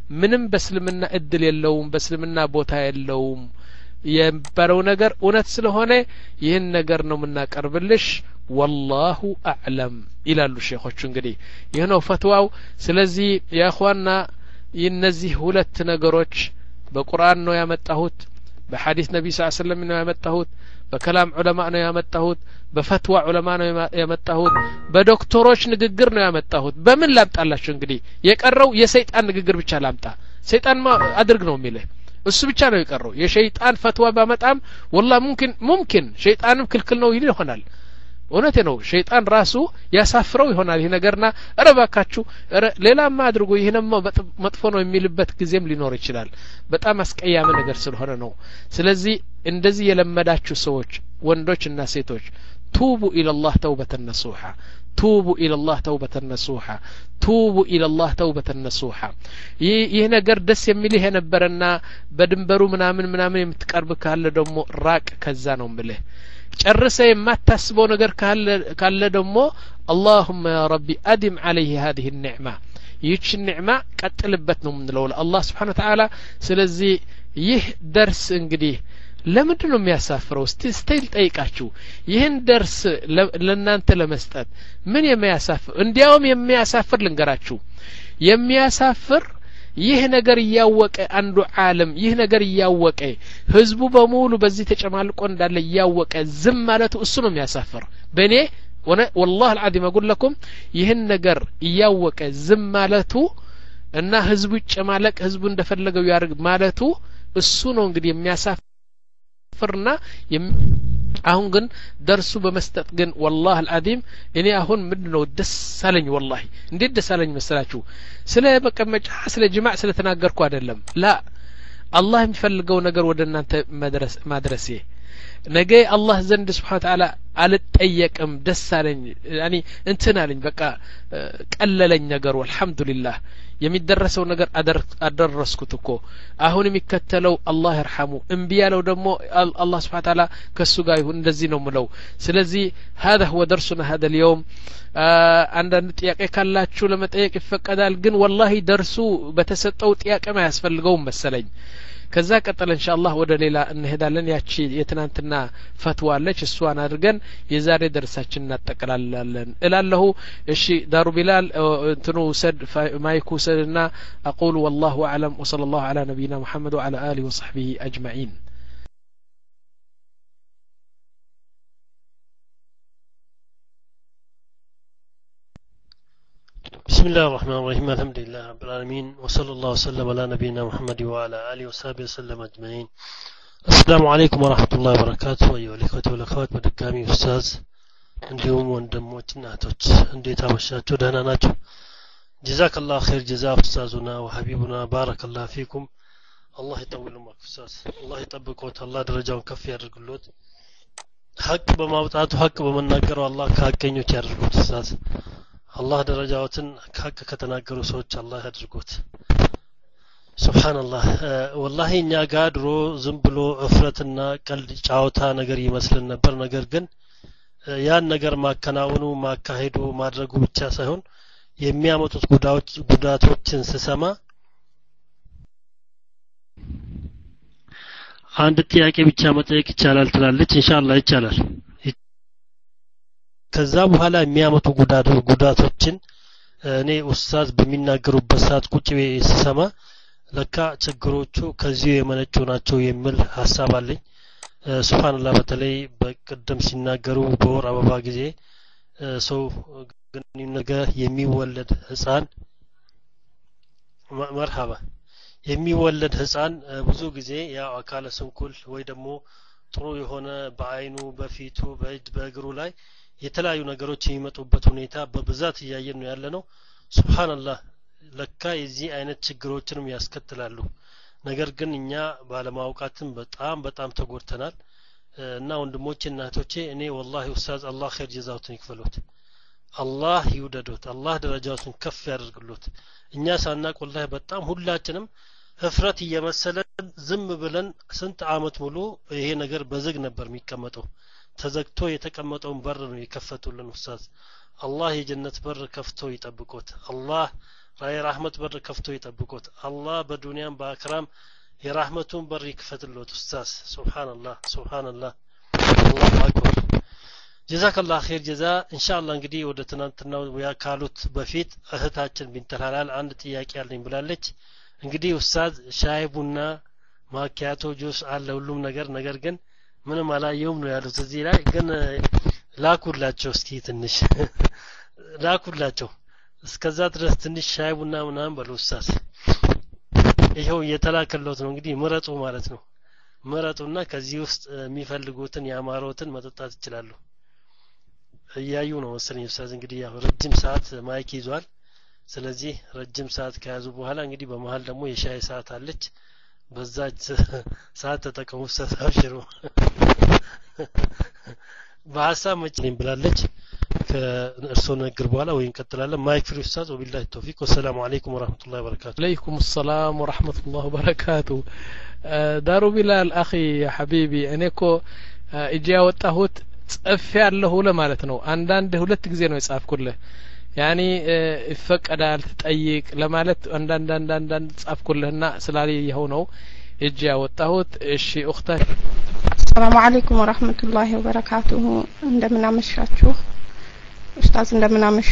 ምንም በእስልምና እድል የለውም በእስልምና ቦታ የለውም የባለው ነገር እውነት ስለሆነ ይህን ነገር ነው የምናቀርብልሽ والله اعلم ይላሉ ሼኾቹ እንግዲህ ይህ ነው ፈትዋው ስለዚህ ያ اخواننا እነዚህ ሁለት ነገሮች በቁርአን ነው ያመጣሁት በሐዲስ ነብይ ሰለላሁ ዐለይሂ ወሰለም ነው ያመጣሁት በከላም ዑለማ ነው ያመጣሁት በፈትዋ ዑለማ ነው ያመጣሁት በዶክተሮች ንግግር ነው ያመጣሁት በምን ላምጣላችሁ እንግዲህ የቀረው የሰይጣን ንግግር ብቻ ላምጣ ሰይጣን አድርግ ነው የሚለው እሱ ብቻ ነው የቀረው የሸይጣን ፈትዋ ባመጣም والله ممكن ممكن ሸይጣንም ክልክል ነው ይል ይሆናል እውነቴ ነው ሸይጣን ራሱ ያሳፍረው ይሆናል ይሄ ነገርና አረባካችሁ ሌላማ አድርጎ ይሄንም መጥፎ ነው የሚልበት ጊዜም ሊኖር ይችላል በጣም አስቀያሚ ነገር ስለሆነ ነው ስለዚህ እንደዚህ የለመዳችሁ ሰዎች ወንዶችና ሴቶች ቱቡ ኢላ አላህ ተውበተን ነሱሃ ቱቡ ኢላ አላህ ተውበተን ነሱሃ ቱቡ ኢላ አላህ ተውበተን ነሱሃ ይህ ነገር ደስ የሚልህ የነበረና በድንበሩ ምናምን ምናምን የምትቀርብ ካለ ደግሞ ራቅ ከዛ ነው ምልህ ጨርሰ የማታስበው ነገር ካለ ካለ ደግሞ اللهم يا ربي ادم عليه هذه النعمه ይህች ኒዕማ ቀጥልበት ነው የምንለው ለአላህ Subhanahu Wa Ta'ala ስለዚህ ይህ ደርስ እንግዲህ ለምንድን ነው የሚያሳፍረው እስቲ ስቲል ጠይቃችሁ ይህን ደርስ ለናንተ ለመስጠት ምን የሚያሳፍር እንዲያውም የሚያሳፍር ልንገራችሁ የሚያሳፍር ይህ ነገር ያወቀ አንዱ ዓለም ይህ ነገር ያወቀ ህዝቡ በሙሉ በዚህ ተጨማልቆ እንዳለ ያወቀ ዝም ማለቱ እሱ ነው የሚያሳፍር በኔ والله العظيم اقول لكم ይህን ነገር ያወቀ ዝም ማለቱ እና ህዝቡ ይጨማለቅ ህዝቡ እንደፈለገው ያርግ ማለቱ እሱ ነው እንግዲህ የሚያሳፍርና አሁን ግን ደርሱ በመስጠት ግን والله العظيم እኔ አሁን ምንድነው ደስ አለኝ والله እንዴት ደስ አለኝ መሰላችሁ ስለ በቀመጫ ስለ ጅማዕ ስለ ተናገርኩ አይደለም ላ አላህ የሚፈልገው ነገር ወደ እናንተ መድረስ ማድረሴ ነገ አላህ ዘንድ Subhanahu Wa Ta'ala አልጠየቅም ደስ አለኝ ያኒ እንትን አለኝ በቃ ቀለለኝ ነገሩ አልহামዱሊላህ የሚደረሰው ነገር አደረስኩት እኮ አሁን የሚከተለው አላህ ይርሐሙ እንቢ ያለው ደግሞ አላህ Subhanahu Wa Ta'ala ከሱ ጋር ይሁን እንደዚህ ነው ምለው ስለዚህ هذا هو درسنا هذا اليوم አንዳንድ ጥያቄ ካላችሁ ለመጠየቅ ይፈቀዳል ግን والله ደርሱ በተሰጠው ጥያቄ ማያስፈልገው መሰለኝ ከዛ ቀጥል ኢንሻአላህ ወደ ሌላ እንሄዳለን ያቺ የትናንትና ፈትዋ አለች እሷን አድርገን የዛሬ ደርሳችን እናጠቃልላለን እላለሁ እሺ ዳሩ ቢላል እንትኑ ሰድ ማይኩ ሰድና اقول والله اعلم وصلى الله على نبينا محمد وعلى اله وصحبه اجمعين بسم الله الرحمن الرحيم الحمد لله رب العالمين وصلى الله وسلم على نبينا محمد وعلى آله وصحبه وسلم أجمعين السلام عليكم ورحمة الله وبركاته أيها الإخوة والأخوات بدقامي أستاذ እንዲሁም ወንድሞች እናቶች እንዴት አመሻችሁ ደህና ናችሁ جزاك الله خير جزاء أستاذنا وحبيبنا بارك الله فيكم الله يطول عمرك أستاذ الله يطبقوت الله درجاውን ከፍ ያድርግሎት ሐቅ በማውጣቱ ሐቅ በመናገሩ አላህ ከሐቀኞች ያድርጉት ኡስታዝ አላህ ደረጃዎትን ሐቅ ከተናገሩ ሰዎች አላህ ያድርጉት ሱብሃንአላህ ወላሂ እኛ ጋር ድሮ ዝም ብሎ እፍረትና ቀልድ ጫውታ ነገር ይመስልን ነበር ነገር ግን ያን ነገር ማከናወኑ ማካሄዱ ማድረጉ ብቻ ሳይሆን የሚያመጡት ጉዳቶች ጉዳቶችን ስሰማ አንድ ጥያቄ ብቻ መጠየቅ ይቻላል ትላለች ኢንሻአላህ ይቻላል ከዛ በኋላ የሚያመጡ ጉዳቶችን እኔ ኡስታዝ በሚናገሩበት ሰዓት ቁጭ ብዬ ስሰማ ለካ ችግሮቹ ከዚህ የመነጩ ናቸው የሚል ሐሳብ አለኝ ሱብሃንአላህ በተለይ በቀደም ሲናገሩ በወር አበባ ጊዜ ሰው ግን ነገር የሚወለድ ህፃን መርሐባ የሚወለድ ህፃን ብዙ ጊዜ ያው አካለ ስንኩል ወይ ደግሞ ጥሩ የሆነ በአይኑ በፊቱ በእጅ በእግሩ ላይ የተለያዩ ነገሮች የሚመጡበት ሁኔታ በብዛት እያየን ነው ያለነው ሱብሃንአላህ ለካ የዚህ አይነት ችግሮችንም ያስከትላሉ ነገር ግን እኛ ባለማውቃትም በጣም በጣም ተጎድተናል እና ወንድሞቼ እናቶቼ እኔ والله ኡስታዝ አላህ ኸይር ጀዛውትን ይክፈሉት አላህ ይውደዱት አላህ ደረጃውን ከፍ ያድርግሉት እኛ ሳናቅ والله በጣም ሁላችንም ህፍረት እየመሰለን ዝም ብለን ስንት አመት ሙሉ ይሄ ነገር በዝግ ነበር የሚቀመጠው ተዘግቶ የተቀመጠውን በር ነው የከፈቱልን ኡስታዝ አላህ የጀነት በር ከፍቶ ይጠብቁት አላህ የራህመት በር ከፍቶ ይጠብቁት አላህ በዱንያም በአክራም የራህመቱን በር ይክፈትልዎት ኡስታዝ ሱብሃንአላህ ሱብሃንአላህ አላሁ አክበር ጀዛከላህ ኸይር ጀዛ ኢንሻአላህ እንግዲህ ወደ ትናንትናው ያካሉት በፊት እህታችን ቢንተላላል አንድ ጥያቄ አለኝ ብላለች እንግዲህ ኡስታዝ ሻይ ቡና ማኪያቶ ጁስ አለ ሁሉም ነገር ነገር ግን ምንም አላየውም ነው ያሉት እዚህ ላይ ግን ላኩላቸው እስኪ ትንሽ ላኩላቸው እስከዛ ድረስ ትንሽ ሻይ ቡና ምናምን በሉ ኡስታዝ ይሄው የተላከለው ነው እንግዲህ ምረጡ ማለት ነው ምረጡና ከዚህ ውስጥ የሚፈልጉትን ያማሮትን መጠጣት ይችላሉ እያዩ ነው መሰለኝ ኡስታዝ እንግዲህ ያው ረጅም ሰዓት ማይክ ይዟል ስለዚህ ረጅም ሰዓት ከያዙ በኋላ እንግዲህ በመሃል ደግሞ የሻይ ሰዓት አለች በዛች ሰዓት ተጠቀሙ ኡስታዝ አብሽሩ በሐሳብ መጭልኝ ብላለች ከእርሶ ንግግር በኋላ ወይ እንቀጥላለን ማይክ ፍሪ ኡስታዝ ወቢላሂ ተውፊቅ ወሰላሙ አለይኩም ወራህመቱላሂ ወበረካቱ عليكم السلام ورحمة الله وبركاته دارو بلال أخي يا حبيبي أنيكو إجا وطاሁት ጽፍ ያለሁ ለማለት ነው አንዳንድ ሁለት ጊዜ ነው የጻፍኩልህ ያኒ ይፈቀዳል ትጠይቅ ለማለት አንዳንድ አንዳንድ አንዳንድ ጻፍኩልህና ስላልየው ነው እጅ ያወጣሁት እሺ ኡክታ السلام عليكم ورحمة الله وبركاته እንደምን አመሻችሁ ኡስታዝ እንደምን አመሹ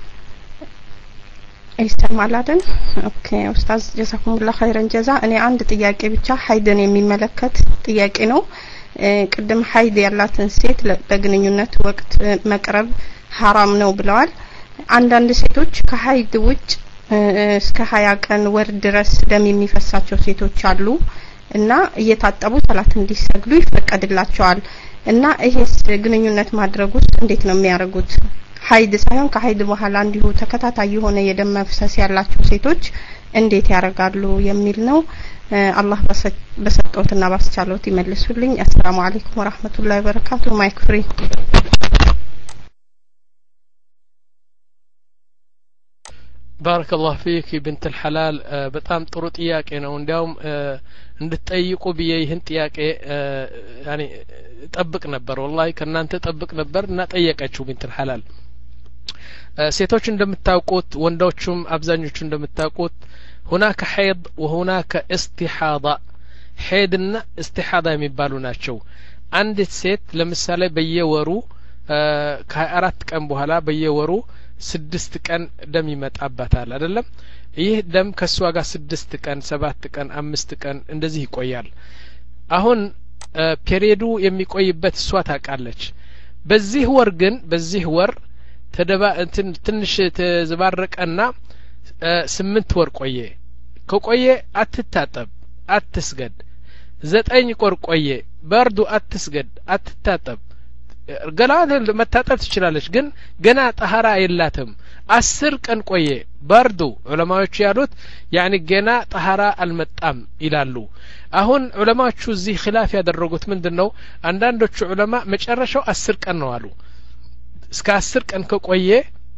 አይስተማል አይደል ኦኬ ኡስታዝ ጀዛኩሙላህ ኸይረን ጀዛ እኔ አንድ ጥያቄ ብቻ ሀይድን የሚመለከት ጥያቄ ነው ቅድም ሀይድ ያላትን ሴት ለግንኙነት ወቅት መቅረብ حرام ነው ብለዋል አንዳንድ ሴቶች ከሀይድ ውጭ እስከ ሀያ ቀን ወር ድረስ ደም የሚፈሳቸው ሴቶች አሉ እና እየታጠቡ ሰላት እንዲሰግዱ ይፈቀድላቸዋል እና ይሄስ ግንኙነት ማድረጉስ እንዴት ነው የሚያደርጉት ሀይድ ሳይሆን ከሀይድ በኋላ እንዲሁ ተከታታይ የሆነ የደም መፍሰስ ያላቸው ሴቶች እንዴት ያደርጋሉ የሚል ነው አላህ በሰጠውትና ባስቻለው ይመልሱልኝ አሰላሙ አለይኩም ወራህመቱላሂ ወበረካቱ ማይክ ፍሪ بارك الله فيك بنت الحلال በጣም ጥሩ ጥያቄ ነው እንዲያውም እንድትጠይቁ ብዬ ይህን ጥያቄ ያኒ ጠብቅ ነበር والله ከናንተ ጠብቅ ነበር እና ጠየቀችው بنت الحلال ሴቶች እንደምታውቁት ወንዶቹም አብዛኞቹ እንደምታውቁት هناك حيض وهناك استحاضة حيضና استحاضة የሚባሉ ናቸው አንዲት ሴት ለምሳሌ በየወሩ ከአራት ቀን በኋላ በየወሩ ስድስት ቀን ደም ይመጣባታል አይደለም ይህ ደም ከሷ ጋር ስድስት ቀን ሰባት ቀን አምስት ቀን እንደዚህ ይቆያል አሁን ፔሪዮዱ የሚቆይበት እሷ ታውቃለች በዚህ ወር ግን በዚህ ወር ተደባ እንትን ትንሽ ተዘባረቀና ስምንት ወር ቆየ ከቆየ አትታጠብ አትስገድ ዘጠኝ ቆር ቆየ በርዱ አትስገድ አትታጠብ ገላን መታጠብ ትችላለች ግን ገና ጠሃራ የላትም አስር ቀን ቆየ በርዱ ዑለማዎች ያሉት ያኒ ገና ጠሃራ አልመጣም ይላሉ አሁን ዑለማዎቹ እዚህ ኺላፍ ያደረጉት ምንድነው አንዳንዶቹ ዑለማ መጨረሻው አስር ቀን ነው አሉ እስከ አስር ቀን ከቆየ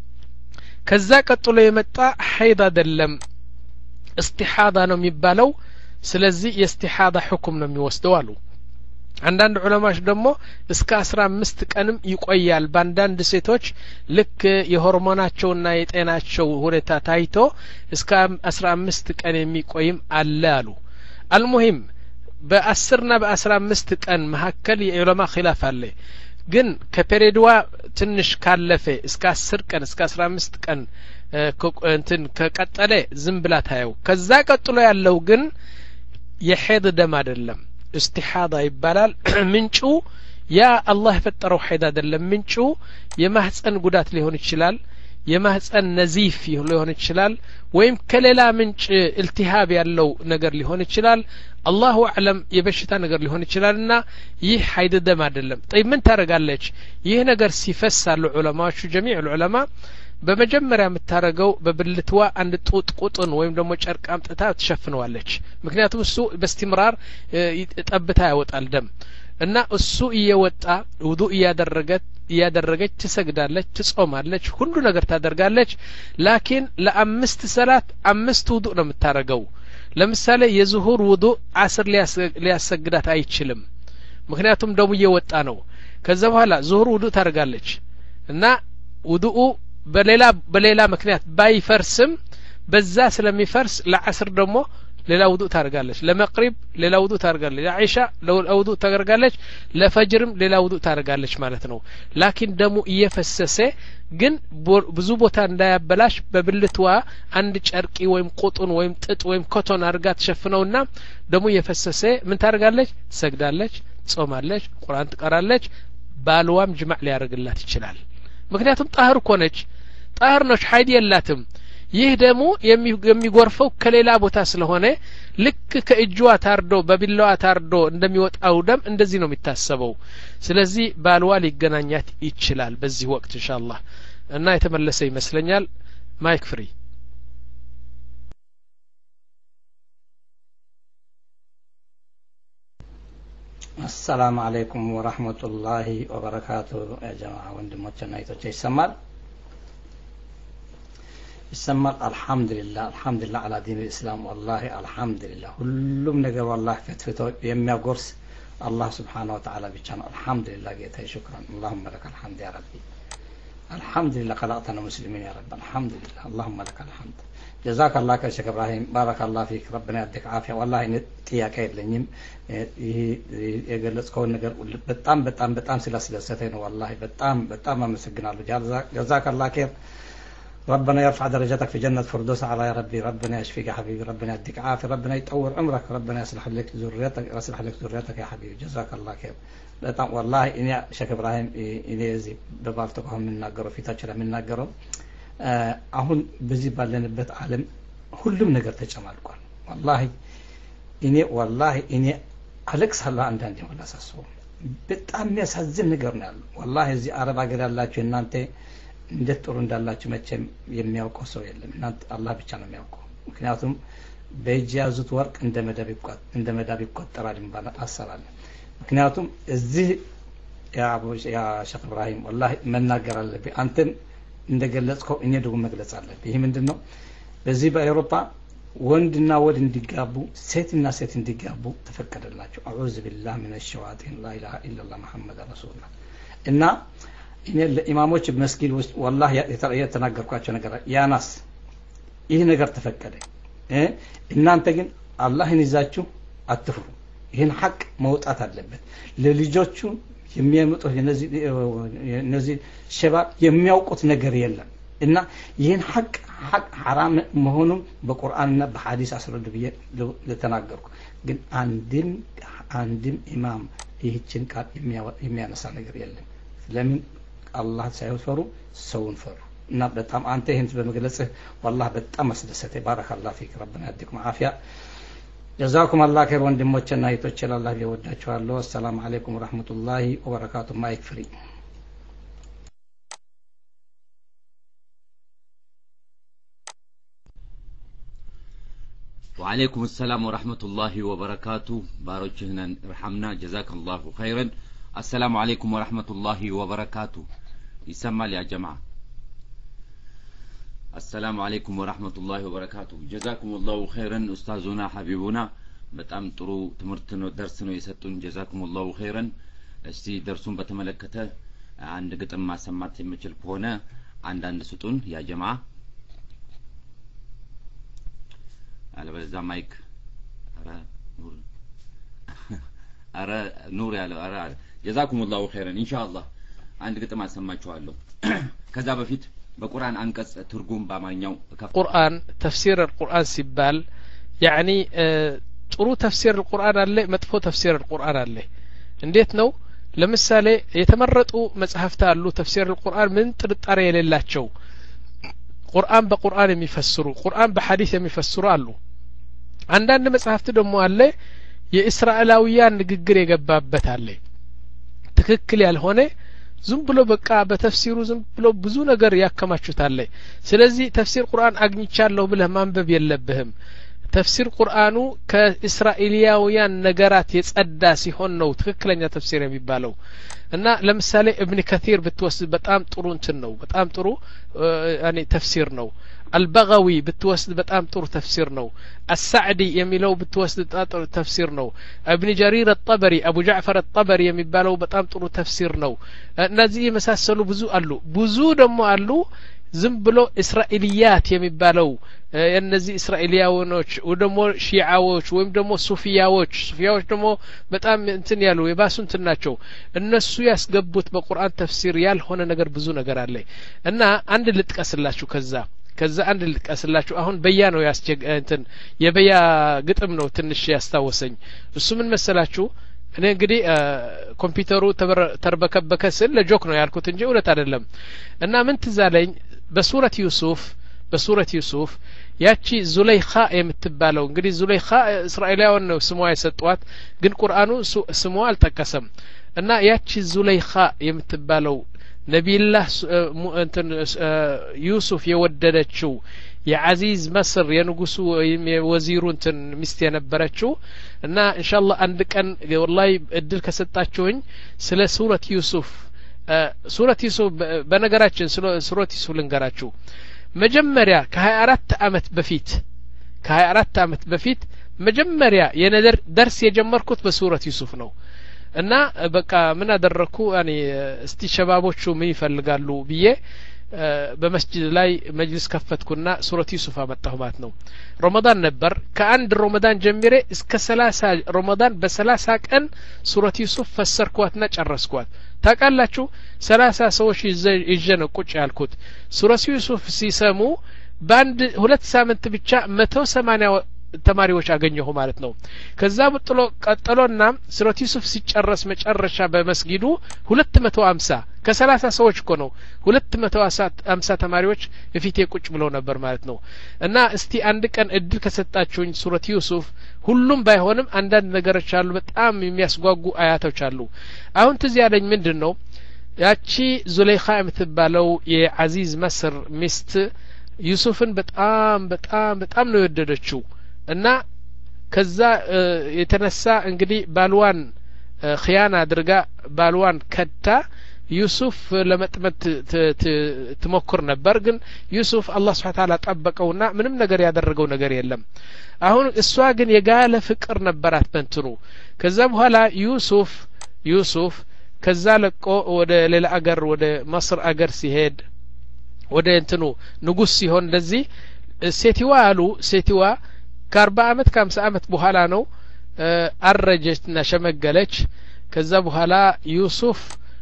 ከዛ ቀጥሎ የመጣ ሐይድ አይደለም استحاضة ነው የሚባለው ስለዚህ የእስቲሓዳ ሁክም ነው የሚወስደው አሉ አንዳንድ ዑለማዎች ደግሞ እስከ አስራ አምስት ቀንም ይቆያል በአንዳንድ ሴቶች ልክ የሆርሞናቸውና የጤናቸው ሁኔታ ታይቶ እስከ አስራ አምስት ቀን የሚቆይም አለ አሉ አልሙሂም በአስርና በአስራ አምስት ቀን መካከል የዑለማ ኺላፍ አለ ግን ከፔሪዮድዋ ትንሽ ካለፈ እስከ አስር ቀን እስከ አስራ አምስት ቀን እንትን ከቀጠለ ዝም ብላ ታየው ከዛ ቀጥሎ ያለው ግን የሐይድ ደም አይደለም استحاضة ይባላል ምንጩ ያ አላህ የፈጠረው ሐይድ አይደለም ምንጩ የማህፀን ጉዳት ሊሆን ይችላል የማህፀን ነዚፍ ሊሆን ይችላል ወይም ከሌላ ምንጭ التهاب ያለው ነገር ሊሆን ይችላል አላሁ አዕለም የበሽታ ነገር ሊሆን ይችላልና ይህ ሐይድ ደም አይደለም طيب ምን ታረጋለች ይህ ነገር ሲፈሳሉ ዑለማዎቹ ጀሚዕ ዑለማ በመጀመሪያ የምታረገው በብልትዋ አንድ ጡጥ ቁጥን ወይም ደግሞ ጨርቅ አምጥታ ትሸፍነዋለች ምክንያቱም እሱ በእስትምራር ጠብታ ያወጣል ደም እና እሱ እየወጣ ውዱእ ያደረገት ያደረገች ትሰግዳለች ትጾማለች ሁሉ ነገር ታደርጋለች ላኪን ለአምስት ሰላት አምስት ውዱእ ነው የምታረገው ለምሳሌ የዙሁር ውዱእ አስር ሊያሰግዳት አይችልም ምክንያቱም ደሙ እየወጣ ነው ከዛ በኋላ ዙሁር ውዱእ ታደርጋለች እና ውዱኡ በሌላ በሌላ ምክንያት ባይፈርስም በዛ ስለሚፈርስ ለዓስር ደግሞ ሌላ ውዱእ ታደርጋለች ለመቅሪብ ሌላ ውዱእ ታደርጋለች ለዓኢሻ ሌላ ውዱእ ታደርጋለች ለፈጅርም ሌላ ውዱእ ታደርጋለች ማለት ነው ላኪን ደሙ እየፈሰሰ ግን ብዙ ቦታ እንዳያበላሽ በብልትዋ አንድ ጨርቂ ወይም ቁጡን ወይም ጥጥ ወይም ኮቶን አድርጋ ተሸፍነውና ደሙ እየፈሰሰ ምን ታደርጋለች ትሰግዳለች ጾማለች ቁርአን ትቀራለች ባልዋም ጅማዕ ሊያደርግላት ይችላል ምክንያቱም ጣህር ኮነች ጣህር ነች ሐይድ የላትም ይህ ደግሞ የሚጎርፈው ከሌላ ቦታ ስለሆነ ልክ ከእጅዋ ታርዶ በቢላዋ ታርዶ እንደሚወጣው ደም እንደዚህ ነው የሚታሰበው ስለዚህ ባልዋ ሊገናኛት ይችላል በዚህ ወቅት ኢንሻአላህ እና የተመለሰ ይመስለኛል ማይክ ፍሪ السلام عليكم ورحمة الله وبركاته يا جماعة وندموتنا يتوجه يسمال يسمى الحمد لله الحمد لله على دين الإسلام والله الحمد لله كلهم نجر والله فتفتو يمي قرص الله سبحانه وتعالى بيجان الحمد لله جيتها شكرا اللهم لك الحمد يا ربي الحمد لله خلقتنا مسلمين يا رب الحمد لله اللهم لك الحمد جزاك الله يا شيخ إبراهيم بارك الله فيك ربنا يديك عافية والله نتيا كيد لنيم يجلس كون نجر بتام بتام بتام سلا سلستين والله بتام بتام مسجنا له جزاك الله خير ربنا يرفع درجتك في جنة فردوس على يا ربي ربنا يشفيك يا حبيبي ربنا يديك عافية ربنا يطور عمرك ربنا يصلح لك ذريتك يصلح لك ذريتك يا حبيبي جزاك الله خير والله إني شيخ إبراهيم إني زي ببالتكم من ناقروا في تجرى من ناقروا አሁን በዚህ ባለንበት ዓለም ሁሉም ነገር ተጨማልቋል والله እኔ والله እኔ አለቅሳለሁ አንዳንዴ ወላሳሰው በጣም የሚያሳዝን ነገር ነው ያለው والله እዚህ አረብ ሀገር ያላችሁ እናንተ እንዴት ጥሩ እንዳላችሁ መቼም የሚያውቀው ሰው የለም እናንተ አላህ ብቻ ነው የሚያውቀው ምክንያቱም በእጅ ያዙት ወርቅ እንደ መዳብ ይቆጠራል እንደ መዳብ ይቆጠራል ይባላል አሰራለ ምክንያቱም እዚህ ያ አቡ ያ ሼክ ኢብራሂም والله መናገር አለብኝ አንተም እንደገለጽከው እኔ ደግሞ መግለጽ አለብኝ ይሄ ምንድነው በዚህ በአውሮፓ ወንድና ወንድ እንዲጋቡ ሴትና ሴት እንዲጋቡ ተፈቀደላቸው አዑዙ ቢላህ ሚነ ሸዋጢን ላ ኢላሃ ኢላላህ መሐመድ ረሱላህ እና እኔ ለኢማሞች መስጊድ ውስጥ والله የተናገርኳቸው ነገር ያናስ ይሄ ነገር ተፈቀደ እ እናንተ ግን አላህን ይዛችሁ አትፍሩ ይሄን ሐቅ መውጣት አለበት ለልጆቹ የሚያመጡት እነዚህ እነዚህ ሸባብ የሚያውቁት ነገር የለም እና ይሄን ሐቅ ሐቅ حرام መሆኑን በቁርአንና በሐዲስ አስረዱ ብዬ ለተናገርኩ ግን አንድም አንድም ኢማም ይህችን ቃል የሚያነሳ ነገር የለም ለምን አላህ ሳይፈሩ ሰውን ፈሩ እና በጣም አንተ ይሄን በመግለጽ والله በጣም አስደሰተ ባረካላሁ ፊክ ረብና ያድኩም አፊያ جزاكم الله خير ወንድሞችና እህቶች አላህ ይወዳችኋለሁ السلام عليكم ورحمة الله وبركاته ማይክ ፍሪ وعليكم السلام ورحمة الله وبركاته باروچهنا ارحمنا جزاك الله خيرا السلام عليكم ورحمة الله وبركاته يسمى يا جماعة السلام عليكم ورحمة الله وبركاته جزاكم الله خيرا أستاذنا حبيبنا በጣም ጥሩ ትምህርት ነው ደርስ ነው የሰጡን جزاكم الله خيرا እስቲ ደርሱን በተመለከተ አንድ ግጥም ማሰማት የምችል ከሆነ አንድ አንድ ስጡን ያ ጀማዓ አለበዛ ማይክ አረ ኑር አረ ኑር ያለው አረ جزاكم الله خيرا ان شاء الله አንድ ግጥም አሰማችኋለሁ ከዛ በፊት በቁርአን አንቀጽ ትርጉም በአማርኛው ቁርአን ተፍሲር القرآن ሲባል يعني ጥሩ ተፍሲር القرآن አለ መጥፎ ተፍሲር القرآن አለ እንዴት ነው ለምሳሌ የተመረጡ መጽሐፍት አሉ ተፍሲር القرآن ምን ጥርጣሬ የሌላቸው ቁርአን በቁርአን የሚፈስሩ ቁርአን በሐዲስ የሚፈስሩ አሉ አንዳንድ መጽሐፍት ደግሞ አለ የእስራኤላውያን ንግግር የገባበት አለ ትክክል ያልሆነ ዝም ብሎ በቃ በተፍሲሩ ዝም ብሎ ብዙ ነገር ያከማቹታል ስለዚህ ተፍሲር ቁርአን አግኝቻለሁ ብለህ ማንበብ የለብህም ተፍሲር ቁርአኑ ከእስራኤላውያን ነገራት የጸዳ ሲሆን ነው ትክክለኛ ተፍሲር የሚባለው እና ለምሳሌ ኢብኑ ከቲር ብትወስድ በጣም ጥሩ እንትን ነው በጣም ጥሩ ያኒ ተፍሲር ነው البغوي بتوسد بتام طور تفسير نو السعدي يميلو بتوسد طور تفسير نو ابن جرير الطبري ابو جعفر الطبري يميبالو بتام طور تفسير نو نازي مساسلو بزو قالو بزو دمو قالو ዝም ብሎ እስራኤልያት የሚባለው እነዚህ እስራኤልያውያኖች ወይ ደግሞ ሺዓዎች ወይም ደግሞ ሱፊያዎች ሱፊያዎች ደግሞ በጣም እንትን ያሉ የባሱንት ናቸው እነሱ ያስገቡት በቁርአን ተፍሲር ያልሆነ ነገር ብዙ ነገር አለ እና አንድ ልጥቀስላችሁ ከዛ ከዛ አንድ ልጥቀስላችሁ አሁን በያ ነው ያስጀግ እንትን የበያ ግጥም ነው ትንሽ ያስታወሰኝ እሱ ምን መሰላችሁ እኔ እንግዲህ ኮምፒውተሩ ተርበከበከ ስል ለጆክ ነው ያልኩት እንጂ እውነት አይደለም እና ምን ትዛለኝ በሱረት ዩሱፍ በሱረት ዩሱፍ ያቺ ዙለይኻ የምትባለው እንግዲህ ዙለይኻ እስራኤላውያን ነው ስሟ የሰጧት ግን ቁርአኑ ስሟ አልጠቀሰም እና ያቺ ዙለይኻ የምትባለው ነቢይላህ እንትን ዩሱፍ የወደደችው የዓዚዝ መስር የንጉሱ ወይም የወዚሩ እንትን ሚስት የነበረችው እና ኢንሻአላህ አንድ ቀን ወላሂ እድል ከሰጣችሁኝ ስለ ሱረት ዩሱፍ ሱረት ዩሱፍ በነገራችን ስለ ሱረት ዩሱፍ ልንገራችሁ መጀመሪያ ከ24 አመት በፊት ከ24 አመት በፊት መጀመሪያ የነደር ደርስ የጀመርኩት በሱረት ዩሱፍ ነው እና በቃ ምን አደረኩ ያኒ እስቲ ሸባቦቹ ምን ይፈልጋሉ ብዬ በመስጂድ ላይ መጅልስ ከፈትኩና ሱረት ዩሱፍ አመጣሁ ማለት ነው ረመዳን ነበር ከአንድ ረመዳን ጀምሬ እስከ ሰላሳ ረመዳን በሰላሳ ቀን ሱረት ዩሱፍ ፈሰርኳትና ጨረስኳት ታቃላችሁ ሰላሳ ሰዎች ይዤ ነው ቁጭ ያልኩት ሱረት ዩሱፍ ሲሰሙ ባንድ ሁለት ሳምንት ብቻ መቶ ሰማንያ ተማሪዎች አገኘሁ ማለት ነው ከዛ ብጥሎ ቀጠሎና ሱረት ዩሱፍ ሲጨረስ መጨረሻ በመስጊዱ ሁለት መቶ ሃምሳ ከሰላሳ ሰዎች እኮ ነው ሁለት መቶ ሃምሳ ተማሪዎች እፊቴ ቁጭ ብለው ነበር ማለት ነው እና እስቲ አንድ ቀን እድል ከሰጣችሁኝ ሱረት ዩሱፍ ሁሉም ባይሆንም አንዳንድ ነገሮች አሉ በጣም የሚያስጓጉ አያቶች አሉ አሁን ትዝ ያለኝ ምንድነው ያቺ ዙለይኻ የምትባለው የዓዚዝ መስር ሚስት ዩሱፍን በጣም በጣም በጣም ነው የወደደችው እና ከዛ የተነሳ እንግዲህ ባልዋን ኺያና አድርጋ ባልዋን ከታ ዩሱፍ ለመጥመት ትሞክር ነበር ግን ዩሱፍ አላህ Subhanahu Wa Ta'ala ጠበቀውና ምንም ነገር ያደረገው ነገር የለም አሁን እሷ ግን የጋለ ፍቅር ነበራት በእንትኑ ከዛ በኋላ ዩሱፍ ዩሱፍ ከዛ ለቆ ወደ ሌላ አገር ወደ መስር አገር ሲሄድ ወደ እንትኑ ንጉስ ሲሆን እንደዚህ ሴቲዋ አሉ ሴቲዋ ከአርባ አመት ከአምሳ አመት በኋላ ነው አረጀችና ሸመገለች ከዛ በኋላ ዩሱፍ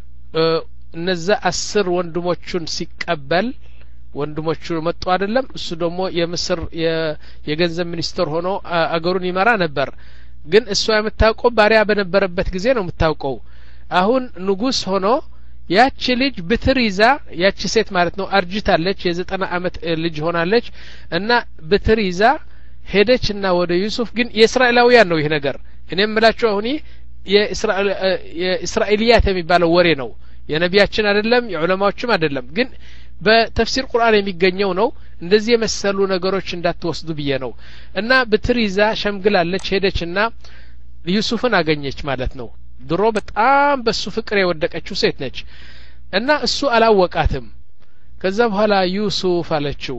እነዛ አስር ወንድሞቹን ሲቀበል ወንድሞቹ መጡ አይደለም እሱ ደግሞ የምስር የገንዘብ ሚኒስትር ሆኖ አገሩን ይመራ ነበር ግን እሷ የምታውቀው ባሪያ በነበረበት ጊዜ ነው የምታውቀው አሁን ንጉስ ሆኖ ያቺ ልጅ ብትር ይዛ ያቺ ሴት ማለት ነው አርጅታለች የዘጠና አመት ልጅ ሆናለች እና ብትር ይዛ ሄደችና ወደ ዩሱፍ ግን የእስራኤላውያን ነው ይሄ ነገር እኔም ምላችሁ አሁን የእስራኤል የእስራኤልያት የሚባለው ወሬ ነው የነቢያችን አይደለም የዑለማዎችም አይደለም ግን በተፍሲር ቁርአን የሚገኘው ነው እንደዚህ የመሰሉ ነገሮች እንዳትወስዱ ብዬ ነው እና ብትር ይዛ ሸምግላለች ሄደችና ዩሱፍን አገኘች ማለት ነው ድሮ በጣም በሱ ፍቅር የወደቀችው ሴት ነች እና እሱ አላወቃትም ከዛ በኋላ ዩሱፍ አለችው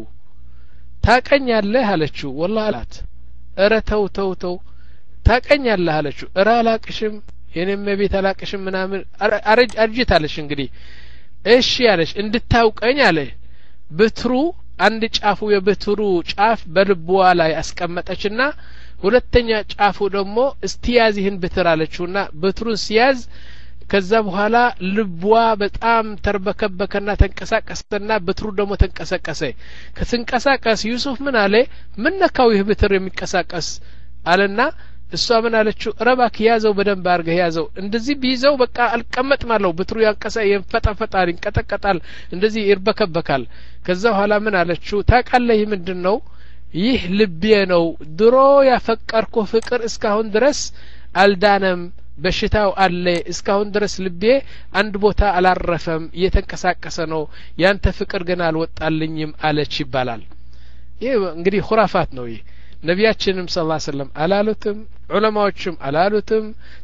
ታቀኛለህ አለችው والله አላት እረ ተው ተው ተው ታቀኛለህ አለችው እረ አላቅሽም የኔም ቤት አላቅሽም ምናምን አረጅ አርጅታለሽ እንግዲህ እሺ ያለሽ እንድታውቀኝ አለ በትሩ አንድ ጫፉ የበትሩ ጫፍ በልቧ ላይ አስቀመጠችና ሁለተኛ ጫፉ ደግሞ እስቲያዚህን በትር አለችውና በትሩን ሲያዝ ከዛ በኋላ ልቧ በጣም ተርበከበከና ተንቀሳቀሰና በትሩ ደግሞ ተንቀሳቀሰ ከተንቀሳቀስ ዩሱፍ ምን አለ ምን ነካው ይህ በትር የሚንቀሳቀስ አለና እሷ ምን አለችው ረባክ ያዘው በደንብ አርገህ ያዘው እንደዚህ ቢይዘው በቃ አልቀመጥ ማለው በትሩ ያንቀሳ ይንፈጣፈጣል ይንቀጠቀጣል እንደዚህ ይርበከበካል ከዛ በኋላ ምን አለችው ታቃለህ ምንድነው ይህ ልቤ ነው ድሮ ያፈቀርኩ ፍቅር እስካሁን ድረስ አልዳነም በሽታው አለ እስካሁን ድረስ ልቤ አንድ ቦታ አላረፈም እየተንቀሳቀሰ ነው ያንተ ፍቅር ግን አልወጣልኝም አለች ይባላል ይሄ እንግዲህ ኹራፋት ነው ይሄ ነቢያችንም ሰለላሁ ዐለይሂ ወሰለም አላሉትም ዑለማዎችም አላሉትም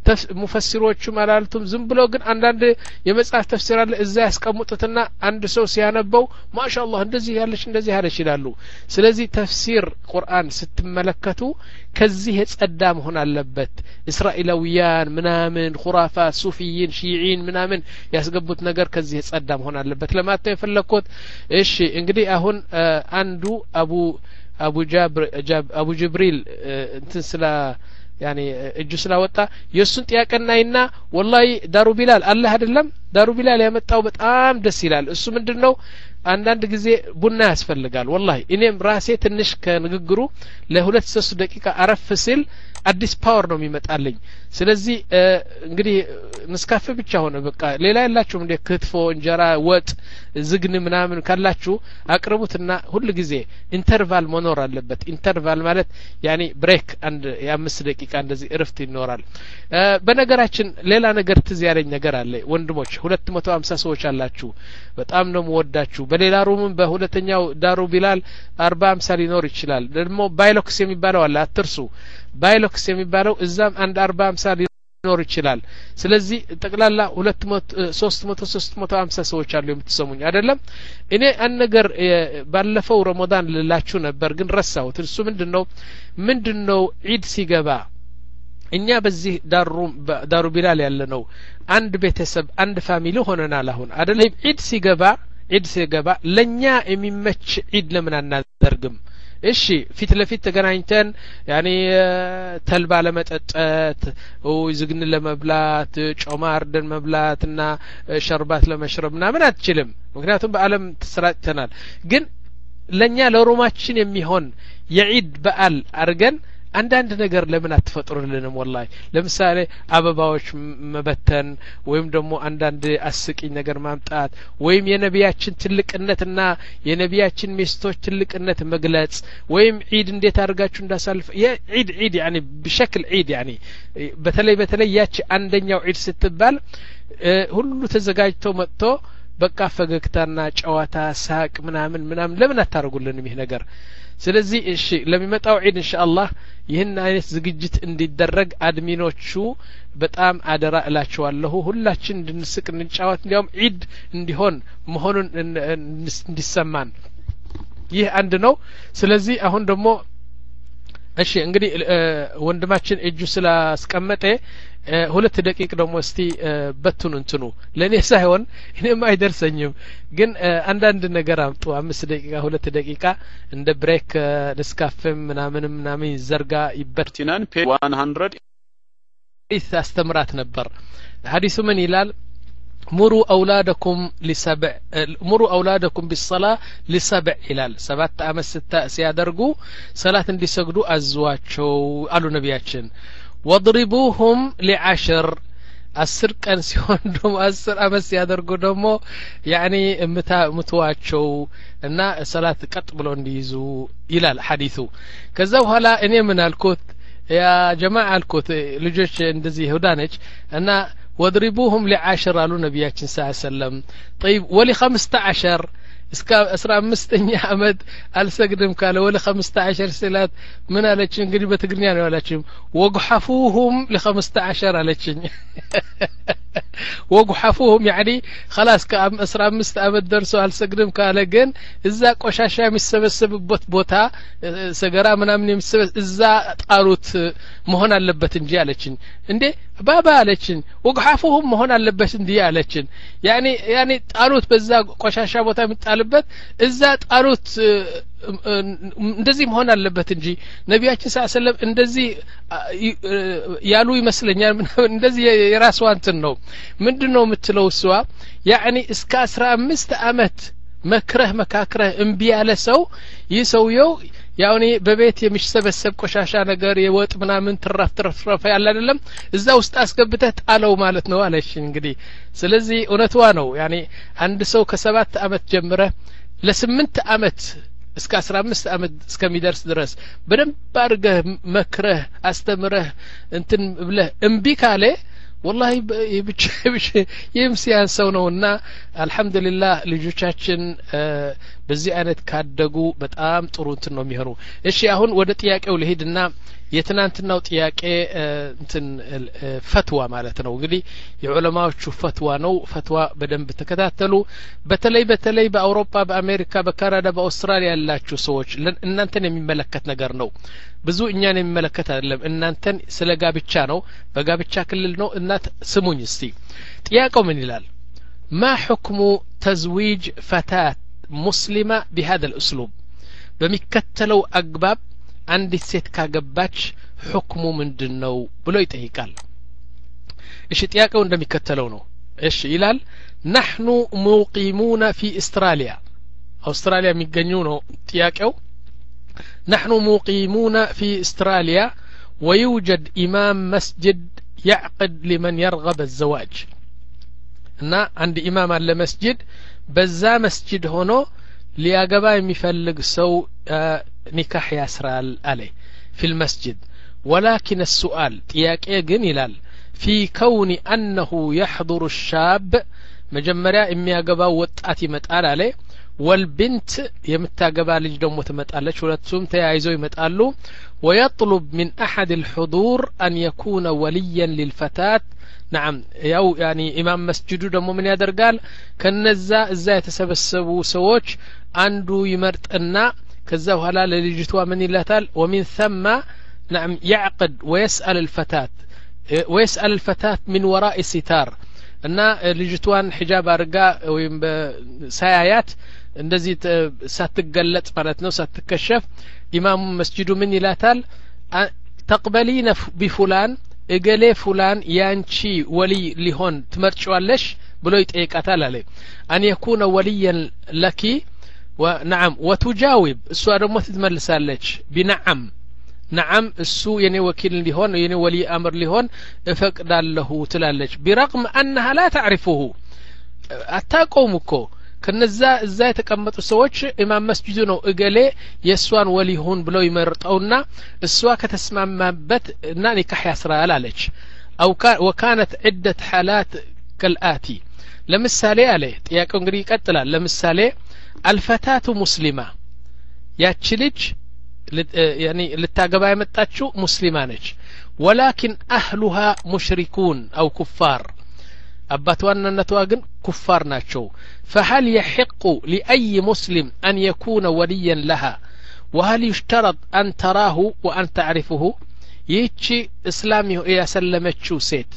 ሙፈሲሮችም አላሉትም ዝም ብሎ ግን አንዳንድ የመጽሐፍ ተፍሲር አለ እዛ ያስቀምጡትና አንድ ሰው ሲያነበው ማሻአላህ እንደዚህ ያለች እንደዚህ ያለች ይላሉ ስለዚህ ተፍሲር ቁርአን ስትመለከቱ ከዚህ የጸዳ መሆን አለበት እስራኤላውያን ምናምን ኹራፋት ሱፊይን ሺዒን ምናምን ያስገቡት ነገር ከዚህ የጸዳ መሆን አለበት ለማለት ነው የፈለኩት እሺ እንግዲህ አሁን አንዱ አቡ አቡ ጃብር አቡ ጅብሪል እንትን ስላ ያኒ እጁ ስላወጣ የሱን ጥያቄናይና ወላሂ ዳሩ ቢላል አላህ አይደለም ዳሩ ቢላል ያመጣው በጣም ደስ ይላል እሱ ምንድነው አንዳንድ ጊዜ ቡና ያስፈልጋል ወላሂ እኔም ራሴ ትንሽ ከንግግሩ ለሁለት ሶስት ደቂቃ አረፍ ሲል አዲስ ፓወር ነው የሚመጣልኝ ስለዚህ እንግዲህ ንስካፌ ብቻ ሆነ በቃ ሌላ ያላችሁም እንደ ክትፎ እንጀራ ወጥ ዝግን ምናምን ካላችሁ አቅርቡትና ሁሉ ጊዜ ኢንተርቫል መኖር አለበት ኢንተርቫል ማለት ያኒ ብሬክ አንድ የአምስት ደቂቃ እንደዚህ እረፍት ይኖራል በነገራችን ሌላ ነገር ትዝ ያለኝ ነገር አለ ወንድሞች ሁለት መቶ ሃምሳ ሰዎች አላችሁ በጣም ነው ወዳችሁ በሌላ ሩምም በሁለተኛው ዳሩ ቢላል አርባ ሃምሳ ሊኖር ይችላል ደግሞ ባይሎክስ የሚባለው አለ አትርሱ ባይሎክስ የሚባለው እዛም አንድ አርባ ሃምሳ ሊኖር ይችላል ስለዚህ ጠቅላላ ሁለት መቶ ሶስት መቶ ሶስት መቶ ሃምሳ ሰዎች አሉ የምትሰሙኝ አይደለም እኔ አንድ ነገር ባለፈው ረመዳን ልላችሁ ነበር ግን ረሳሁት እሱ ምንድነው ምንድነው ዒድ ሲገባ እኛ በዚህ ዳሩ ዳሩ ቢላል ያለ ነው አንድ ቤተሰብ አንድ ፋሚሊ ሆነናል አሁን አይደለም ዒድ ሲገባ ዒድ ሲገባ ለኛ የሚመች ዒድ ለምን አናደርግም እሺ ፊት ለፊት ተገናኝተን ያኒ ተልባ ለመጠጣት ወይ ዝግን ለመብላት ጮማ አርደን መብላትና ሸርባት ለመሽረብ ምናምን አትችልም ምክንያቱም በአለም ተሰራጭተናል ግን ለኛ ለሮማችን የሚሆን የዒድ በዓል አርገን አንዳንድ ነገር ለምን አትፈጥሩልንም ወላሂ ለምሳሌ አበባዎች መበተን ወይም ደግሞ አንዳንድ አስቂኝ ነገር ማምጣት ወይም የነቢያችን ትልቅነትና የነቢያችን ሚስቶች ትልቅነት መግለጽ ወይም ዒድ እንዴት አድርጋችሁ እንዳሳልፍ የዒድ ዒድ ያኒ በشكل ዒድ ያኒ በተለይ በተለይ ያቺ አንደኛው ዒድ ስትባል ሁሉ ተዘጋጅቶ መጥቶ በቃ ፈገግታና ጨዋታ ሳቅ ምናምን ምናምን ለምን አታርጉልንም ይሄ ነገር ስለዚህ እሺ ለሚመጣው ዒድ ኢንሻአላህ ይህን አይነት ዝግጅት እንዲደረግ አድሚኖቹ በጣም አደራ እላቸዋለሁ ሁላችን እንድንስቅ እንጫወት እንዲያውም ዒድ እንዲሆን መሆኑን እንዲሰማን ይህ አንድ ነው ስለዚህ አሁን ደግሞ እሺ እንግዲህ ወንድማችን እጁ ስላስቀመጠ ሁለት ደቂቃ ደግሞ እስቲ በቱን እንትኑ ለኔ ሳይሆን እኔም አይደርሰኝም ግን አንዳንድ ነገር አምጡ አምስት ደቂቃ ሁለት ደቂቃ እንደ ብሬክ ንስካፈም ምናምን ምናምን ይዘርጋ ይበርቲናን ፔ መቶ አስተምራት ነበር ሐዲሱ ምን ይላል مروا أولادكم لسبع مروا أولادكم بالصلاة لسبع هلال سبعة أمس ستة سيادرقوا صلاة እንዲሰግዱ አዟቸው አሉ ነቢያችን واضربوهم لعشر አስር ቀን ሲሆን ደግሞ አስር አመት ሲያደርጉ ደግሞ ያኒ ምታምቷቸው እና ሰላት ቀጥ ብሎ እንዲይዙ ይላል ሐዲሱ ከዛ በኋላ እኔ ምን አልኩት ያ ጀማዓ አልኩት ልጆች እንደዚህ ይሁዳ ነች እና واضربوهم لعشر قالوا نبياتنا صلى الله عليه وسلم طيب ولي خمسة عشر እስከ አስራ አምስተኛ አመት አልሰግድም ካለ ወለ خمسة عشر ሰላት ምን አለች እንግዲህ በትግርኛ ነው ያላችሁ ወግሐፉሁም ለ15 አለችኝ ወግሐፉሁም يعني خلاص ከአስራ አምስት አመት ደርሶ አልሰግድም ካለ ግን እዛ ቆሻሻ የሚሰበሰብበት ቦታ ሰገራ ምናምን የሚሰበሰብ እዛ ጣሩት መሆን አለበት እንጂ አለችኝ እንዴ ባባ አለችኝ ወግሐፉሁም መሆን አለበት እንዴ አለችኝ يعني يعني ጣሩት በዛ ቆሻሻ ቦታ የሚጣልበት እዛ ጣሩት እንደዚህ መሆን አለበት እንጂ ነቢያችን ሰለላሁ ዐለይሂ ወሰለም እንደዚህ ያሉ ይመስለኛል እንደዚህ የራስዋ እንትን ነው ምንድነው የምትለው እሷ يعني እስከ አስራ አምስት አመት መክረህ መካክረህ እምቢ ያለ ሰው ይህ ሰውየው ያውኔ በቤት የሚሰበሰብ ቆሻሻ ነገር የወጥ ምናምን ትራፍ ትራፍ ያለ አይደለም እዛ ውስጥ አስገብተህ ጣለው ማለት ነው አለሽ እንግዲህ ስለዚህ እውነትዋ ነው يعني አንድ ሰው ከሰባት አመት ጀምረህ ለስምንት አመት እስከ አስራ አምስት አመት እስከሚደርስ ድረስ በደንብ አድርገህ መክረህ አስተምረህ እንትን ብለህ እምቢ ካለ والله ብቻ ብቻ የምሲያን ሰው ነውና አልহামዱሊላህ ልጆቻችን በዚህ አይነት ካደጉ በጣም ጥሩ እንትን ነው የሚሆነው እሺ አሁን ወደ ጥያቄው ልሄድና የትናንትናው ጥያቄ እንትን ፈትዋ ማለት ነው እንግዲህ የዑለማዎቹ ፈትዋ ነው ፈትዋ በደንብ ተከታተሉ በተለይ በተለይ በአውሮፓ በአሜሪካ በካናዳ በአውስትራሊያ ያላችሁ ሰዎች እናንተን የሚመለከት ነገር ነው ብዙ እኛን የሚመለከት አይደለም እናንተን ስለ ጋብቻ ነው በጋብቻ ክልል ነው እናት ስሙኝ እስቲ ጥያቄው ምን ይላል ما حكم تزويج فتاة مسلمة بهذا الأسلوب በሚከተለው አግባብ አንዲት ሴት ካገባች ሁክሙ ምንድነው ብሎ ይጠይቃል እሺ ጥያቄው እንደሚከተለው ነው እሺ ይላል نحن مقيمون في استراليا أستراليا የሚገኙ ነው ጥያቄው نحن مقيمون في استراليا ويوجد إمام مسجد يعقد لمن يرغب الزواج እና አንድ ኢማም አለ መስጂድ በዛ መስጂድ ሆኖ ሊያገባ የሚፈልግ ሰው ኒካህ ያስራል አለ في المسجد ولكن السؤال ጥያቄ ግን ይላል في كون أنه يحضر الشاب መጀመሪያ የሚያገባው ወጣት ይመጣል አለ والبنت የምታገባ ልጅ ደግሞ ትመጣለች ሁለቱም ተያይዘው ይመጣሉ ويطلب من أحد الحضور أن يكون وليا للفتاة نعم ያው يعني ኢማም መስጂዱ ደግሞ ምን ያደርጋል ከነዛ እዛ የተሰበሰቡ ሰዎች አንዱ ይመርጥና ከዛ በኋላ ለልጅቷ ምን ይላታል ومن ثم نعم يعقد ويسأل الفتاة ويسأل الفتاة من وراء ستار እና ልጅቷን ሒጃብ አርጋ ወይም በሳያያት እንደዚህ ሳትገለጽ ማለት ነው ሳትከሸፍ ኢማሙ መስጂዱ ምን ይላታል ተቅበሊነ ቢፉላን እገሌ ፉላን ያንቺ ወሊ ሊሆን ትመርጫለሽ ብሎ ይጠይቃታል አለ አን يكون وليا لك ونعم وتجاوب እሷ ደግሞ ትመልሳለች بنعم نعم እሱ የኔ ወኪል ሊሆን የኔ ወሊ አምር ሊሆን እፈቅዳለሁ ትላለች برغم انها لا تعرفه አታቆም እኮ ከነዛ እዛ የተቀመጡ ሰዎች ኢማም መስጂዱ ነው እገሌ የሷን ወሊ ሆን ብለው ይመርጣውና እሷ ከተስማማበት እና ኒካህ ያስራል አለች او وكانت عده حالات كالاتي ለምሳሌ አለ ጥያቄው እንግዲህ ይቀጥላል ለምሳሌ الفتاة مسلمة ያቺ ልጅ يعني ልታገባ የመጣችው ሙስሊማ ነች ولكن اهلها مشركون او كفار አባቷና እናቷ ግን ኩፋር ናቸው فهل يحق لأي مسلم أن يكون وليا لها وهل يشترط أن تراه وأن تعرفه ይህቺ እስላም ያሰለመችው ሴት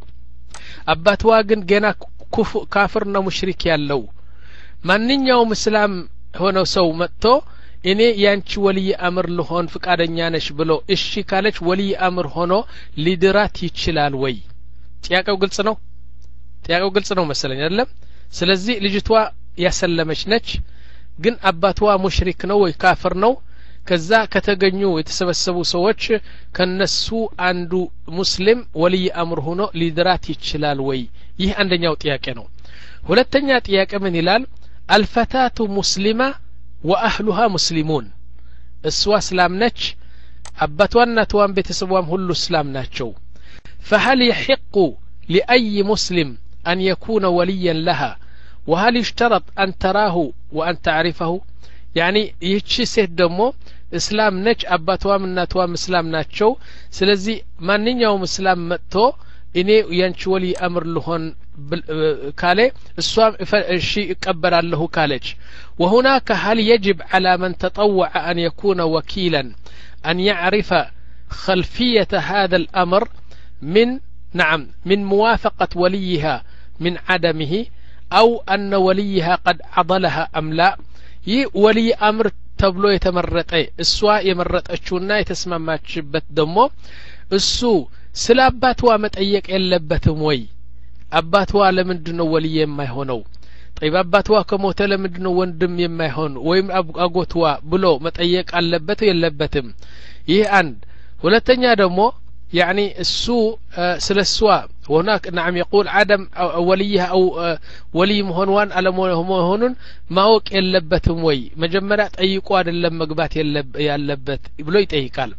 አባቷ ግን ገና ካፍርና ሙሽሪክ ያለው ማንኛውም እስላም ሆነው ሰው መጥቶ እኔ ያንቺ ወልይ አምር ልሆን ፍቃደኛ ነሽ ብሎ እሺ ካለች ወልይ አምር ሆኖ ሊድራት ይችላል ወይ ጥያቄው ግልጽ ነው ጥያቄው ግልጽ ነው መሰለኝ አይደለም ስለዚህ ልጅቷ ያሰለመች ነች ግን አባቷ ሙሽሪክ ነው ወይ ካፍር ነው ከዛ ከተገኙ የተሰበሰቡ ሰዎች ከነሱ አንዱ ሙስሊም ወልይ አምር ሆኖ ሊድራት ይችላል ወይ ይህ አንደኛው ጥያቄ ነው ሁለተኛ ጥያቄ ምን ይላል الفتاة مسلمة وأهلها مسلمون እሷ እስላም ነች አባቷና ተዋን ቤተሰቧም ሁሉ እስላም ናቸው فهل يحق لأي مسلم أن يكون وليا لها وهل يشترط أن تراه وأن تعرفه يعني يهشي سيد دمو اسلام نج أباتوا من ناتوا مسلام ناتشو سلزي ما نينيو مسلام متو إني ينشو ولي أمر لهن كالي السوام الشيء كبر له كالج وهناك هل يجب على من تطوع أن يكون وكيلا أن يعرف خلفية هذا الأمر من نعم من موافقة وليها من عدمه أو أن وليها قد عضلها أم لا ي ولي أمر تبلو يتمرط أي السوا يمرط أشونا يتسمى ما تشبت دمو السو سلاباتوا متأيك إلبتهم وي أباتوا لمندنو ولي ما يهونو طيب أباتوا كموت لمندنو وندم يما يهون ويم أقوتوا بلو متأيك ألبتو يلبتهم يه عند ولا تنيا دمو يعني السوء سلسوا وهناك نعم يقول عدم وليها أو ولي مهنوان على مهنون ما هو يلبتهم وي مجمرات أي قواد اللي مقبات يلب يلبت بلو يتأيكال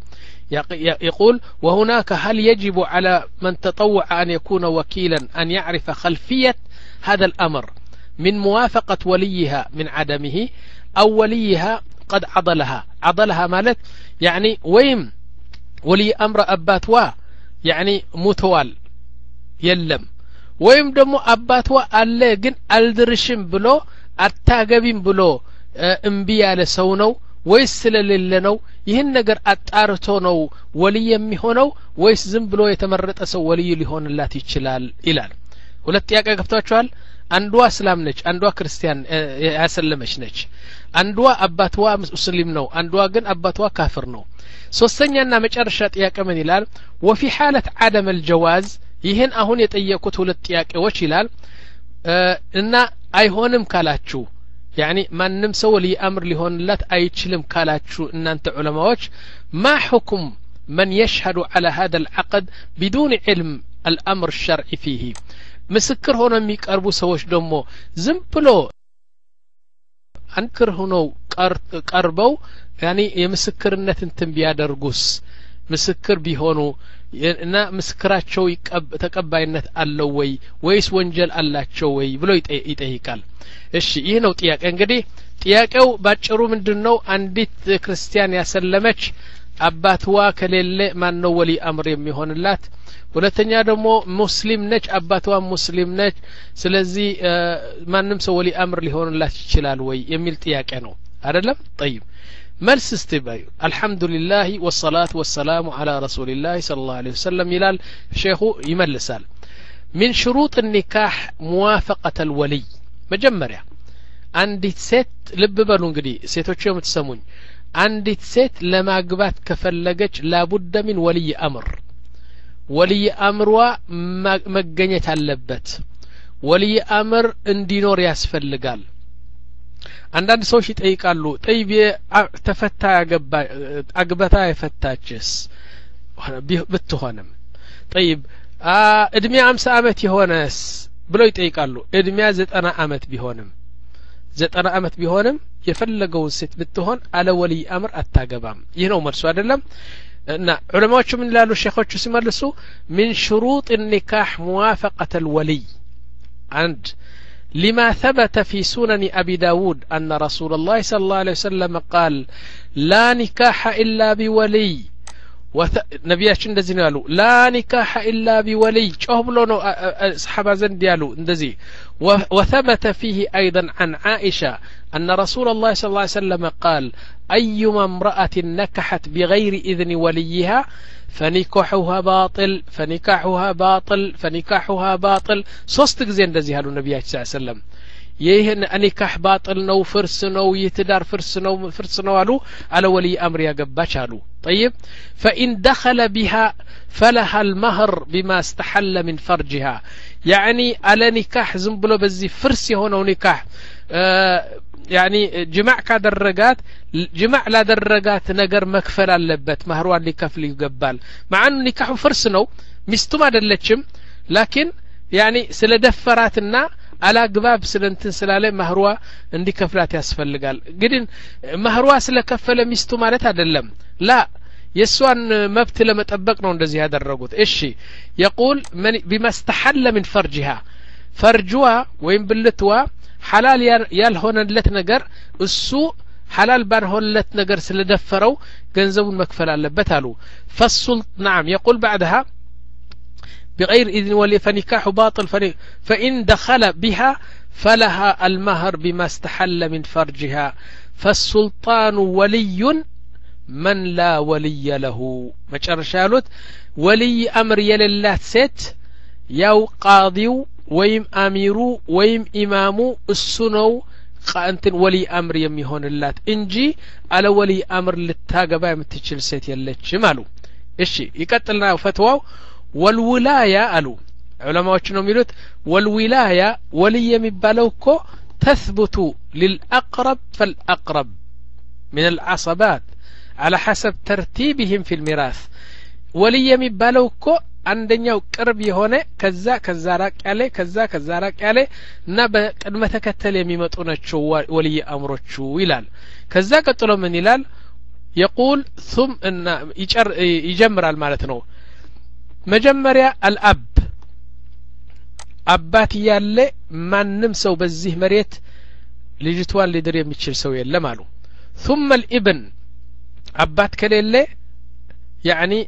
يقول وهناك هل يجب على من تطوع أن يكون وكيلا أن يعرف خلفية هذا الأمر من موافقة وليها من عدمه أو وليها قد عضلها عضلها مالت يعني ويم ولي أمر أباتوا يعني متوال يلم ويم دمو أباتوا ألا جن ألدرشم بلو أتاقبين بلو انبياء لسونو ወይስ ስለሌለ ነው ይህን ነገር አጣርቶ ነው ወልይ የሚሆነው ወይስ ዝም ብሎ የተመረጠ ሰው ወልይ ሊሆንላት ይችላል ይላል ሁለት ጥያቄ ገብቷቸዋል አንዷ እስላም ነች አንዷ ክርስቲያን ያሰለመች ነች አንዷ አባቷ ሙስሊም ነው አንዷ ግን አባቷ ካፍር ነው ሶስተኛና መጨረሻ ጥያቄ ምን ይላል وفي حالة عدم الجواز ይህን አሁን የጠየቁት ሁለት ጥያቄዎች ይላል እና አይሆንም ካላችሁ يعني ما نمسو لي أمر لهون لا أيتشلم كالاتشو إن أنت علماء ما حكم من يشهد على هذا العقد بدون علم الأمر الشرعي فيه مسكر هنا ميك أربو سوش دمو زمبلو أنكر هنا قربو يعني يمسكر النتن بيادر قوس مسكر بيهونو እና ምስክራቸው ተቀባይነት አለው ወይ ወይስ ወንጀል አላቸው ወይ ብሎ ይጠይቃል እሺ ይሄ ነው ጥያቄ እንግዲህ ጥያቄው ባጭሩ ምንድነው አንዲት ክርስቲያን ያሰለመች አባትዋ ከሌለ ማን ነው ወሊ አምር የሚሆንላት ሁለተኛ ደግሞ ሙስሊም ነች አባትዋ ሙስሊም ነች ስለዚህ ማንንም ሰው ወሊ አምር ሊሆንላት ይችላል ወይ የሚል ጥያቄ ነው አይደለም طيب ملس استباي الحمد لله والصلاة والسلام على رسول الله صلى الله عليه وسلم يلال شيخ يملسال من شروط النكاح موافقة الولي مجمريا عندي ست لب بلو انقدي سيتوچو متسمون عندي ست لما قبات كفلقج لابد من ولي أمر ولي أمر ومجنية اللبت ولي أمر اندينور ياسفلقال አንዳንድ ሰዎች ይጠይቃሉ ጠይብ ተፈታ ያገባ አግበታ የፈታችስ ብትሆንም ጠይብ እድሜ አምሳ አመት ይሆነስ ብሎ ይጠይቃሉ እድሜ ዘጠና አመት ቢሆንም ዘጠና አመት ቢሆንም የፈለገው ሴት ብትሆን አለ ወልይ አምር አታገባም ይህ ነው መልሱ አይደለም እና ዑለማዎቹ ምን ይላሉ ሼኾቹ ሲመልሱ من شروط النكاح موافقة الولي عند لما ثبت في سنن أبي داود أن رسول الله صلى الله عليه وسلم قال لا نكاح إلا بولي وث... نبياتنا اندزين قالوا لا نكاح إلا بولي شهبلونو صحابة زنديالو اندزي و... وثبت فيه أيضا عن عائشة أن رسول الله صلى الله عليه وسلم قال أيما امرأة نكحت بغير إذن وليها فنكاحها باطل فنكاحها باطل فنكاحها باطل صوست ጊዜ እንደዚህ ያሉ ነብያችን ሰለላሁ ዐለይሂ ወሰለም ይሄን ንካህ باطل ነው ፍርስ ነው ይትዳር ፍርስ ነው ፍርስ ነው አሉ አለ ወሊ አምር ያገባች አሉ طيب فإن دخل بها فلها المهر بما استحل من فرجها يعني على نكاح ዝም ብሎ በዚህ ፍርስ የሆነው ንካህ يعني جماع كدرجات جماع لا درجات نجر مكفل اللبت مهروان لكفل يقبال مع أنه نكاح فرس نو مستوى دلتشم لكن يعني سلدفراتنا على قباب سلنتن سلالة مهروة عندي كفلات يسفل قال قدين مهروة سلكفل مستوى مالتها دلم لا يسوان مبتل متأبقنا وندزي هذا الرجل إيشي يقول من بما استحل من فرجها فرجوا وين بلتوا حلال ያልሆነለት ነገር እሱ حلال ባልሆነለት ነገር ስለደፈረው ገንዘቡን መክፈል አለበት አሉ فالسلط نعم يقول بعدها بغير إذن ولي فنكاح باطل فإن دخل بها فلها المهر بما استحل من فرجها فالسلطان ولي من لا ولي له مشارشالوت ولي أمر يلله ست يو قاضيو ወይም አሚሩ ወይም ኢማሙ እሱ ነው ቃንትን ወሊ አምር የሚሆንላት እንጂ አለ ወሊ አምር ልታገባ የምትችል ሴት የለችም አሉ እሺ ይቀጥልና ፈትዋው ወልውላያ አሉ ዑለማዎች ነው የሚሉት ወልዊላያ ወሊ የሚባለው እኮ تثبت للأقرب فالأقرب من العصبات على حسب ترتيبهم في الميراث ወሊ የሚባለው እኮ አንደኛው ቅርብ የሆነ ከዛ ከዛ ራቅ ያለ ከዛ ከዛ ራቅ ያለ እና በቅድመ ተከተል የሚመጡ ናቸው ወልይ አምሮቹ ይላል ከዛ ቀጥሎ ምን ይላል يقول ثم ان يجر يجمرال ማለት ነው መጀመሪያ الاب አባት ያለ ማንም ሰው በዚህ መሬት ልጅቷን ሊድር የሚችል ሰው የለም አሉ ثم الابن አባት ከሌለ يعني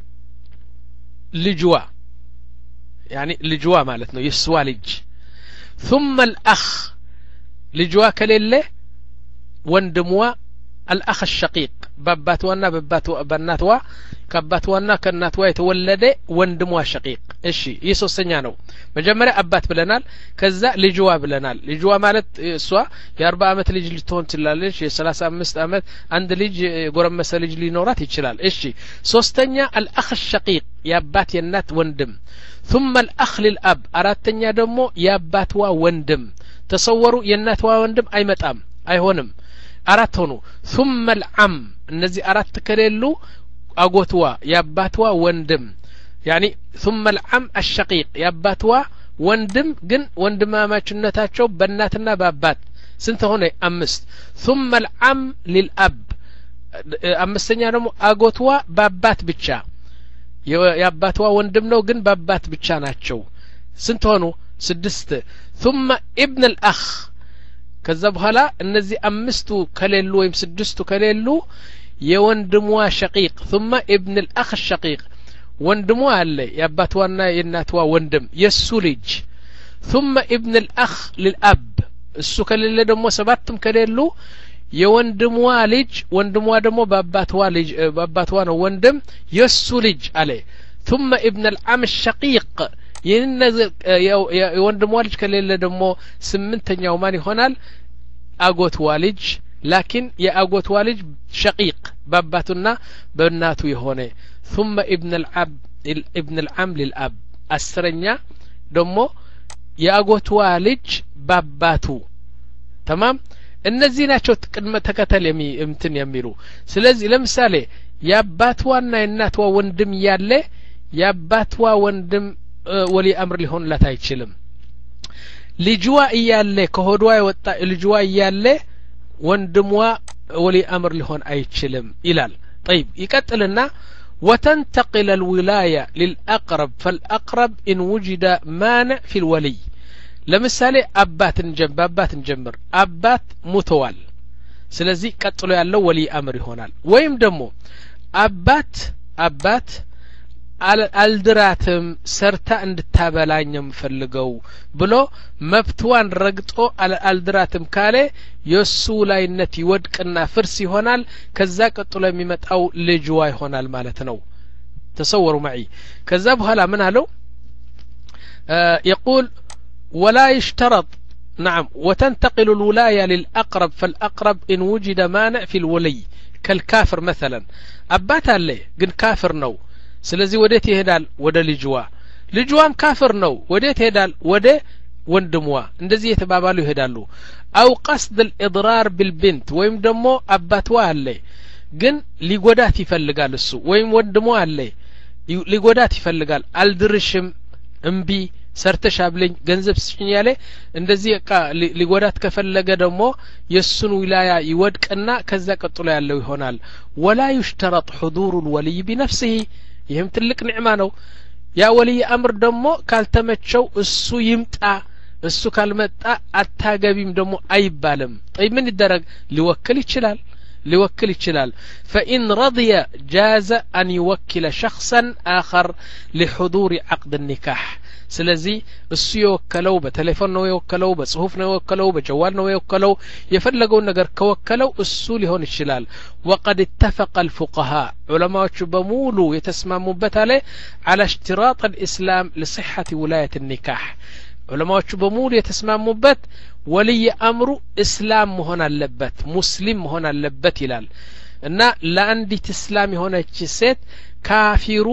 ልጅዋ يعني ልጅዋ ማለት ነው የሷ ልጅ ثم الأخ ልጅዋ ከሌለ ወንድሟ الأخ الشقيق باباتوانا باباتوا بناتوا كاباتوانا كناتوا يتولد وندموا شقيق እሺ ይሶስተኛ ነው መጀመሪያ አባት ብለናል ከዛ ልጅዋ ብለናል ልጅዋ ማለት እሷ የ40 አመት ልጅ ልትሆን ትችላለች የ35 አመት አንድ ልጅ ጎረመሰ ልጅ ሊኖራት ይችላል እሺ ሶስተኛ الأخ الشقيق የአባት የናት ወንድም ثم الأخ للأب አራተኛ ደግሞ የአባትዋ ወንድም ተሰወሩ የናትዋ ወንድም አይመጣም አይሆንም አራት ሆኑ ثم العم እነዚህ አራት ከሌሉ አጎትዋ የአባትዋ ወንድም يعني ثم العم الشقيق የአባትዋ ወንድም ግን ወንድማማችነታቸው በእናትና በአባት ስንት ሆነ አምስት ثم العم للأب አምስተኛ ደግሞ አጎትዋ በአባት ብቻ የአባትዋ ወንድም ነው ግን በአባት ብቻ ናቸው ስንት ሆኑ ስድስት ثم ابن الأخ ከዛ በኋላ እነዚህ አምስቱ ከሌሉ ወይም ስድስቱ ከሌሉ የወንድሟ ሸቂቅ ثم ابن الأخ الشقيق ወንድሟ አለ የአባትዋና የእናትዋ ወንድም የሱ ልጅ ثم ابن الأخ للأب እሱ ከሌለ ደግሞ ሰባቱም ከሌሉ የወንድሟ ልጅ ወንድሟ ደግሞ በአባትዋ ልጅ በአባትዋ ነው ወንድም የሱ ልጅ አለ ثم ابن العم الشقيق የነዚህ የወንድሟ ልጅ ከሌለ ደግሞ ስምንተኛው ማን ይሆናል አጎትዋ ልጅ ላኪን የአጎትዋ ልጅ ሸቂቅ በአባቱና በእናቱ የሆነ ثم ابن العب ابن العم للأب አስረኛ ደግሞ የአጎትዋ ልጅ በአባቱ تمام እነዚህ ናቸው ቅድመ ተከተል የሚ እንትን የሚሉ ስለዚህ ለምሳሌ የአባትዋና የእናትዋ ወንድም ያለ የአባትዋ ወንድም ወሊ አምር ሊሆንላት አይችልም ልጅዋ እያለ ከሆዷ የወጣ ልጅዋ እያለ ወንድሟ ወሊ አምር ሊሆን አይችልም ይላል طيب ይቀጥልና وتنتقل الولاية للأقرب فالأقرب إن وجد مانع في الولي ለምሳሌ አባትን ጀምብ አባትን ጀምር አባት ሙተዋል ስለዚህ ቀጥሎ ያለው ወሊ አምር ይሆናል ወይም ደግሞ አባት አባት አልድራትም ሰርታ እንድታበላኝም ፈልገው ብሎ መብትዋን ረግጦ አልድራትም ካለ የሱ ላይነት ይወድቅና ፍርስ ይሆናል ከዛ ቀጥሎ የሚመጣው ልጅዋ ይሆናል ማለት ነው ተሰወሩ معي ከዛ በኋላ ምን አለው يقول ولا يشترط نعم وتنتقل الولاية للأقرب فالأقرب إن وجد مانع في الولي كالكافر مثلا أبات عليه قن كافر نو ስለዚህ ወዴት ይሄዳል ወደ ልጅዋ ልጅዋም ካፍር ነው ወዴት ይሄዳል ወደ ወንድሟ እንደዚህ የተባባሉ ይሄዳሉ አው قصد الإضرار بالبنت ወይም ደግሞ አባትዋ አለ ግን ሊጎዳት ይፈልጋል እሱ ወይም ወንድሟ አለ ሊጎዳት ይፈልጋል አልድርሽም እምቢ ሰርተሽ አብለኝ ገንዘብ ስጭኝ ያለ እንደዚህ ሊጎዳት ከፈለገ ደግሞ የሱን ዊላያ ይወድቅና ከዛ ቀጥሎ ያለው ይሆናል ولا يشترط حضور الولي بنفسه ይህም ትልቅ ንዕማ ነው ያ ወሊ አምር ደግሞ ካልተመቸው እሱ ይምጣ እሱ ካልመጣ አታገቢም ደግሞ አይባልም طيب ምን ይደረግ ሊወክል ይችላል ሊወክል ይችላል فإن رضي جاز أن يوكل شخصا آخر لحضور عقد النكاح ስለዚህ እሱ የወከለው በቴሌፎን ነው የወከለው በጽሁፍ ነው የወከለው በጀዋል ነው የወከለው የፈለገው ነገር ከወከለው እሱ ሊሆን ይችላል وقد اتفق الفقهاء علماء በሙሉ የተስማሙበት አለ على اشتراط الإسلام لصحة ولاية النكاح علماء በሙሉ የተስማሙበት ወልይ አምሩ እስላም መሆን አለበት ሙስሊም መሆን አለበት ይላል እና ለአንዲት እስላም የሆነች ሴት ካፊሩ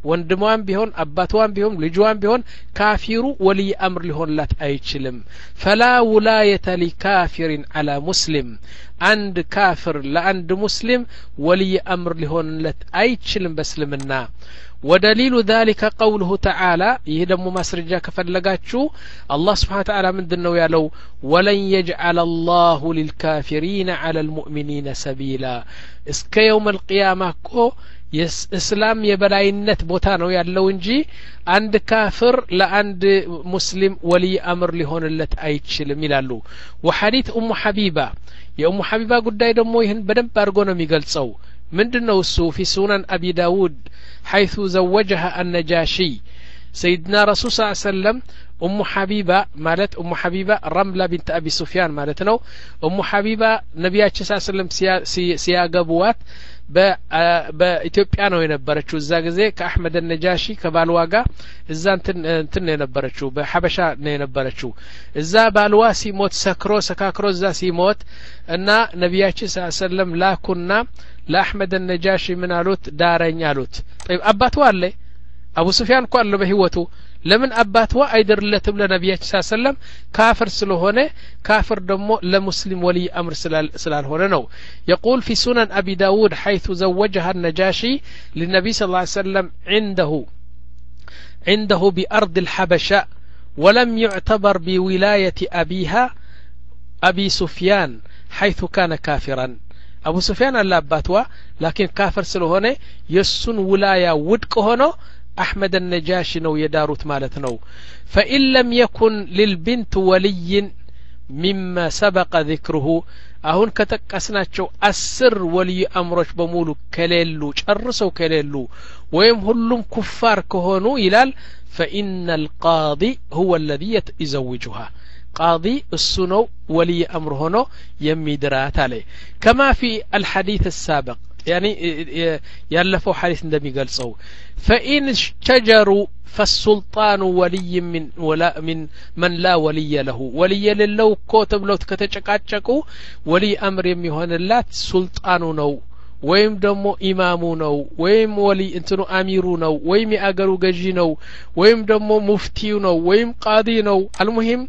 ወንድሟም ቢሆን አባቷም ቢሆን ልጇም ቢሆን ካፊሩ ወልይ አምር ሊሆንላት አይችልም ፈላ ውላየተ ሊካፊሪን አላ ሙስሊም አንድ ካፍር ለአንድ ሙስሊም ወልይ አምር ሊሆንለት አይችልም በእስልምና ودليل ذلك قوله تعالى يهدم مسرجا كفلغاچو الله سبحانه وتعالى مندنو يالو ولن يجعل الله للكافرين على المؤمنين سبيلا اسك يوم القيامه كو اسلام የበላይነት ቦታ ነው ያለው እንጂ አንድ ካፍር ለአንድ ሙስሊም ወልይ አምር ሊሆንለት አይችልም ይላሉ ወሐዲት ኡሙ ሐቢባ የኡሙ ሐቢባ ጉዳይ ደግሞ ይህን በደንብ አድርጎ ነው የሚገልጸው ምንድነው እሱ في سنن ابي داود حيث زوجها النجاشي سيدنا رسول صلى الله عليه وسلم ام حبيبه مالت ام حبيبه رمله بنت ابي سفيان مالت ነው ام حبيبه ነብያችን صلى الله عليه وسلم ሲያገቡዋት በኢትዮጵያ ነው የነበረችው እዛ ጊዜ ከአህመድ ነጃሺ ከባልዋ ጋር እዛ እንትን እንትን ነው የነበረችው በሐበሻ ነው የነበረችው እዛ ባልዋ ሲሞት ሰክሮ ሰካክሮ እዛ ሲሞት እና ነብያችን ሰለላሁ ዐለይሂ ወሰለም ላኩና ለአህመድ ነጃሺ ምን አሉት ዳረኝ አሉት طيب አባቱ አለ አቡ ሱፊያን እኮ አለ በህይወቱ ለምን አባቱ አይደርለትም ለነብያችን ሰለላሁ ዐለይሂ ወሰለም ካፍር ስለሆነ ካፍር ደግሞ ለሙስሊም ወልይ አምር ስላልሆነ ነው يقول في سنن ابي داود حيث زوجها النجاشي للنبي صلى الله عليه وسلم عنده عنده بأرض الحبشة ولم يعتبر بولاية أبيها أبي سفيان حيث كان كافرا أبو سفيان الله أباتوا لكن كافر سلهونه يسن ولاية ودك هنا أحمد النجاشي نو يداروت مالتنو فإن لم يكن للبنت ولي مما سبق ذكره أهون كتقسناچو أسر ولي أمرش بمولو كليلو چرسو كليلو ويم هلوم كفار كهونو يلال فإن القاضي هو الذي يزوجها قاضي السنو ولي أمر هنا يميدرات عليه كما في الحديث السابق يعني يالفوا حديث እንደሚ ገልጸው فإن اشتجروا فالسلطان ولي من ولا من من لا ولي له ولي لله እኮ ተብለው ከተጨቃጨቁ ولي أمر የሚሆንላት ሱልጣኑ ነው ወይም ደግሞ ኢማሙ ነው ወይም ወሊ እንትኑ አሚሩ ነው ወይም የአገሩ ገዢ ነው ወይም ደግሞ ሙፍቲው ነው ወይም ቃዲ ነው አልሙሂም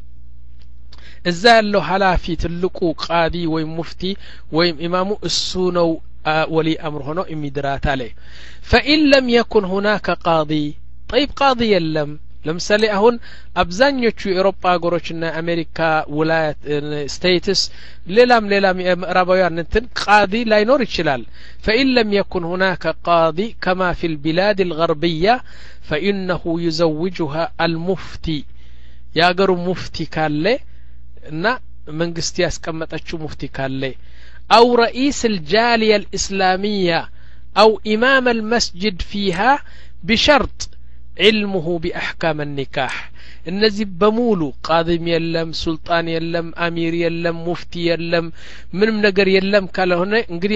እዛ ያለው ሐላፊ ትልቁ ቃዲ ወይም ሙፍቲ ወይም ኢማሙ እሱ ነው ولي أمر هنا إمدرات عليه فإن لم يكن هناك قاضي طيب قاضي يلم لمثال أهون أبزان يتشو إوروبا غوروشنا أمريكا ولاية ستيتس ليلام ليلام رابويان ننتن قاضي لا ينور الشلال فإن لم يكن هناك قاضي كما في البلاد الغربية فإنه يزوجها المفتي ياغرو مفتي كالي نا منغستي اسكمتاچو مفتي كالي أو رئيس الجالية الإسلامية أو إمام المسجد فيها بشرط علمه بأحكام النكاح النزي بمولو قاضي يلم سلطان يلم أمير يلم مفتي يلم من منقر يلم كاله هنا انقري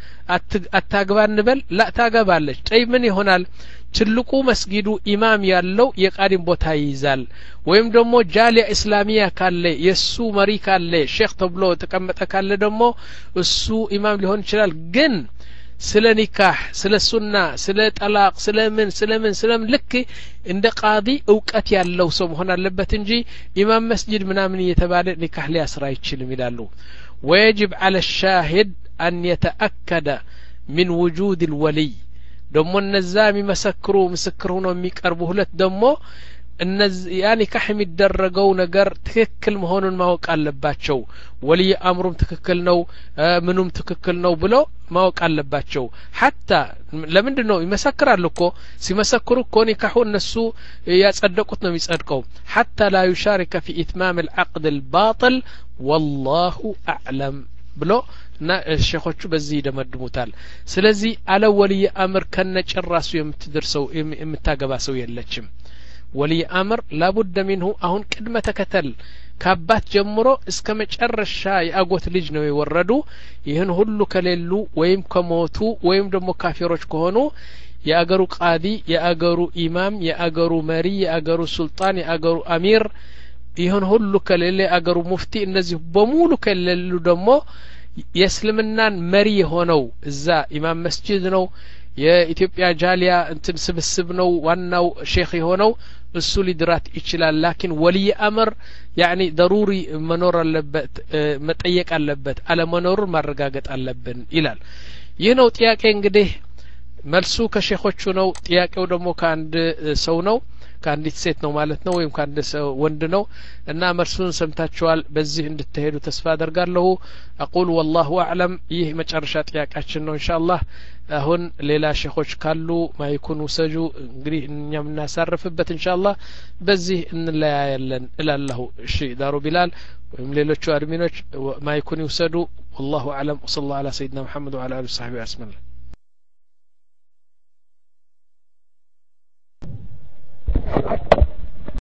التاقبان نبل لا تاقبالش طيب من هنا ትልቁ መስጊዱ ኢማም ያለው የቃዲም ቦታ ይይዛል ወይም ደግሞ ጃሊያ እስላሚያ ካለ የሱ መሪ ካለ ሼክ ተብሎ ተቀመጠ ካለ ደግሞ እሱ ኢማም ሊሆን ይችላል ግን ስለ ኒካህ ስለ ሱና ስለ ጠላቅ ስለ ምን ስለ ምን ስለምን ልክ እንደ ቃዲ እውቀት ያለው ሰው መሆን አለበት እንጂ ኢማም መስጂድ ምናምን እየተባለ ኒካህ ሊያስራ አይችልም ይላሉ ويجب على الشاهد أن يتأكد من وجود الولي ደሞ እነዛ የሚመሰክሩ ምስክር ሆኖ የሚቀርቡ ሁለት ደሞ እነዚ ያኒ ካህም ይደረገው ነገር ትክክል መሆኑን ማወቅ አለባቸው ወልይ አምሩም ትክክል ነው ምኑም ትክክል ነው ብሎ ማወቅ አለባቸው hatta ለምንድነው ይመሰክራሉ እኮ ሲመሰክሩ እኮ ኒካሁ እነሱ ያጸደቁት ነው የሚጸድቀው hatta لا يشارك في إتمام العقد الباطل والله أعلم ብሎ እና ሼኾቹ በዚህ ደመድሙታል ስለዚህ አለ ወልይ አምር ከነጭራሱ የምትደርሰው የምታገባ ሰው የለችም ወልይ አምር ላቡድ منه አሁን ቅድመ ተከተል ከአባት ጀምሮ እስከ መጨረሻ የአጎት ልጅ ነው የወረዱ ይህን ሁሉ ከሌሉ ወይም ከሞቱ ወይም ደግሞ ካፊሮች ከሆኑ የአገሩ ቃዲ የአገሩ ኢማም የአገሩ መሪ የአገሩ ሱልጣን የአገሩ አሚር ይህን ሁሉ ከሌለ የአገሩ ሙፍቲ እነዚህ በሙሉ ከሌሉ ደግሞ የእስልምናን መሪ ሆነው እዛ ኢማም መስጂድ ነው የኢትዮጵያ ጃሊያ እንትን ስብስብ ነው ዋናው ሼክ የሆነው እሱ ሊድራት ይችላል ላኪን ወልይ አምር ያኒ ضروري መኖር አለበት መጠየቅ አለበት አለመኖሩን ማረጋገጥ አለብን ይላል ይህ ነው ጥያቄ እንግዲህ መልሱ ከሼኾቹ ነው ጥያቄው ደግሞ ከአንድ ሰው ነው ከአንዲት ሴት ነው ማለት ነው ወይም ከአንድ ሰው ወንድ ነው እና መልሱን ሰምታችኋል በዚህ እንድትሄዱ ተስፋ አደርጋለሁ አቁል والله اعلم ይህ መጨረሻ ጥያቄያችን ነው ኢንሻአላህ አሁን ሌላ ሼኾች ካሉ ማይኩን ወሰጁ እንግዲህ እኛም እናሳርፍበት ኢንሻአላህ በዚህ እንለያያለን እላለሁ እሺ ዳሩ ቢላል ወይም ሌሎቹ አድሚኖች ማይኩን ይወሰዱ والله اعلم وصلى الله على سيدنا محمد وعلى اله وصحبه وسلم